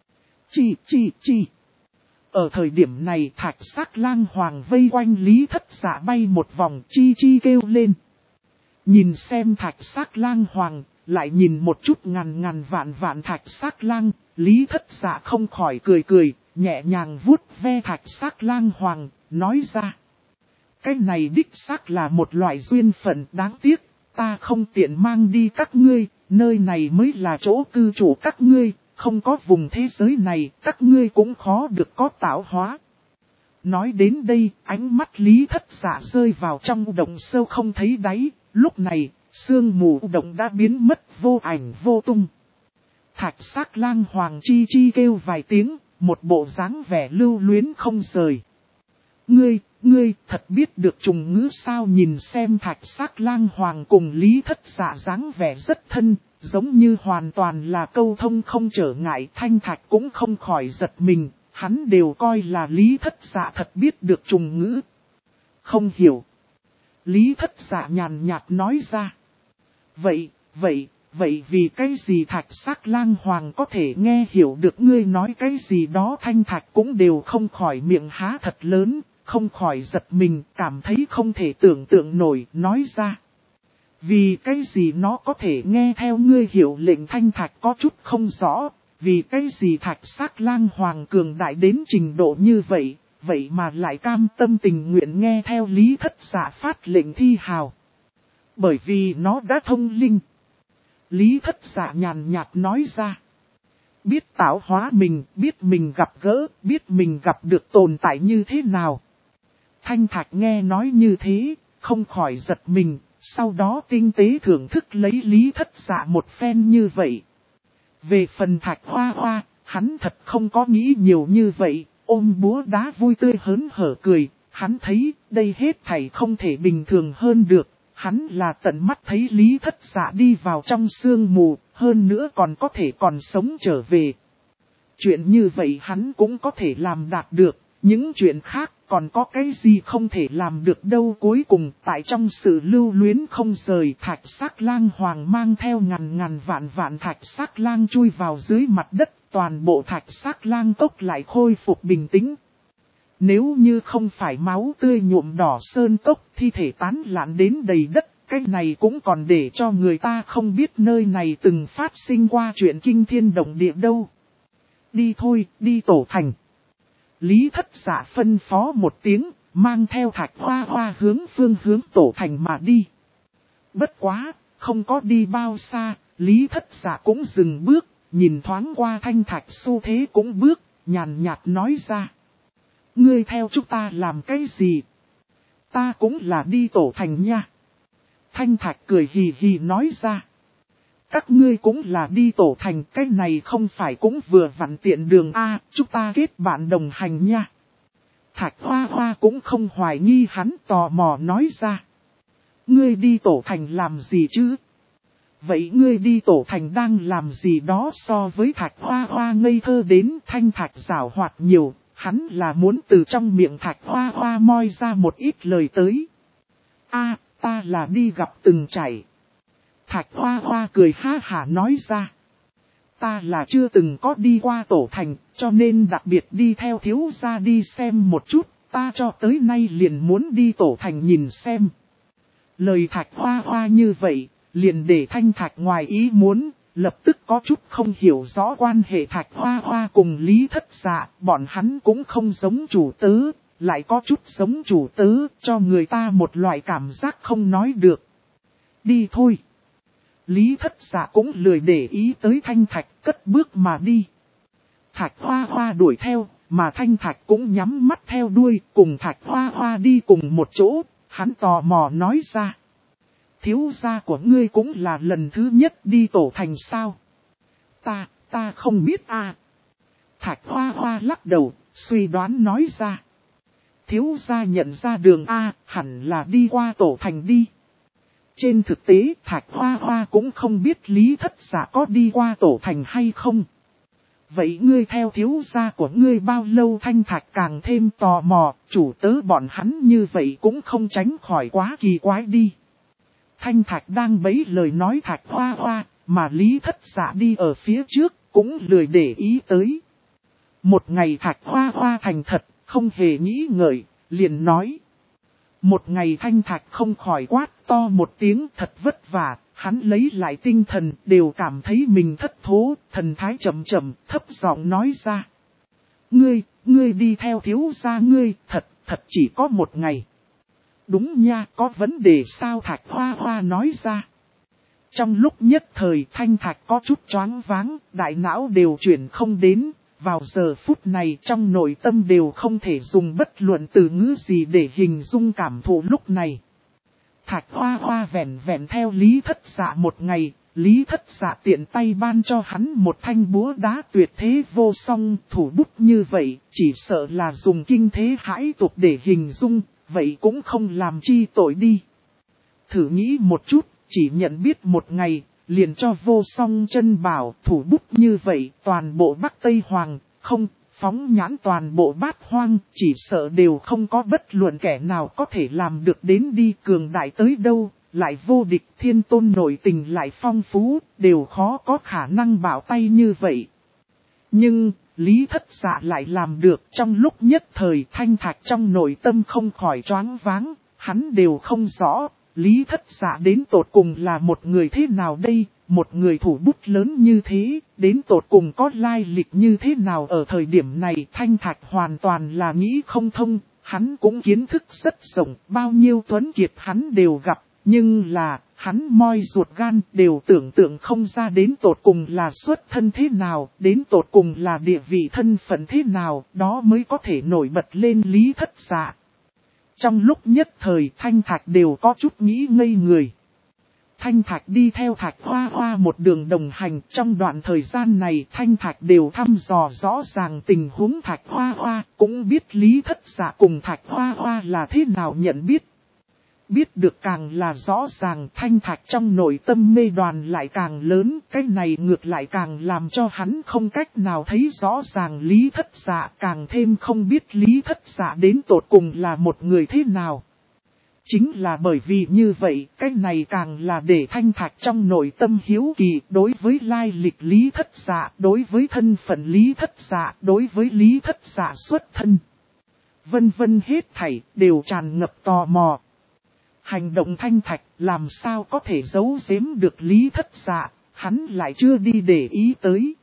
Chi. Ở thời điểm này, Thạch Sắc Lang Hoàng vây quanh Lý Thất Dạ bay một vòng, chi kêu lên. Nhìn xem Thạch Sắc Lang Hoàng, lại nhìn một chút ngàn vạn Thạch Sắc Lang, Lý Thất Dạ không khỏi cười, nhẹ nhàng vuốt ve Thạch Sắc Lang Hoàng, nói ra. Cái này đích xác là một loại duyên phận, đáng tiếc, ta không tiện mang đi các ngươi, nơi này mới là chỗ cư trú các ngươi, không có vùng thế giới này, các ngươi cũng khó được có tạo hóa. Nói đến đây, ánh mắt Lý Thất Dạ rơi vào trong động sâu không thấy đáy, lúc này, sương mù động đã biến mất vô ảnh vô tung. Thạch Sắc Lang Hoàng chi kêu vài tiếng, một bộ dáng vẻ lưu luyến không rời. Ngươi thật biết được trùng ngữ sao? Nhìn xem Thạch Sắc Lang Hoàng cùng Lý Thất Dạ dáng vẻ rất thân, giống như hoàn toàn là câu thông không trở ngại. Thanh Thạch cũng không khỏi giật mình, hắn đều coi là Lý Thất Dạ thật biết được trùng ngữ. Không hiểu. Lý Thất Dạ nhàn nhạt nói ra. Vậy vì cái gì Thạch Sắc Lang Hoàng có thể nghe hiểu được ngươi nói cái gì đó? Thanh Thạch cũng đều không khỏi miệng há thật lớn, không khỏi giật mình, cảm thấy không thể tưởng tượng nổi, nói ra. Vì cái gì nó có thể nghe theo ngươi hiệu lệnh? Thanh Thạch có chút không rõ, vì cái gì Thạch Sắc Lang Hoàng cường đại đến trình độ như vậy, vậy mà lại cam tâm tình nguyện nghe theo Lý Thất Dạ phát lệnh thi hào. Bởi vì nó đã thông linh. Lý Thất Dạ nhàn nhạt nói ra. Biết tạo hóa mình, biết mình gặp gỡ, biết mình gặp được tồn tại như thế nào. Thanh Thạch nghe nói như thế, không khỏi giật mình, sau đó tinh tế thưởng thức lấy Lý Thất Dạ một phen như vậy. Về phần Thạch Hoa Hoa, hắn thật không có nghĩ nhiều như vậy, ôm búa đá vui tươi hớn hở cười, hắn thấy đây hết thảy không thể bình thường hơn được. Hắn là tận mắt thấy Lý Thất Dạ đi vào trong sương mù, hơn nữa còn có thể còn sống trở về. Chuyện như vậy hắn cũng có thể làm đạt được, những chuyện khác còn có cái gì không thể làm được đâu. Cuối cùng tại trong sự lưu luyến không rời, Thạch Sắc Lang Hoàng mang theo ngàn vạn Thạch Sắc Lang chui vào dưới mặt đất, toàn bộ Thạch Sắc Lang cốc lại khôi phục bình tĩnh. Nếu như không phải máu tươi nhuộm đỏ sơn cốc, thi thể tán loạn đến đầy đất, cái này cũng còn để cho người ta không biết nơi này từng phát sinh qua chuyện kinh thiên động địa đâu. Đi thôi, đi Tổ Thành. Lý Thất Dạ phân phó một tiếng, mang theo Thạch Hoa Hoa phương hướng Tổ Thành mà đi. Bất quá, không có đi bao xa, Lý Thất Dạ cũng dừng bước, nhìn thoáng qua Thanh Thạch xu thế cũng bước, nhàn nhạt nói ra. Ngươi theo chúng ta làm cái gì? Ta cũng là đi Tổ Thành nha. Thanh Thạch cười hì hì nói ra. Các ngươi cũng là đi Tổ Thành, cái này không phải cũng vừa vặn tiện đường A, chúng ta kết bạn đồng hành nha. Thạch Hoa Hoa cũng không hoài nghi, hắn tò mò nói ra. Ngươi đi Tổ Thành làm gì chứ? Vậy ngươi đi Tổ Thành đang làm gì đó? So với Thạch Hoa Hoa ngây thơ đến, Thanh Thạch giảo hoạt nhiều. Hắn là muốn từ trong miệng Thạch Hoa Hoa moi ra một ít lời tới. Ta là đi gặp từng trải. Thạch Hoa Hoa cười ha hả nói ra. Ta là chưa từng có đi qua Tổ Thành, cho nên đặc biệt đi theo thiếu gia đi xem một chút, ta cho tới nay liền muốn đi Tổ Thành nhìn xem. Lời Thạch Hoa Hoa như vậy, liền để Thanh Thạch ngoài ý muốn, lập tức có chút không hiểu rõ quan hệ Thạch Hoa Hoa cùng Lý Thất Dạ, bọn hắn cũng không giống chủ tớ, lại có chút giống chủ tớ, cho người ta một loại cảm giác không nói được. Đi thôi. Lý Thất Dạ cũng lười để ý tới Thanh Thạch, cất bước mà đi. Thạch Hoa Hoa đuổi theo, mà Thanh Thạch cũng nhắm mắt theo đuôi, cùng Thạch Hoa Hoa đi cùng một chỗ, hắn tò mò nói ra. Thiếu gia của ngươi cũng là lần thứ nhất đi Tổ Thành sao? Ta không biết à. Thạch Hoa Hoa lắc đầu, suy đoán nói ra. Thiếu gia nhận ra đường A, hẳn là đi qua Tổ Thành đi. Trên thực tế, Thạch Hoa Hoa cũng không biết Lý Thất Dạ có đi qua Tổ Thành hay không. Vậy ngươi theo thiếu gia của ngươi bao lâu? Thanh Thạch càng thêm tò mò, chủ tớ bọn hắn như vậy cũng không tránh khỏi quá kỳ quái đi. Thanh Thạch đang bấy lời nói Thạch Hoa Hoa, mà Lý Thất Dạ đi ở phía trước, cũng lười để ý tới. Một ngày Thạch Hoa Hoa thành thật, không hề nghĩ ngợi, liền nói. Một ngày Thanh Thạch không khỏi quát to một tiếng thật vất vả, hắn lấy lại tinh thần, đều cảm thấy mình thất thố, thần thái chậm chậm, thấp giọng nói ra. Ngươi đi theo thiếu gia ngươi, thật chỉ có một ngày. Đúng nha, có vấn đề sao? Thạch Hoa Hoa nói ra. Trong lúc nhất thời Thanh Thạch có chút choáng váng, đại não đều chuyển không đến, vào giờ phút này trong nội tâm đều không thể dùng bất luận từ ngữ gì để hình dung cảm thụ lúc này. Thạch Hoa Hoa vẹn vẹn theo Lý Thất Dạ một ngày, Lý Thất Dạ tiện tay ban cho hắn một thanh búa đá tuyệt thế vô song, thủ bút như vậy, chỉ sợ là dùng kinh thế hãi tục để hình dung, vậy cũng không làm chi tội đi. Thử nghĩ một chút, chỉ nhận biết một ngày, liền cho vô song chân bảo, thủ bút như vậy, toàn bộ Bắc Tây Hoàng, không, phóng nhãn toàn bộ Bát Hoang, chỉ sợ đều không có bất luận kẻ nào có thể làm được đến đi, cường đại tới đâu, lại vô địch, thiên tôn nội tình lại phong phú, đều khó có khả năng bảo tay như vậy. Nhưng, Lý Thất Dạ lại làm được. Trong lúc nhất thời Thanh Thạch trong nội tâm không khỏi choáng váng, hắn đều không rõ, Lý Thất Dạ đến tột cùng là một người thế nào đây, một người thủ bút lớn như thế, đến tột cùng có lai lịch như thế nào. Ở thời điểm này Thanh Thạch hoàn toàn là nghĩ không thông, hắn cũng kiến thức rất rộng, bao nhiêu tuấn kiệt hắn đều gặp, nhưng là, hắn moi ruột gan đều tưởng tượng không ra đến tột cùng là xuất thân thế nào, đến tột cùng là địa vị thân phận thế nào, đó mới có thể nổi bật lên Lý Thất Dạ. Trong lúc nhất thời Thanh Thạch đều có chút nghĩ ngây người. Thanh Thạch đi theo Thạch Hoa Hoa một đường đồng hành, trong đoạn thời gian này Thanh Thạch đều thăm dò rõ ràng tình huống Thạch Hoa Hoa, cũng biết Lý Thất Dạ cùng Thạch Hoa Hoa là thế nào nhận biết. Biết được càng là rõ ràng, Thanh Thạch trong nội tâm mê đoàn lại càng lớn, cái này ngược lại càng làm cho hắn không cách nào thấy rõ ràng Lý Thất Dạ, càng thêm không biết Lý Thất Dạ đến tột cùng là một người thế nào. Chính là bởi vì như vậy, cái này càng là để Thanh Thạch trong nội tâm hiếu kỳ, đối với lai lịch Lý Thất Dạ, đối với thân phận Lý Thất Dạ, đối với Lý Thất Dạ xuất thân. Vân vân hết thảy, đều tràn ngập tò mò. Hành động Thanh Thạch làm sao có thể giấu giếm được Lý Thất Dạ, hắn lại chưa đi để ý tới.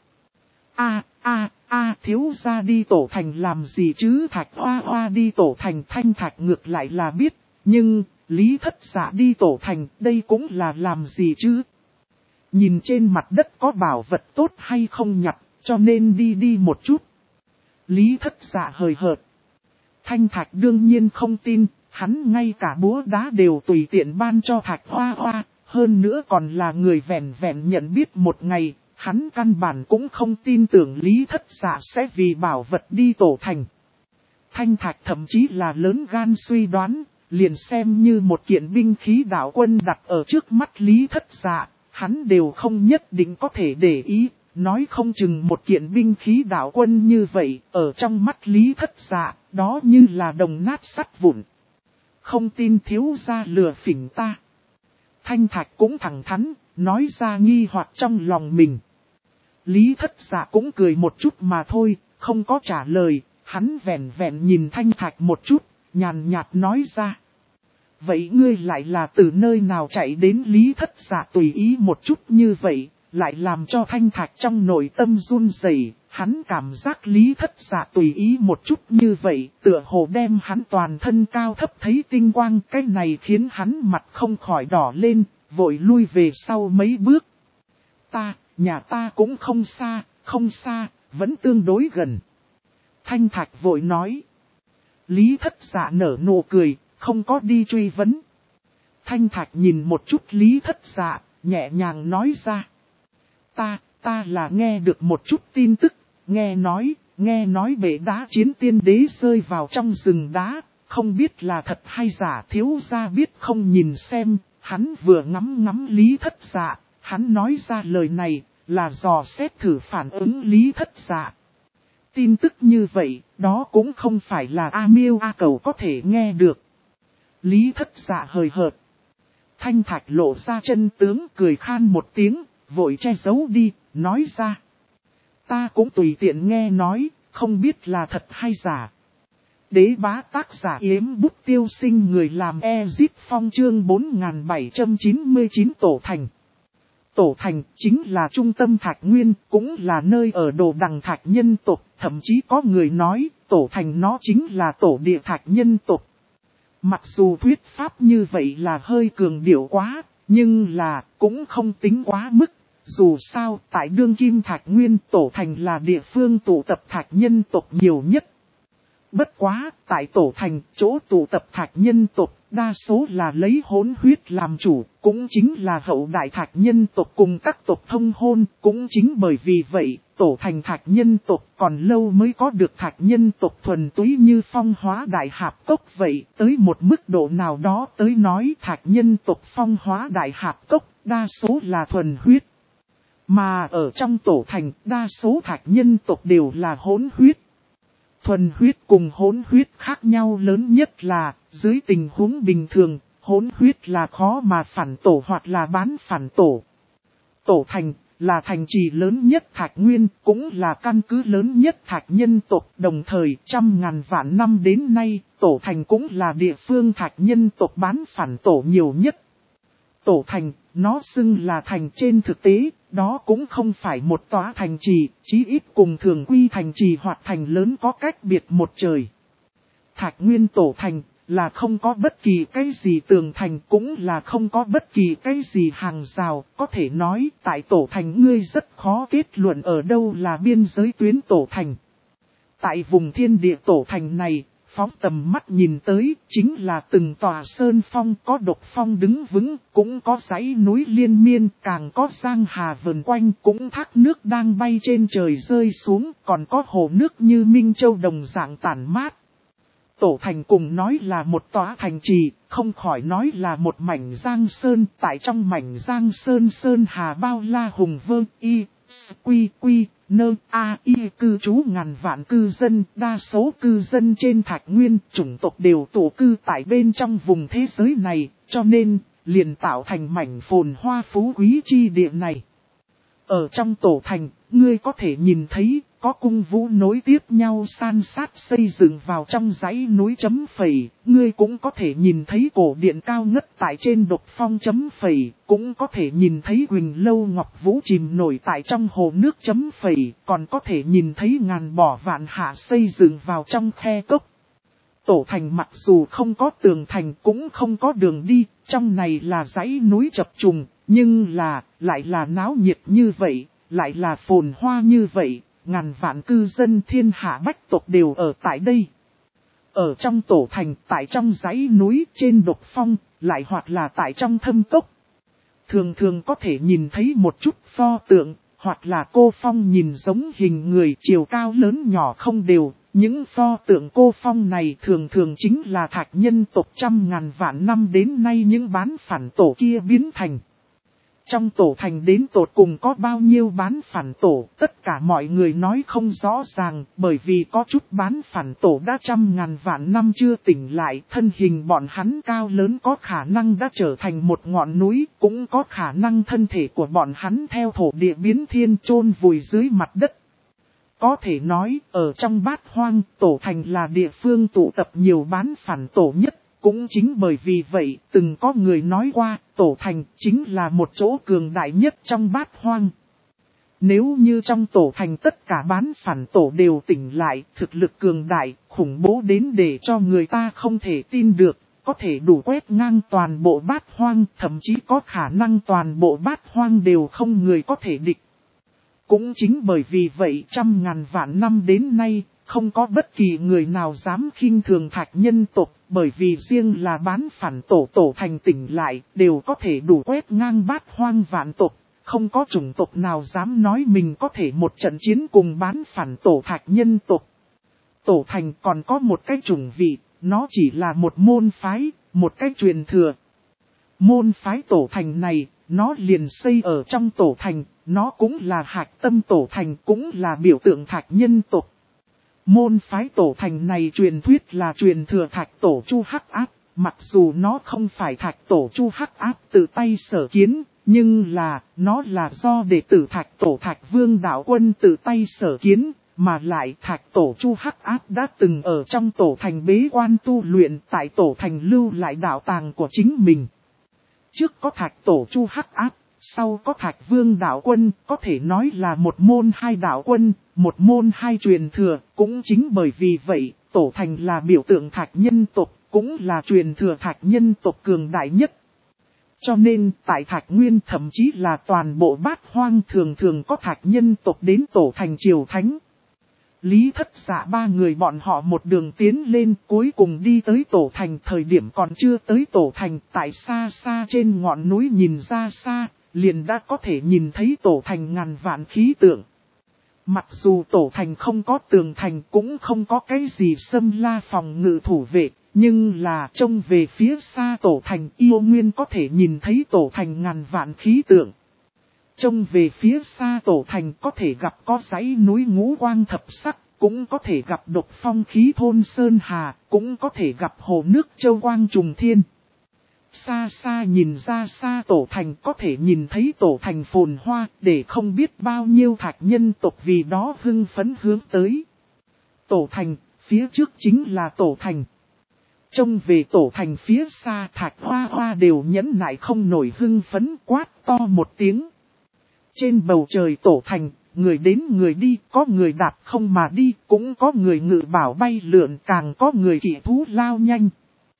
Thiếu gia đi Tổ Thành làm gì chứ? Thạch Hoa Hoa đi Tổ Thành Thanh Thạch ngược lại là biết, nhưng Lý Thất Dạ đi Tổ Thành đây cũng là làm gì chứ? Nhìn trên mặt đất có bảo vật tốt hay không nhặt, cho nên đi một chút. Lý Thất Dạ hời hợt. Thanh Thạch đương nhiên không tin. Hắn ngay cả búa đá đều tùy tiện ban cho Thạch Hoa Hoa, hơn nữa còn là người vẹn vẹn nhận biết một ngày, hắn căn bản cũng không tin tưởng Lý Thất Dạ sẽ vì bảo vật đi Tổ Thành. Thanh Thạch thậm chí là lớn gan suy đoán, liền xem như một kiện binh khí đạo quân đặt ở trước mắt Lý Thất Dạ, hắn đều không nhất định có thể để ý, nói không chừng một kiện binh khí đạo quân như vậy, ở trong mắt Lý Thất Dạ, đó như là đồng nát sắt vụn. Không tin thiếu gia lừa phỉnh ta. Thanh Thạch cũng thẳng thắn, nói ra nghi hoặc trong lòng mình. Lý Thất Dạ cũng cười một chút mà thôi, không có trả lời, hắn vẹn vẹn nhìn Thanh Thạch một chút, nhàn nhạt nói ra. Vậy ngươi lại là từ nơi nào chạy đến? Lý Thất Dạ tùy ý một chút như vậy, lại làm cho Thanh Thạch trong nội tâm run rẩy. Hắn cảm giác Lý Thất Dạ tùy ý một chút như vậy, tựa hồ đem hắn toàn thân cao thấp thấy tinh quang. Cái này khiến hắn mặt không khỏi đỏ lên, vội lui về sau mấy bước. Nhà ta cũng không xa, vẫn tương đối gần. Thanh Thạch vội nói. Lý Thất Dạ nở nụ cười, không có đi truy vấn. Thanh Thạch nhìn một chút Lý Thất Dạ, nhẹ nhàng nói ra. Ta là nghe được một chút tin tức, nghe nói bể đá chiến tiên đế rơi vào trong rừng đá, không biết là thật hay giả. Thiếu gia biết không nhìn xem. Hắn vừa ngắm Lý Thất Dạ, hắn nói ra lời này là dò xét thử phản ứng Lý Thất Dạ. Tin tức như vậy, đó cũng không phải là A Miêu A Cầu có thể nghe được. Lý Thất Dạ hời hợt. Thanh Thạch lộ ra chân tướng, cười khan một tiếng, vội che giấu đi, nói ra. Ta cũng tùy tiện nghe nói, không biết là thật hay giả. Đế bá tác giả Yếm Bút Tiêu Sinh, người làm Ezit Phong, chương 4799 Tổ Thành. Tổ Thành chính là trung tâm Thạch Nguyên, cũng là nơi ở đồ đằng Thạch nhân tộc, thậm chí có người nói Tổ Thành nó chính là tổ địa Thạch nhân tộc. Mặc dù thuyết pháp như vậy là hơi cường điệu quá, nhưng là cũng không tính quá mức. Dù sao, tại đương kim Thạch Nguyên, Tổ Thành là địa phương tụ tập Thạch nhân tộc nhiều nhất. Bất quá, tại Tổ Thành, chỗ tụ tập Thạch nhân tộc, đa số là lấy hỗn huyết làm chủ, cũng chính là hậu đại Thạch nhân tộc cùng các tộc thông hôn. Cũng chính bởi vì vậy, Tổ Thành Thạch nhân tộc còn lâu mới có được Thạch nhân tộc thuần túy như Phong Hóa Đại Hạp Cốc vậy. Tới một mức độ nào đó tới nói Thạch nhân tộc Phong Hóa Đại Hạp Cốc, đa số là thuần huyết. Mà ở trong Tổ Thành, đa số Thạch nhân tộc đều là hỗn huyết. Thuần huyết cùng hỗn huyết khác nhau lớn nhất là, dưới tình huống bình thường, hỗn huyết là khó mà phản tổ hoặc là bán phản tổ. Tổ Thành là thành trì lớn nhất Thạch Nguyên, cũng là căn cứ lớn nhất Thạch nhân tộc. Đồng thời, trăm ngàn vạn năm đến nay, Tổ Thành cũng là địa phương Thạch nhân tộc bán phản tổ nhiều nhất. Tổ Thành, nó xưng là thành, trên thực tế, đó cũng không phải một tòa thành trì, chí ít cùng thường quy thành trì hoặc thành lớn có cách biệt một trời. Thạch Nguyên Tổ Thành là không có bất kỳ cái gì tường thành, cũng là không có bất kỳ cái gì hàng rào. Có thể nói, tại Tổ Thành ngươi rất khó kết luận ở đâu là biên giới tuyến Tổ Thành. Tại vùng thiên địa Tổ Thành này, phóng tầm mắt nhìn tới, chính là từng tòa sơn phong, có độc phong đứng vững, cũng có dãy núi liên miên, càng có giang hà vần quanh, cũng thác nước đang bay trên trời rơi xuống, còn có hồ nước như Minh Châu đồng dạng tản mát. Tổ Thành cùng nói là một tòa thành trì, không khỏi nói là một mảnh giang sơn. Tại trong mảnh giang sơn, sơn hà bao la hùng vương y, quy, nơ y cư trú ngàn vạn cư dân. Đa số cư dân trên Thạch Nguyên, chủng tộc đều tụ cư tại bên trong vùng thế giới này, cho nên liền tạo thành mảnh phồn hoa phú quý chi địa này. Ở trong Tổ Thành, ngươi có thể nhìn thấy, có cung vũ nối tiếp nhau san sát xây dựng vào trong dãy núi chấm phẩy. Ngươi cũng có thể nhìn thấy cổ điện cao ngất tại trên độc phong chấm phẩy. Cũng có thể nhìn thấy Quỳnh Lâu Ngọc Vũ chìm nổi tại trong hồ nước chấm phẩy. Còn có thể nhìn thấy ngàn bỏ vạn hạ xây dựng vào trong khe cốc. Tổ Thành mặc dù không có tường thành cũng không có đường đi, trong này là dãy núi chập trùng, nhưng lại là náo nhiệt như vậy, lại là phồn hoa như vậy, ngàn vạn cư dân thiên hạ bách tộc đều ở tại đây. Ở trong Tổ Thành, tại trong dãy núi, trên độc phong, lại hoặc là tại trong thâm cốc. Thường thường có thể nhìn thấy một chút pho tượng, hoặc là cô phong nhìn giống hình người, chiều cao lớn nhỏ không đều. Những pho tượng cô phong này thường thường chính là Thạch nhân tộc trăm ngàn vạn năm đến nay những bán phản tổ kia biến thành. Trong Tổ Thành đến tột cùng có bao nhiêu bán phản tổ, tất cả mọi người nói không rõ ràng, bởi vì có chút bán phản tổ đã trăm ngàn vạn năm chưa tỉnh lại, thân hình bọn hắn cao lớn có khả năng đã trở thành một ngọn núi, cũng có khả năng thân thể của bọn hắn theo thổ địa biến thiên chôn vùi dưới mặt đất. Có thể nói, ở trong Bát Hoang, Tổ Thành là địa phương tụ tập nhiều bán phản tổ nhất, Cũng chính bởi vì vậy, từng có người nói qua, tổ thành chính là một chỗ cường đại nhất trong bát hoang. Nếu như trong tổ thành tất cả bán phản tổ đều tỉnh lại, thực lực cường đại, khủng bố đến để cho người ta không thể tin được, có thể đủ quét ngang toàn bộ bát hoang, thậm chí có khả năng toàn bộ bát hoang đều không người có thể địch. Cũng chính bởi vì vậy 100.000 vạn năm đến nay, không có bất kỳ người nào dám khinh thường Thạch nhân tộc, bởi vì riêng là bán phản tổ thành tỉnh lại, đều có thể đủ quét ngang bát hoang vạn tộc. Không có chủng tộc nào dám nói mình có thể một trận chiến cùng bán phản tổ Thạch nhân tộc. Tổ thành còn có một cái chủng vị, nó chỉ là một môn phái, một cái truyền thừa. Môn phái tổ thành này, nó liền xây ở trong tổ thành, nó cũng là hạch tâm tổ thành, cũng là biểu tượng Thạch nhân tộc. Môn phái tổ thành này truyền thuyết là truyền thừa Thạch tổ Chu Hắc Áp, mặc dù nó không phải Thạch tổ Chu Hắc Áp tự tay sở kiến, nhưng là, nó là do đệ tử Thạch tổ Thạch Vương Đạo Quân tự tay sở kiến, mà lại Thạch tổ Chu Hắc Áp đã từng ở trong tổ thành bế quan tu luyện, tại tổ thành lưu lại đạo tàng của chính mình. Trước có Thạch tổ Chu Hắc Áp, sau có Thạch Vương Đạo Quân, có thể nói là một môn hai đạo quân, một môn hai truyền thừa, cũng chính bởi vì vậy, tổ thành là biểu tượng Thạch nhân tộc, cũng là truyền thừa Thạch nhân tộc cường đại nhất. Cho nên, tại Thạch Nguyên thậm chí là toàn bộ bát hoang thường thường có Thạch nhân tộc đến tổ thành triều thánh. Lý Thất Dạ ba người bọn họ một đường tiến lên, cuối cùng đi tới tổ thành, thời điểm còn chưa tới tổ thành, tại xa xa trên ngọn núi nhìn ra xa, liền đã có thể nhìn thấy tổ thành ngàn vạn khí tượng. Mặc dù tổ thành không có tường thành, cũng không có cái gì xâm la phòng ngự thủ vệ, nhưng là trông về phía xa tổ thành, yêu nguyên có thể nhìn thấy tổ thành ngàn vạn khí tượng. Trông về phía xa tổ thành có thể gặp có dãy núi ngũ quang thập sắc, cũng có thể gặp độc phong khí thôn Sơn Hà, cũng có thể gặp hồ nước châu quang trùng thiên. Xa xa nhìn ra xa tổ thành có thể nhìn thấy tổ thành phồn hoa, để không biết bao nhiêu Thạch nhân tộc vì đó hưng phấn hướng tới. Tổ thành, phía trước chính là tổ thành. Trông về tổ thành phía xa Thạch Hoa Hoa đều nhẫn nại không nổi hưng phấn quát to một tiếng. Trên bầu trời tổ thành, người đến người đi, có người đạp không mà đi, cũng có người ngự bảo bay lượn, càng có người kỵ thú lao nhanh.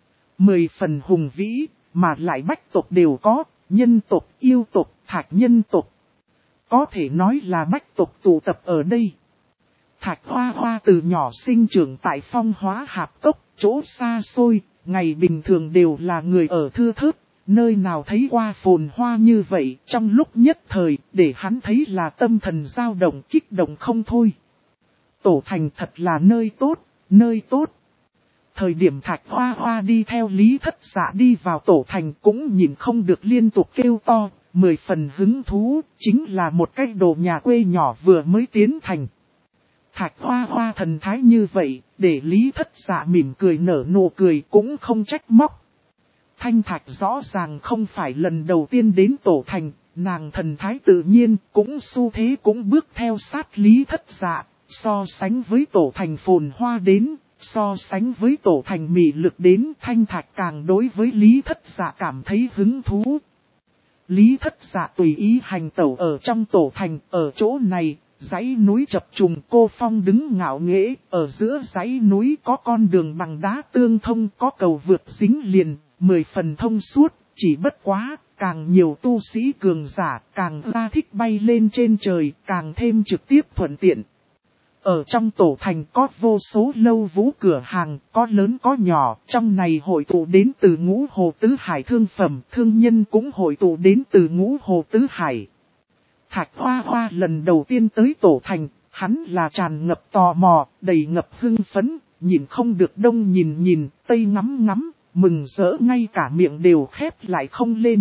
10 phần hùng vĩ, mà lại bách tộc đều có, nhân tộc, yêu tộc, Thạch nhân tộc. Có thể nói là bách tộc tụ tập ở đây. Thạch Hoa Hoa từ nhỏ sinh trưởng tại Phong Hóa Hạp Cốc, chỗ xa xôi, ngày bình thường đều là người ở thưa thớt. Nơi nào thấy qua phồn hoa như vậy, trong lúc nhất thời, để hắn thấy là tâm thần dao động kích động không thôi. Tổ thành thật là nơi tốt, nơi tốt. Thời điểm Thạch Hoa Hoa đi theo Lý Thất Dạ đi vào tổ thành cũng nhìn không được liên tục kêu to, 10 phần hứng thú, chính là một cái đồ nhà quê nhỏ vừa mới tiến thành. Thạch Hoa Hoa thần thái như vậy, để Lý Thất Dạ mỉm cười nở nụ cười cũng không trách móc. Thanh Thạch rõ ràng không phải lần đầu tiên đến tổ thành, nàng thần thái tự nhiên, cũng xu thế cũng bước theo sát Lý Thất Dạ, so sánh với tổ thành phồn hoa đến, so sánh với tổ thành mị lực đến, Thanh Thạch càng đối với Lý Thất Dạ cảm thấy hứng thú. Lý Thất Dạ tùy ý hành tẩu ở trong tổ thành, ở chỗ này, dãy núi chập trùng, cô phong đứng ngạo nghễ, ở giữa dãy núi có con đường bằng đá tương thông, có cầu vượt dính liền, 10 phần thông suốt, chỉ bất quá, càng nhiều tu sĩ cường giả, càng ra thích bay lên trên trời, càng thêm trực tiếp thuận tiện. Ở trong tổ thành có vô số lâu vũ cửa hàng, có lớn có nhỏ, trong này hội tụ đến từ Ngũ Hồ Tứ Hải thương phẩm, thương nhân cũng hội tụ đến từ Ngũ Hồ Tứ Hải. Thạch Hoa Hoa lần đầu tiên tới tổ thành, hắn là tràn ngập tò mò, đầy ngập hưng phấn, nhìn không được đông nhìn, tây ngắm, mừng rỡ ngay cả miệng đều khép lại không lên.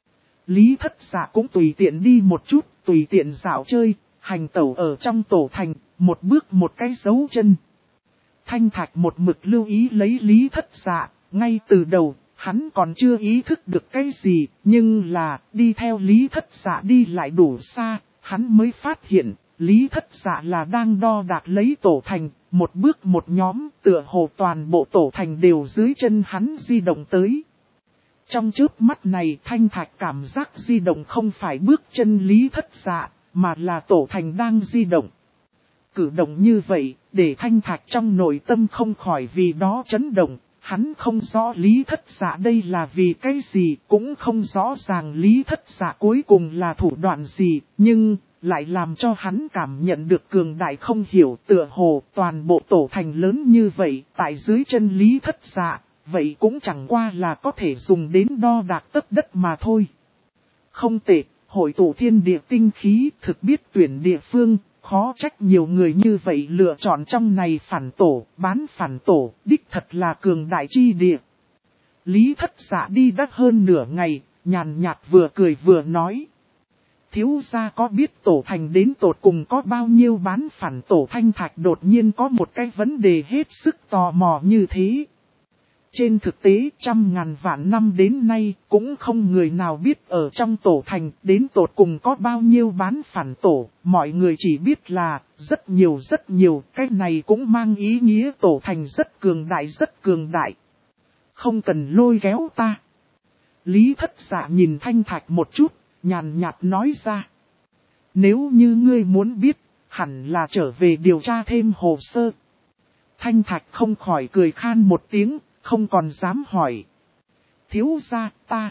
Lý Thất Dạ cũng tùy tiện đi một chút, tùy tiện dạo chơi, hành tẩu ở trong tổ thành, một bước một cái dấu chân. Thanh Thạch một mực lưu ý lấy Lý Thất Dạ, ngay từ đầu, hắn còn chưa ý thức được cái gì, nhưng là, đi theo Lý Thất Dạ đi lại đủ xa, hắn mới phát hiện, Lý Thất Dạ là đang đo đạc lấy tổ thành, một bước một nhóm, tựa hồ toàn bộ tổ thành đều dưới chân hắn di động tới. Trong chớp mắt này Thanh Thạch cảm giác di động không phải bước chân Lý Thất Dạ, mà là tổ thành đang di động. Cử động như vậy, để Thanh Thạch trong nội tâm không khỏi vì đó chấn động, hắn không rõ Lý Thất Dạ đây là vì cái gì, cũng không rõ ràng Lý Thất Dạ cuối cùng là thủ đoạn gì, nhưng lại làm cho hắn cảm nhận được cường đại không hiểu, tựa hồ toàn bộ tổ thành lớn như vậy, tại dưới chân Lý Thất Dạ, vậy cũng chẳng qua là có thể dùng đến đo đạc tấc đất mà thôi. Không tệ, hội tụ thiên địa tinh khí thực biết tuyển địa phương, khó trách nhiều người như vậy lựa chọn trong này phản tổ, bán phản tổ, đích thật là cường đại chi địa. Lý Thất Dạ đi đã hơn nửa ngày, nhàn nhạt vừa cười vừa nói. Thiếu gia có biết tổ thành đến tột cùng có bao nhiêu bán phản tổ? Thanh Thạch đột nhiên có một cái vấn đề hết sức tò mò như thế. Trên thực tế trăm ngàn vạn năm đến nay cũng không người nào biết ở trong tổ thành đến tột cùng có bao nhiêu bán phản tổ. Mọi người chỉ biết là rất nhiều, cái này cũng mang ý nghĩa tổ thành rất cường đại. Không cần lôi kéo ta. Lý Thất Dạ nhìn Thanh Thạch một chút, nhàn nhạt nói ra. Nếu như ngươi muốn biết, hẳn là trở về điều tra thêm hồ sơ. Thanh Thạch không khỏi cười khan một tiếng, không còn dám hỏi. Thiếu gia,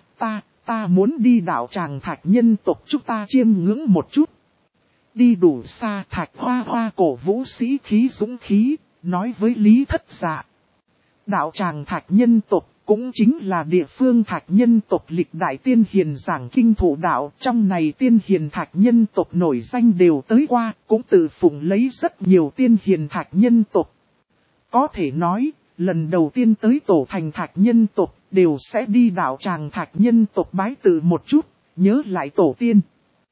ta muốn đi đạo tràng Thạch nhân tộc chúng ta chiêm ngưỡng một chút. Đi đủ xa Thạch Hoa cổ vũ sĩ khí dũng khí, nói với Lý Thất Dạ. Đạo tràng Thạch nhân tộc cũng chính là địa phương Thạch nhân tộc lịch đại tiên hiền giảng kinh thủ đạo. Trong này tiên hiền Thạch nhân tộc nổi danh đều tới qua, cũng tự phụng lấy rất nhiều tiên hiền Thạch nhân tộc. Có thể nói, lần đầu tiên tới tổ thành Thạch nhân tộc đều sẽ đi đạo tràng Thạch nhân tộc bái tự một chút, nhớ lại tổ tiên.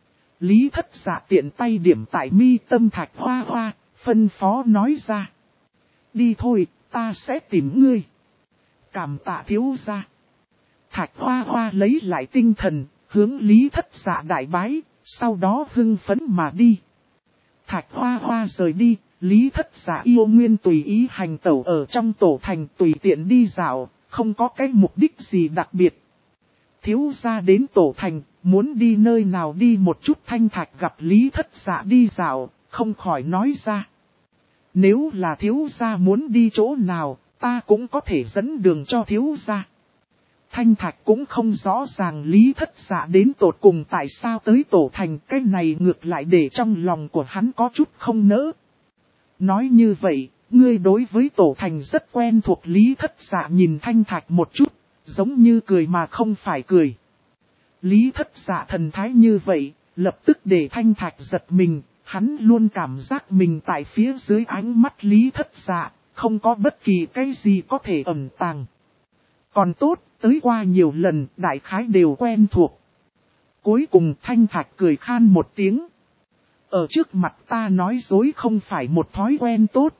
Lý Thất Dạ tiện tay điểm tại mi tâm Thạch Hoa, phân phó nói ra. Đi thôi, ta sẽ tìm ngươi. Cảm tạ thiếu gia. Thạch Hoa lấy lại tinh thần, hướng Lý Thất Dạ đại bái, sau đó hưng phấn mà đi. Thạch Hoa rời đi, Lý Thất Dạ yêu nguyên tùy ý hành tẩu ở trong tổ thành, tùy tiện đi dạo, không có cái mục đích gì đặc biệt. Thiếu gia đến tổ thành, muốn đi nơi nào đi một chút. Thanh Thạch gặp Lý Thất Dạ đi dạo, không khỏi nói ra. Nếu là thiếu gia muốn đi chỗ nào, ta cũng có thể dẫn đường cho thiếu gia. Thanh Thạch cũng không rõ ràng Lý Thất Dạ đến tột cùng tại sao tới tổ thành, cái này ngược lại để trong lòng của hắn có chút không nỡ. Nói như vậy, ngươi đối với tổ thành rất quen thuộc. Lý Thất Dạ nhìn Thanh Thạch một chút, giống như cười mà không phải cười. Lý Thất Dạ thần thái như vậy, lập tức để Thanh Thạch giật mình, hắn luôn cảm giác mình tại phía dưới ánh mắt Lý Thất Dạ, không có bất kỳ cái gì có thể ẩn tàng. Còn tốt, tới qua nhiều lần, đại khái đều quen thuộc. Cuối cùng Thanh Thạch cười khan một tiếng. Ở trước mặt ta nói dối không phải một thói quen tốt.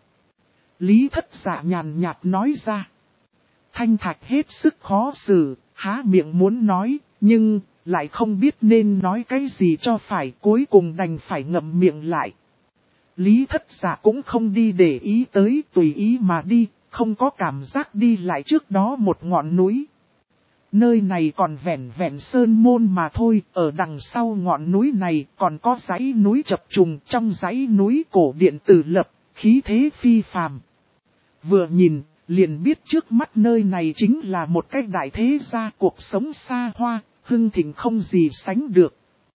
Lý Thất Dạ nhàn nhạt nói ra. Thanh Thạch hết sức khó xử, há miệng muốn nói, nhưng lại không biết nên nói cái gì cho phải, cuối cùng đành phải ngậm miệng lại. Lý Thất Dạ cũng không đi để ý tới, tùy ý mà đi, không có cảm giác đi lại trước đó một ngọn núi. Nơi này còn vẹn sơn môn mà thôi, ở đằng sau ngọn núi này còn có dãy núi chập trùng, trong dãy núi cổ điện tử lập, khí thế phi phàm. Vừa nhìn, liền biết trước mắt nơi này chính là một cái đại thế gia, cuộc sống xa hoa, hưng thịnh không gì sánh được.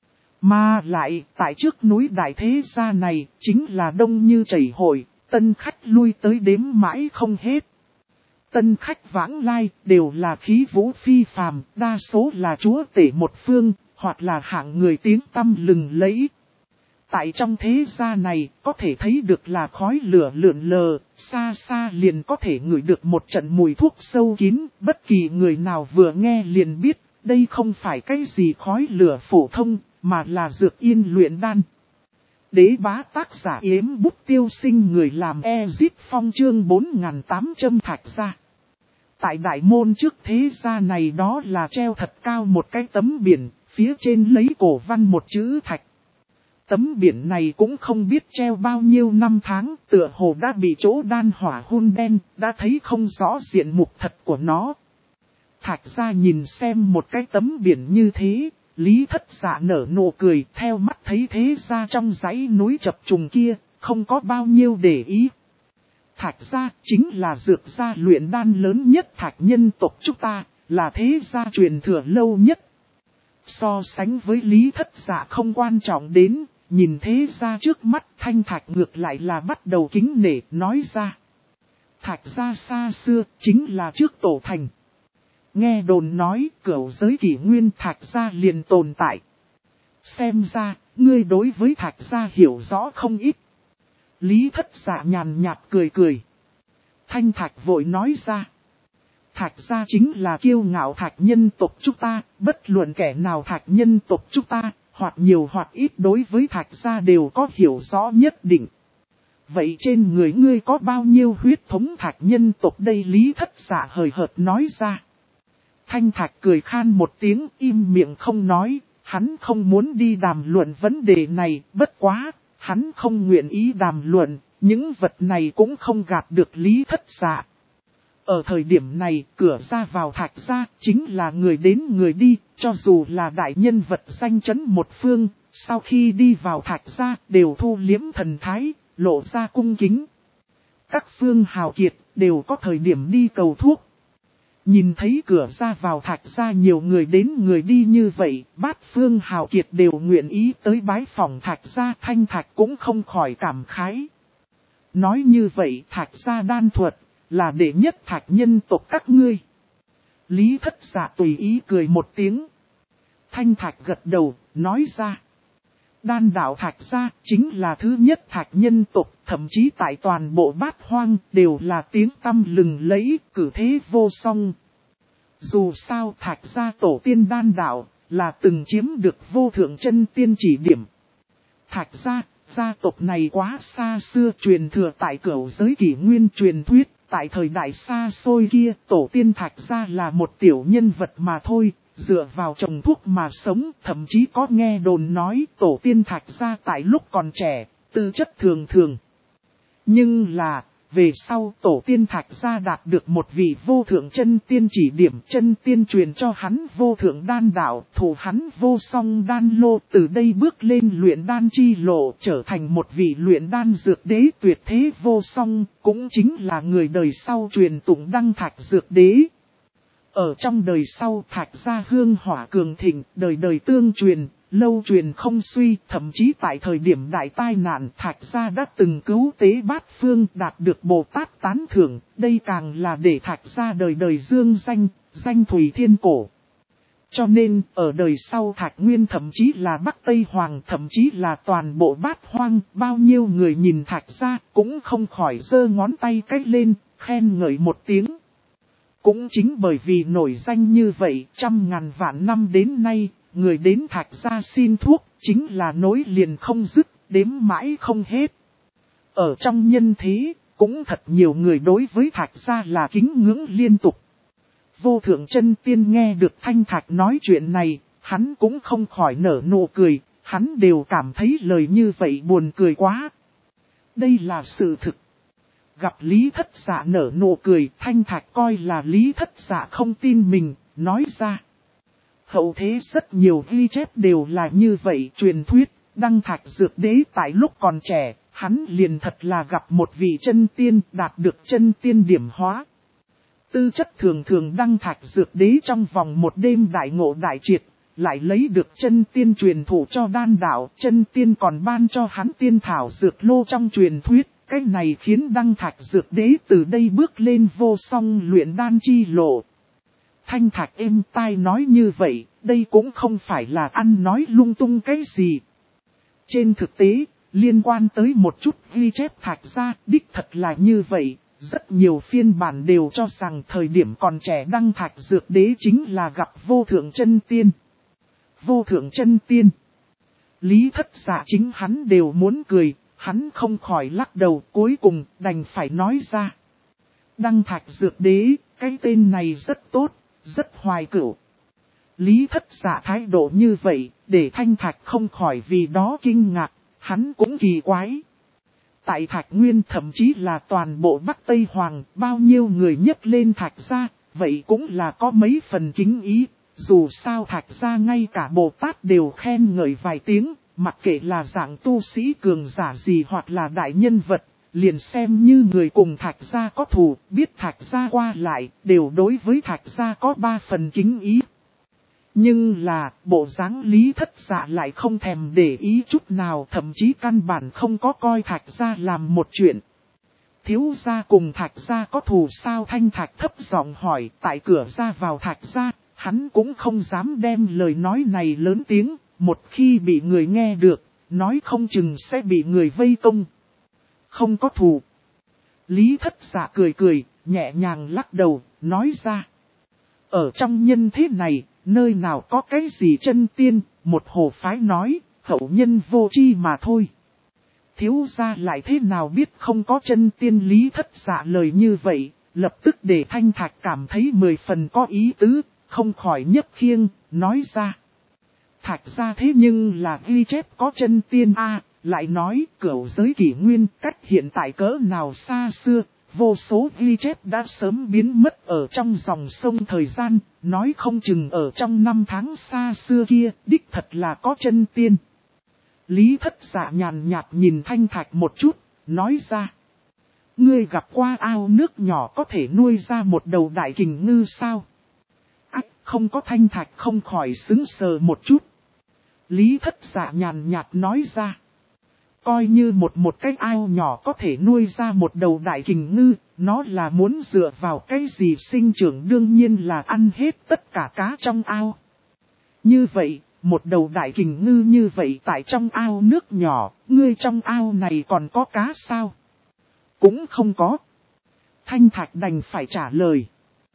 Mà lại, tại trước núi đại thế gia này, chính là đông như chảy hội, tân khách lui tới đếm mãi không hết. Tân khách vãng lai đều là khí vũ phi phàm, đa số là chúa tể một phương, hoặc là hạng người tiếng tăm lừng lẫy. Tại trong thế gia này, có thể thấy được là khói lửa lượn lờ, xa xa liền có thể ngửi được một trận mùi thuốc sâu kín, bất kỳ người nào vừa nghe liền biết, đây không phải cái gì khói lửa phổ thông, mà là dược yên luyện đan. Đế bá tác giả Yếm Bút Tiêu Sinh, người làm Ezit Phong, chương 4800 Thạch gia. Tại đại môn trước thế gia này đó là treo thật cao một cái tấm biển, phía trên lấy cổ văn một chữ thạch. Tấm biển này cũng không biết treo bao nhiêu năm tháng, tựa hồ đã bị chỗ đan hỏa hun đen, đã thấy không rõ diện mục thật của nó. Thạch Gia nhìn xem một cái tấm biển như thế, Lý Thất Dạ nở nụ cười, theo mắt thấy thế ra trong dãy núi chập trùng kia, không có bao nhiêu để ý. Thạch Gia chính là dược gia luyện đan lớn nhất Thạch nhân tộc chúng ta, là thế gia truyền thừa lâu nhất. So sánh với Lý Thất Dạ không quan trọng đến, nhìn thế gia trước mắt Thanh Thạch ngược lại là bắt đầu kính nể, nói ra. Thạch Gia xa xưa chính là trước tổ thành. Nghe đồn nói cửu giới kỷ nguyên Thạch Gia liền tồn tại. Xem ra, ngươi đối với Thạch Gia hiểu rõ không ít. Lý Thất Dạ nhàn nhạt cười cười. Thanh Thạch vội nói ra. Thạch Gia chính là kiêu ngạo Thạch nhân tộc chúng ta, bất luận kẻ nào Thạch nhân tộc chúng ta, hoặc nhiều hoặc ít đối với Thạch Gia đều có hiểu rõ nhất định. Vậy trên người ngươi có bao nhiêu huyết thống Thạch nhân tộc đây? Lý Thất Dạ hời hợt nói ra. Thanh Thạch cười khan một tiếng, im miệng không nói, hắn không muốn đi đàm luận vấn đề này, bất quá, hắn không nguyện ý đàm luận, những vật này cũng không gạt được Lý Thất Dạ. Ở thời điểm này, cửa ra vào Thạch Gia chính là người đến người đi, cho dù là đại nhân vật danh chấn một phương, sau khi đi vào Thạch Gia đều thu liếm thần thái, lộ ra cung kính. Các phương hào kiệt đều có thời điểm đi cầu thuốc. Nhìn thấy cửa ra vào Thạch Gia nhiều người đến người đi như vậy, bát phương hào kiệt đều nguyện ý tới bái phỏng Thạch Gia. Thanh Thạch cũng không khỏi cảm khái. Nói như vậy Thạch Gia đan thuật là đệ nhất Thạch nhân tộc các ngươi. Lý Thất Dạ tùy ý cười một tiếng. Thanh Thạch gật đầu, nói ra. Đan đạo Thạch Gia chính là thứ nhất Thạch nhân tộc, thậm chí tại toàn bộ bát hoang đều là tiếng tăm lừng lẫy, cử thế vô song. Dù sao Thạch Gia tổ tiên đan đạo là từng chiếm được vô thượng chân tiên chỉ điểm. Thạch Gia, gia tộc này quá xa xưa, truyền thừa tại cửu giới kỷ nguyên truyền thuyết, tại thời đại xa xôi kia tổ tiên Thạch Gia là một tiểu nhân vật mà thôi. Dựa vào trồng thuốc mà sống, thậm chí có nghe đồn nói tổ tiên Thạch Gia tại lúc còn trẻ, tư chất thường thường. Nhưng là, về sau tổ tiên Thạch Gia đạt được một vị vô thượng chân tiên chỉ điểm, chân tiên truyền cho hắn vô thượng đan đạo, thủ hắn vô song đan lô, từ đây bước lên luyện đan chi lộ, trở thành một vị luyện đan dược đế tuyệt thế vô song, cũng chính là người đời sau truyền tụng Đăng Thạch dược đế. Ở trong đời sau Thạch Gia hương hỏa cường thịnh, đời đời tương truyền, lâu truyền không suy, thậm chí tại thời điểm đại tai nạn Thạch Gia đã từng cứu tế bát phương đạt được Bồ Tát tán thưởng, đây càng là để Thạch Gia đời đời dương danh, danh thủy thiên cổ. Cho nên, ở đời sau Thạch Nguyên thậm chí là Bắc Tây Hoàng, thậm chí là toàn bộ bát hoang, bao nhiêu người nhìn Thạch Gia cũng không khỏi giơ ngón tay cách lên, khen ngợi một tiếng. Cũng chính bởi vì nổi danh như vậy, trăm ngàn vạn năm đến nay, người đến Thạch Gia xin thuốc, chính là nối liền không dứt, đếm mãi không hết. Ở trong nhân thế, cũng thật nhiều người đối với Thạch Gia là kính ngưỡng liên tục. Vô thượng chân tiên nghe được Thanh Thạch nói chuyện này, hắn cũng không khỏi nở nụ cười, hắn đều cảm thấy lời như vậy buồn cười quá. Đây là sự thực. Gặp Lý Thất Dạ nở nụ cười, Thanh Thạch coi là Lý Thất Dạ không tin mình, nói ra. Hậu thế rất nhiều ghi chép đều là như vậy, truyền thuyết, Đăng Thạch dược đế tại lúc còn trẻ, hắn liền thật là gặp một vị chân tiên đạt được chân tiên điểm hóa. Tư chất thường thường Đăng Thạch dược đế trong vòng một đêm đại ngộ đại triệt, lại lấy được chân tiên truyền thụ cho đan đạo, chân tiên còn ban cho hắn tiên thảo dược lô trong truyền thuyết. Cái này khiến Đăng Thạch dược đế từ đây bước lên vô song luyện đan chi lộ. Thanh Thạch êm tai nói như vậy, đây cũng không phải là ăn nói lung tung cái gì. Trên thực tế, liên quan tới một chút ghi chép Thạch Gia, đích thật là như vậy, rất nhiều phiên bản đều cho rằng thời điểm còn trẻ Đăng Thạch dược đế chính là gặp vô thượng chân tiên. Vô thượng chân tiên. Lý Thất Dạ chính hắn đều muốn cười. Hắn không khỏi lắc đầu, cuối cùng đành phải nói ra. Đăng Thạch dược đế, cái tên này rất tốt, rất hoài cửu. Lý Thất Dạ thái độ như vậy, để Thanh Thạch không khỏi vì đó kinh ngạc. Hắn cũng kỳ quái. Tại Thạch Nguyên thậm chí là toàn bộ Bắc Tây Hoàng, bao nhiêu người nhấc lên Thạch gia, vậy cũng là có mấy phần kính ý. Dù sao Thạch gia ngay cả Bồ Tát đều khen ngợi vài tiếng, mặc kệ là dạng tu sĩ cường giả gì hoặc là đại nhân vật, liền xem như người cùng Thạch gia có thù, biết Thạch gia qua lại, đều đối với Thạch gia có 3 phần kính ý. Nhưng là, bộ dáng Lý Thất Dạ lại không thèm để ý chút nào, thậm chí căn bản không có coi Thạch gia làm một chuyện. Thiếu gia cùng Thạch gia có thù sao? Thanh Thạch thấp giọng hỏi. Tại cửa ra vào Thạch gia, hắn cũng không dám đem lời nói này lớn tiếng, một khi bị người nghe được, nói không chừng sẽ bị người vây công. Không có thù. Lý Thất Dạ cười cười, nhẹ nhàng lắc đầu, nói ra. Ở trong nhân thế này, nơi nào có cái gì chân tiên, một hồ phái nói, hậu nhân vô tri mà thôi. Thiếu gia lại thế nào biết không có chân tiên? Lý Thất Dạ lời như vậy, lập tức để Thanh Thạch cảm thấy 10 phần có ý tứ, không khỏi nhấp khiêng, nói ra. Thạch gia thế nhưng là ghi chép có chân tiên a, lại nói cửu giới kỷ nguyên cách hiện tại cỡ nào xa xưa. Vô số ghi chép đã sớm biến mất ở trong dòng sông thời gian, nói không chừng ở trong năm tháng xa xưa kia, đích thật là có chân tiên. Lý Thất Dạ nhàn nhạt nhìn Thanh Thạch một chút, nói ra. Ngươi gặp qua ao nước nhỏ có thể nuôi ra một đầu đại kình ngư sao? Ách, không có. Thanh Thạch không khỏi sững sờ một chút. Lý Thất Dạ nhàn nhạt nói ra. Coi như một cái ao nhỏ có thể nuôi ra một đầu đại kình ngư, nó là muốn dựa vào cái gì sinh trưởng? Đương nhiên là ăn hết tất cả cá trong ao. Như vậy, một đầu đại kình ngư như vậy tại trong ao nước nhỏ, ngươi trong ao này còn có cá sao? Cũng không có. Thanh Thạch đành phải trả lời.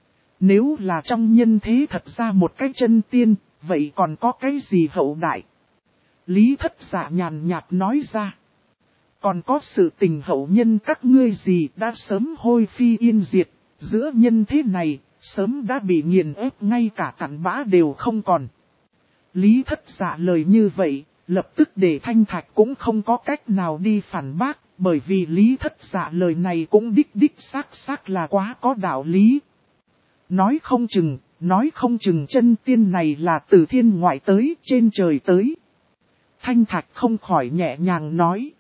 Nếu là trong nhân thế thật ra một cái chân tiên, vậy còn có cái gì hậu đại? Lý Thất Dạ nhàn nhạt nói ra. Còn có sự tình hậu nhân các ngươi gì đã sớm hôi phi yên diệt, giữa nhân thế này, sớm đã bị nghiền ép ngay cả cặn bã đều không còn. Lý Thất Dạ lời như vậy, lập tức để Thanh Thạch cũng không có cách nào đi phản bác, bởi vì Lý Thất Dạ lời này cũng đích xác là quá có đạo lý. Nói không chừng chân tiên này là từ thiên ngoại tới, trên trời tới. Thanh Thạch không khỏi nhẹ nhàng nói.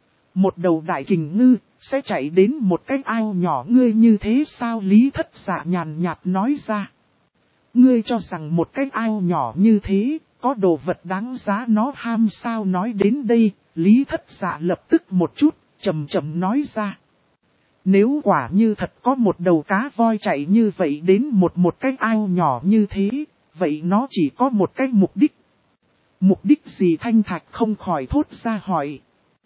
Một đầu đại kình ngư, sẽ chạy đến một cái ao nhỏ ngươi như thế sao? Lý Thất Dạ nhàn nhạt nói ra. Ngươi cho rằng một cái ao nhỏ như thế, có đồ vật đáng giá nó ham sao? Nói đến đây, Lý Thất Dạ lập tức một chút, chậm nói ra. Nếu quả như thật có một đầu cá voi chạy như vậy đến một cái ao nhỏ như thế, vậy nó chỉ có một cái mục đích. Mục đích gì? Thanh Thạch không khỏi thốt ra hỏi.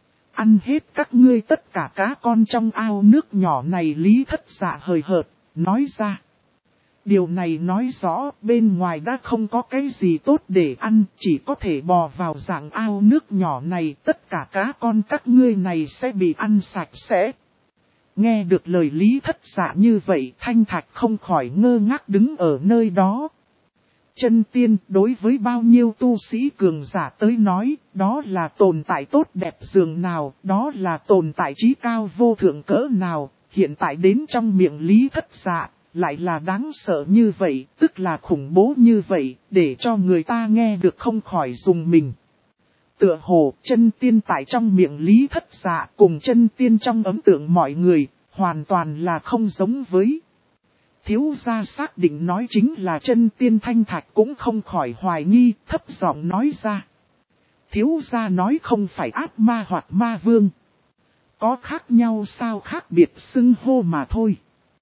Ăn hết các ngươi tất cả cá con trong ao nước nhỏ này. Lý Thất Dạ hời hợt, nói ra. Điều này nói rõ bên ngoài đã không có cái gì tốt để ăn, chỉ có thể bò vào dạng ao nước nhỏ này, tất cả cá con các ngươi này sẽ bị ăn sạch sẽ. Nghe được lời Lý Thất Dạ như vậy, Thanh Thạch không khỏi ngơ ngác đứng ở nơi đó. Chân tiên đối với bao nhiêu tu sĩ cường giả tới nói, đó là tồn tại tốt đẹp dường nào, đó là tồn tại trí cao vô thượng cỡ nào, hiện tại đến trong miệng Lý Thất Dạ, lại là đáng sợ như vậy, tức là khủng bố như vậy, để cho người ta nghe được không khỏi dùng mình. Tựa hồ, chân tiên tại trong miệng Lý Thất Dạ cùng chân tiên trong ấn tượng mọi người, hoàn toàn là không giống với. Thiếu gia xác định nói chính là chân tiên. Thanh Thạch cũng không khỏi hoài nghi, thấp giọng nói ra. Thiếu gia nói không phải ác ma hoặc ma vương. Có khác nhau sao? Khác biệt xưng hô mà thôi.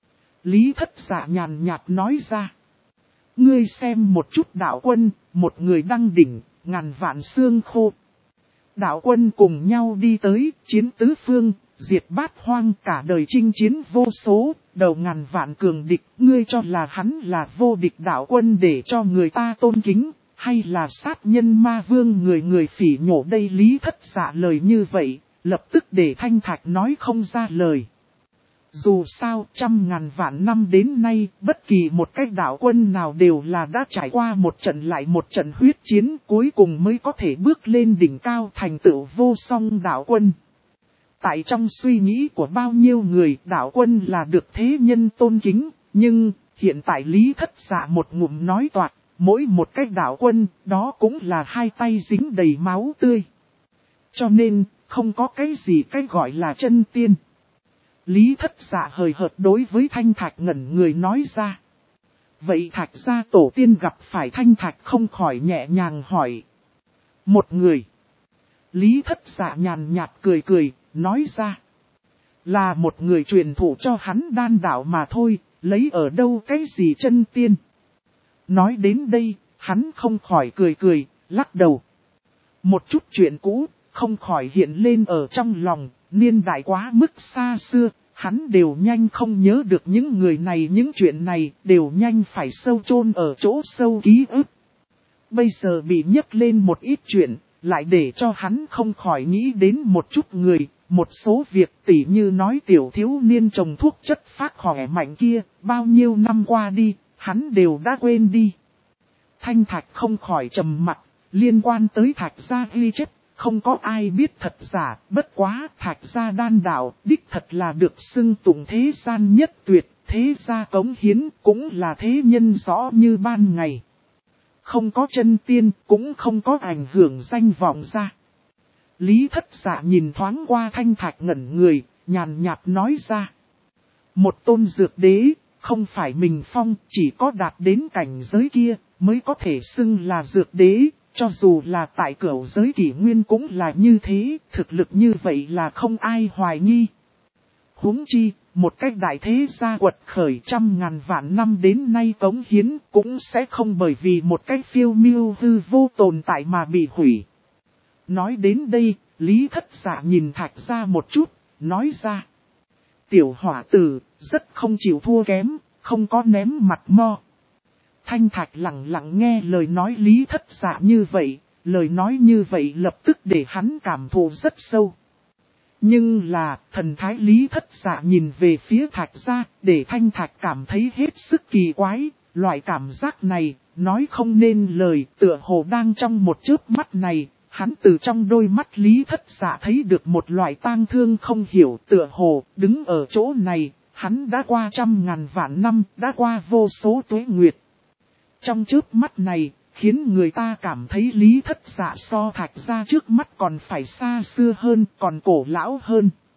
Lý Thất Dạ nhàn nhạt nói ra. Ngươi xem một chút đạo quân, một người đăng đỉnh, ngàn vạn xương khô. Đạo quân cùng nhau đi tới, chiến tứ phương, diệt bát hoang, cả đời chinh chiến vô số, đầu ngàn vạn cường địch. Ngươi cho là hắn là vô địch đạo quân để cho người ta tôn kính, hay là sát nhân ma vương người phỉ nhổ đây? Lý Thất Dạ lời như vậy, lập tức để Thanh Thạch nói không ra lời. Dù sao, trăm ngàn vạn năm đến nay, bất kỳ một cái đạo quân nào đều là đã trải qua một trận lại một trận huyết chiến, cuối cùng mới có thể bước lên đỉnh cao thành tựu vô song đạo quân. Tại trong suy nghĩ của bao nhiêu người, đạo quân là được thế nhân tôn kính, nhưng hiện tại Lý Thất Dạ một ngụm nói toạc, mỗi một cái đạo quân, đó cũng là hai tay dính đầy máu tươi. Cho nên, không có cái gì cái gọi là chân tiên. Lý Thất Dạ hời hợt đối với Thanh Thạch ngẩn người nói ra. Vậy Thạch gia tổ tiên gặp phải Thanh Thạch không khỏi nhẹ nhàng hỏi. Một người. Lý Thất Dạ nhàn nhạt cười cười, nói ra. Là một người truyền thụ cho hắn đan đạo mà thôi, lấy ở đâu cái gì chân tiên. Nói đến đây, hắn không khỏi cười cười, lắc đầu. Một chút chuyện cũ, không khỏi hiện lên ở trong lòng, niên đại quá mức xa xưa, hắn đều nhanh không nhớ được những người này, những chuyện này đều nhanh phải sâu chôn ở chỗ sâu ký ức. Bây giờ bị nhấc lên một ít chuyện, lại để cho hắn không khỏi nghĩ đến một chút người, một số việc tỉ như nói tiểu thiếu niên trồng thuốc chất phát khỏe mạnh kia, bao nhiêu năm qua đi, hắn đều đã quên đi. Thanh Thạch không khỏi trầm mặc, liên quan tới Thạch gia ghi chép, không có ai biết thật giả, bất quá Thạch gia đan đạo, đích thật là được xưng tụng thế gian nhất tuyệt, thế gia cống hiến cũng là thế nhân rõ như ban ngày. Không có chân tiên, cũng không có ảnh hưởng danh vọng ra. Lý Thất Dạ nhìn thoáng qua Thanh Thạch ngẩn người, nhàn nhạt nói ra. Một tôn dược đế, không phải mình phong, chỉ có đạt đến cảnh giới kia, mới có thể xưng là dược đế, cho dù là tại cửu giới kỷ nguyên cũng là như thế, thực lực như vậy là không ai hoài nghi. Huống chi, một cách đại thế gia quật khởi trăm ngàn vạn năm đến nay cống hiến cũng sẽ không bởi vì một cách phiêu miêu hư vô tồn tại mà bị hủy. Nói đến đây, Lý Thất Dạ nhìn Thạch gia một chút, nói ra. Tiểu hỏa tử, rất không chịu thua kém, không có ném mặt mo. Thanh Thạch lặng lặng nghe lời nói Lý Thất Dạ như vậy, lời nói như vậy lập tức để hắn cảm thụ rất sâu. Nhưng là, thần thái Lý Thất Dạ nhìn về phía Thạch gia, để Thanh Thạch cảm thấy hết sức kỳ quái, loại cảm giác này, nói không nên lời, tựa hồ đang trong một chớp mắt này, hắn từ trong đôi mắt Lý Thất Dạ thấy được một loại tang thương không hiểu, tựa hồ, đứng ở chỗ này, hắn đã qua trăm ngàn vạn năm, đã qua vô số tuế nguyệt. Trong chớp mắt này, khiến người ta cảm thấy Lý Thất Dạ so Thạch gia trước mắt còn phải xa xưa hơn, còn cổ lão hơn.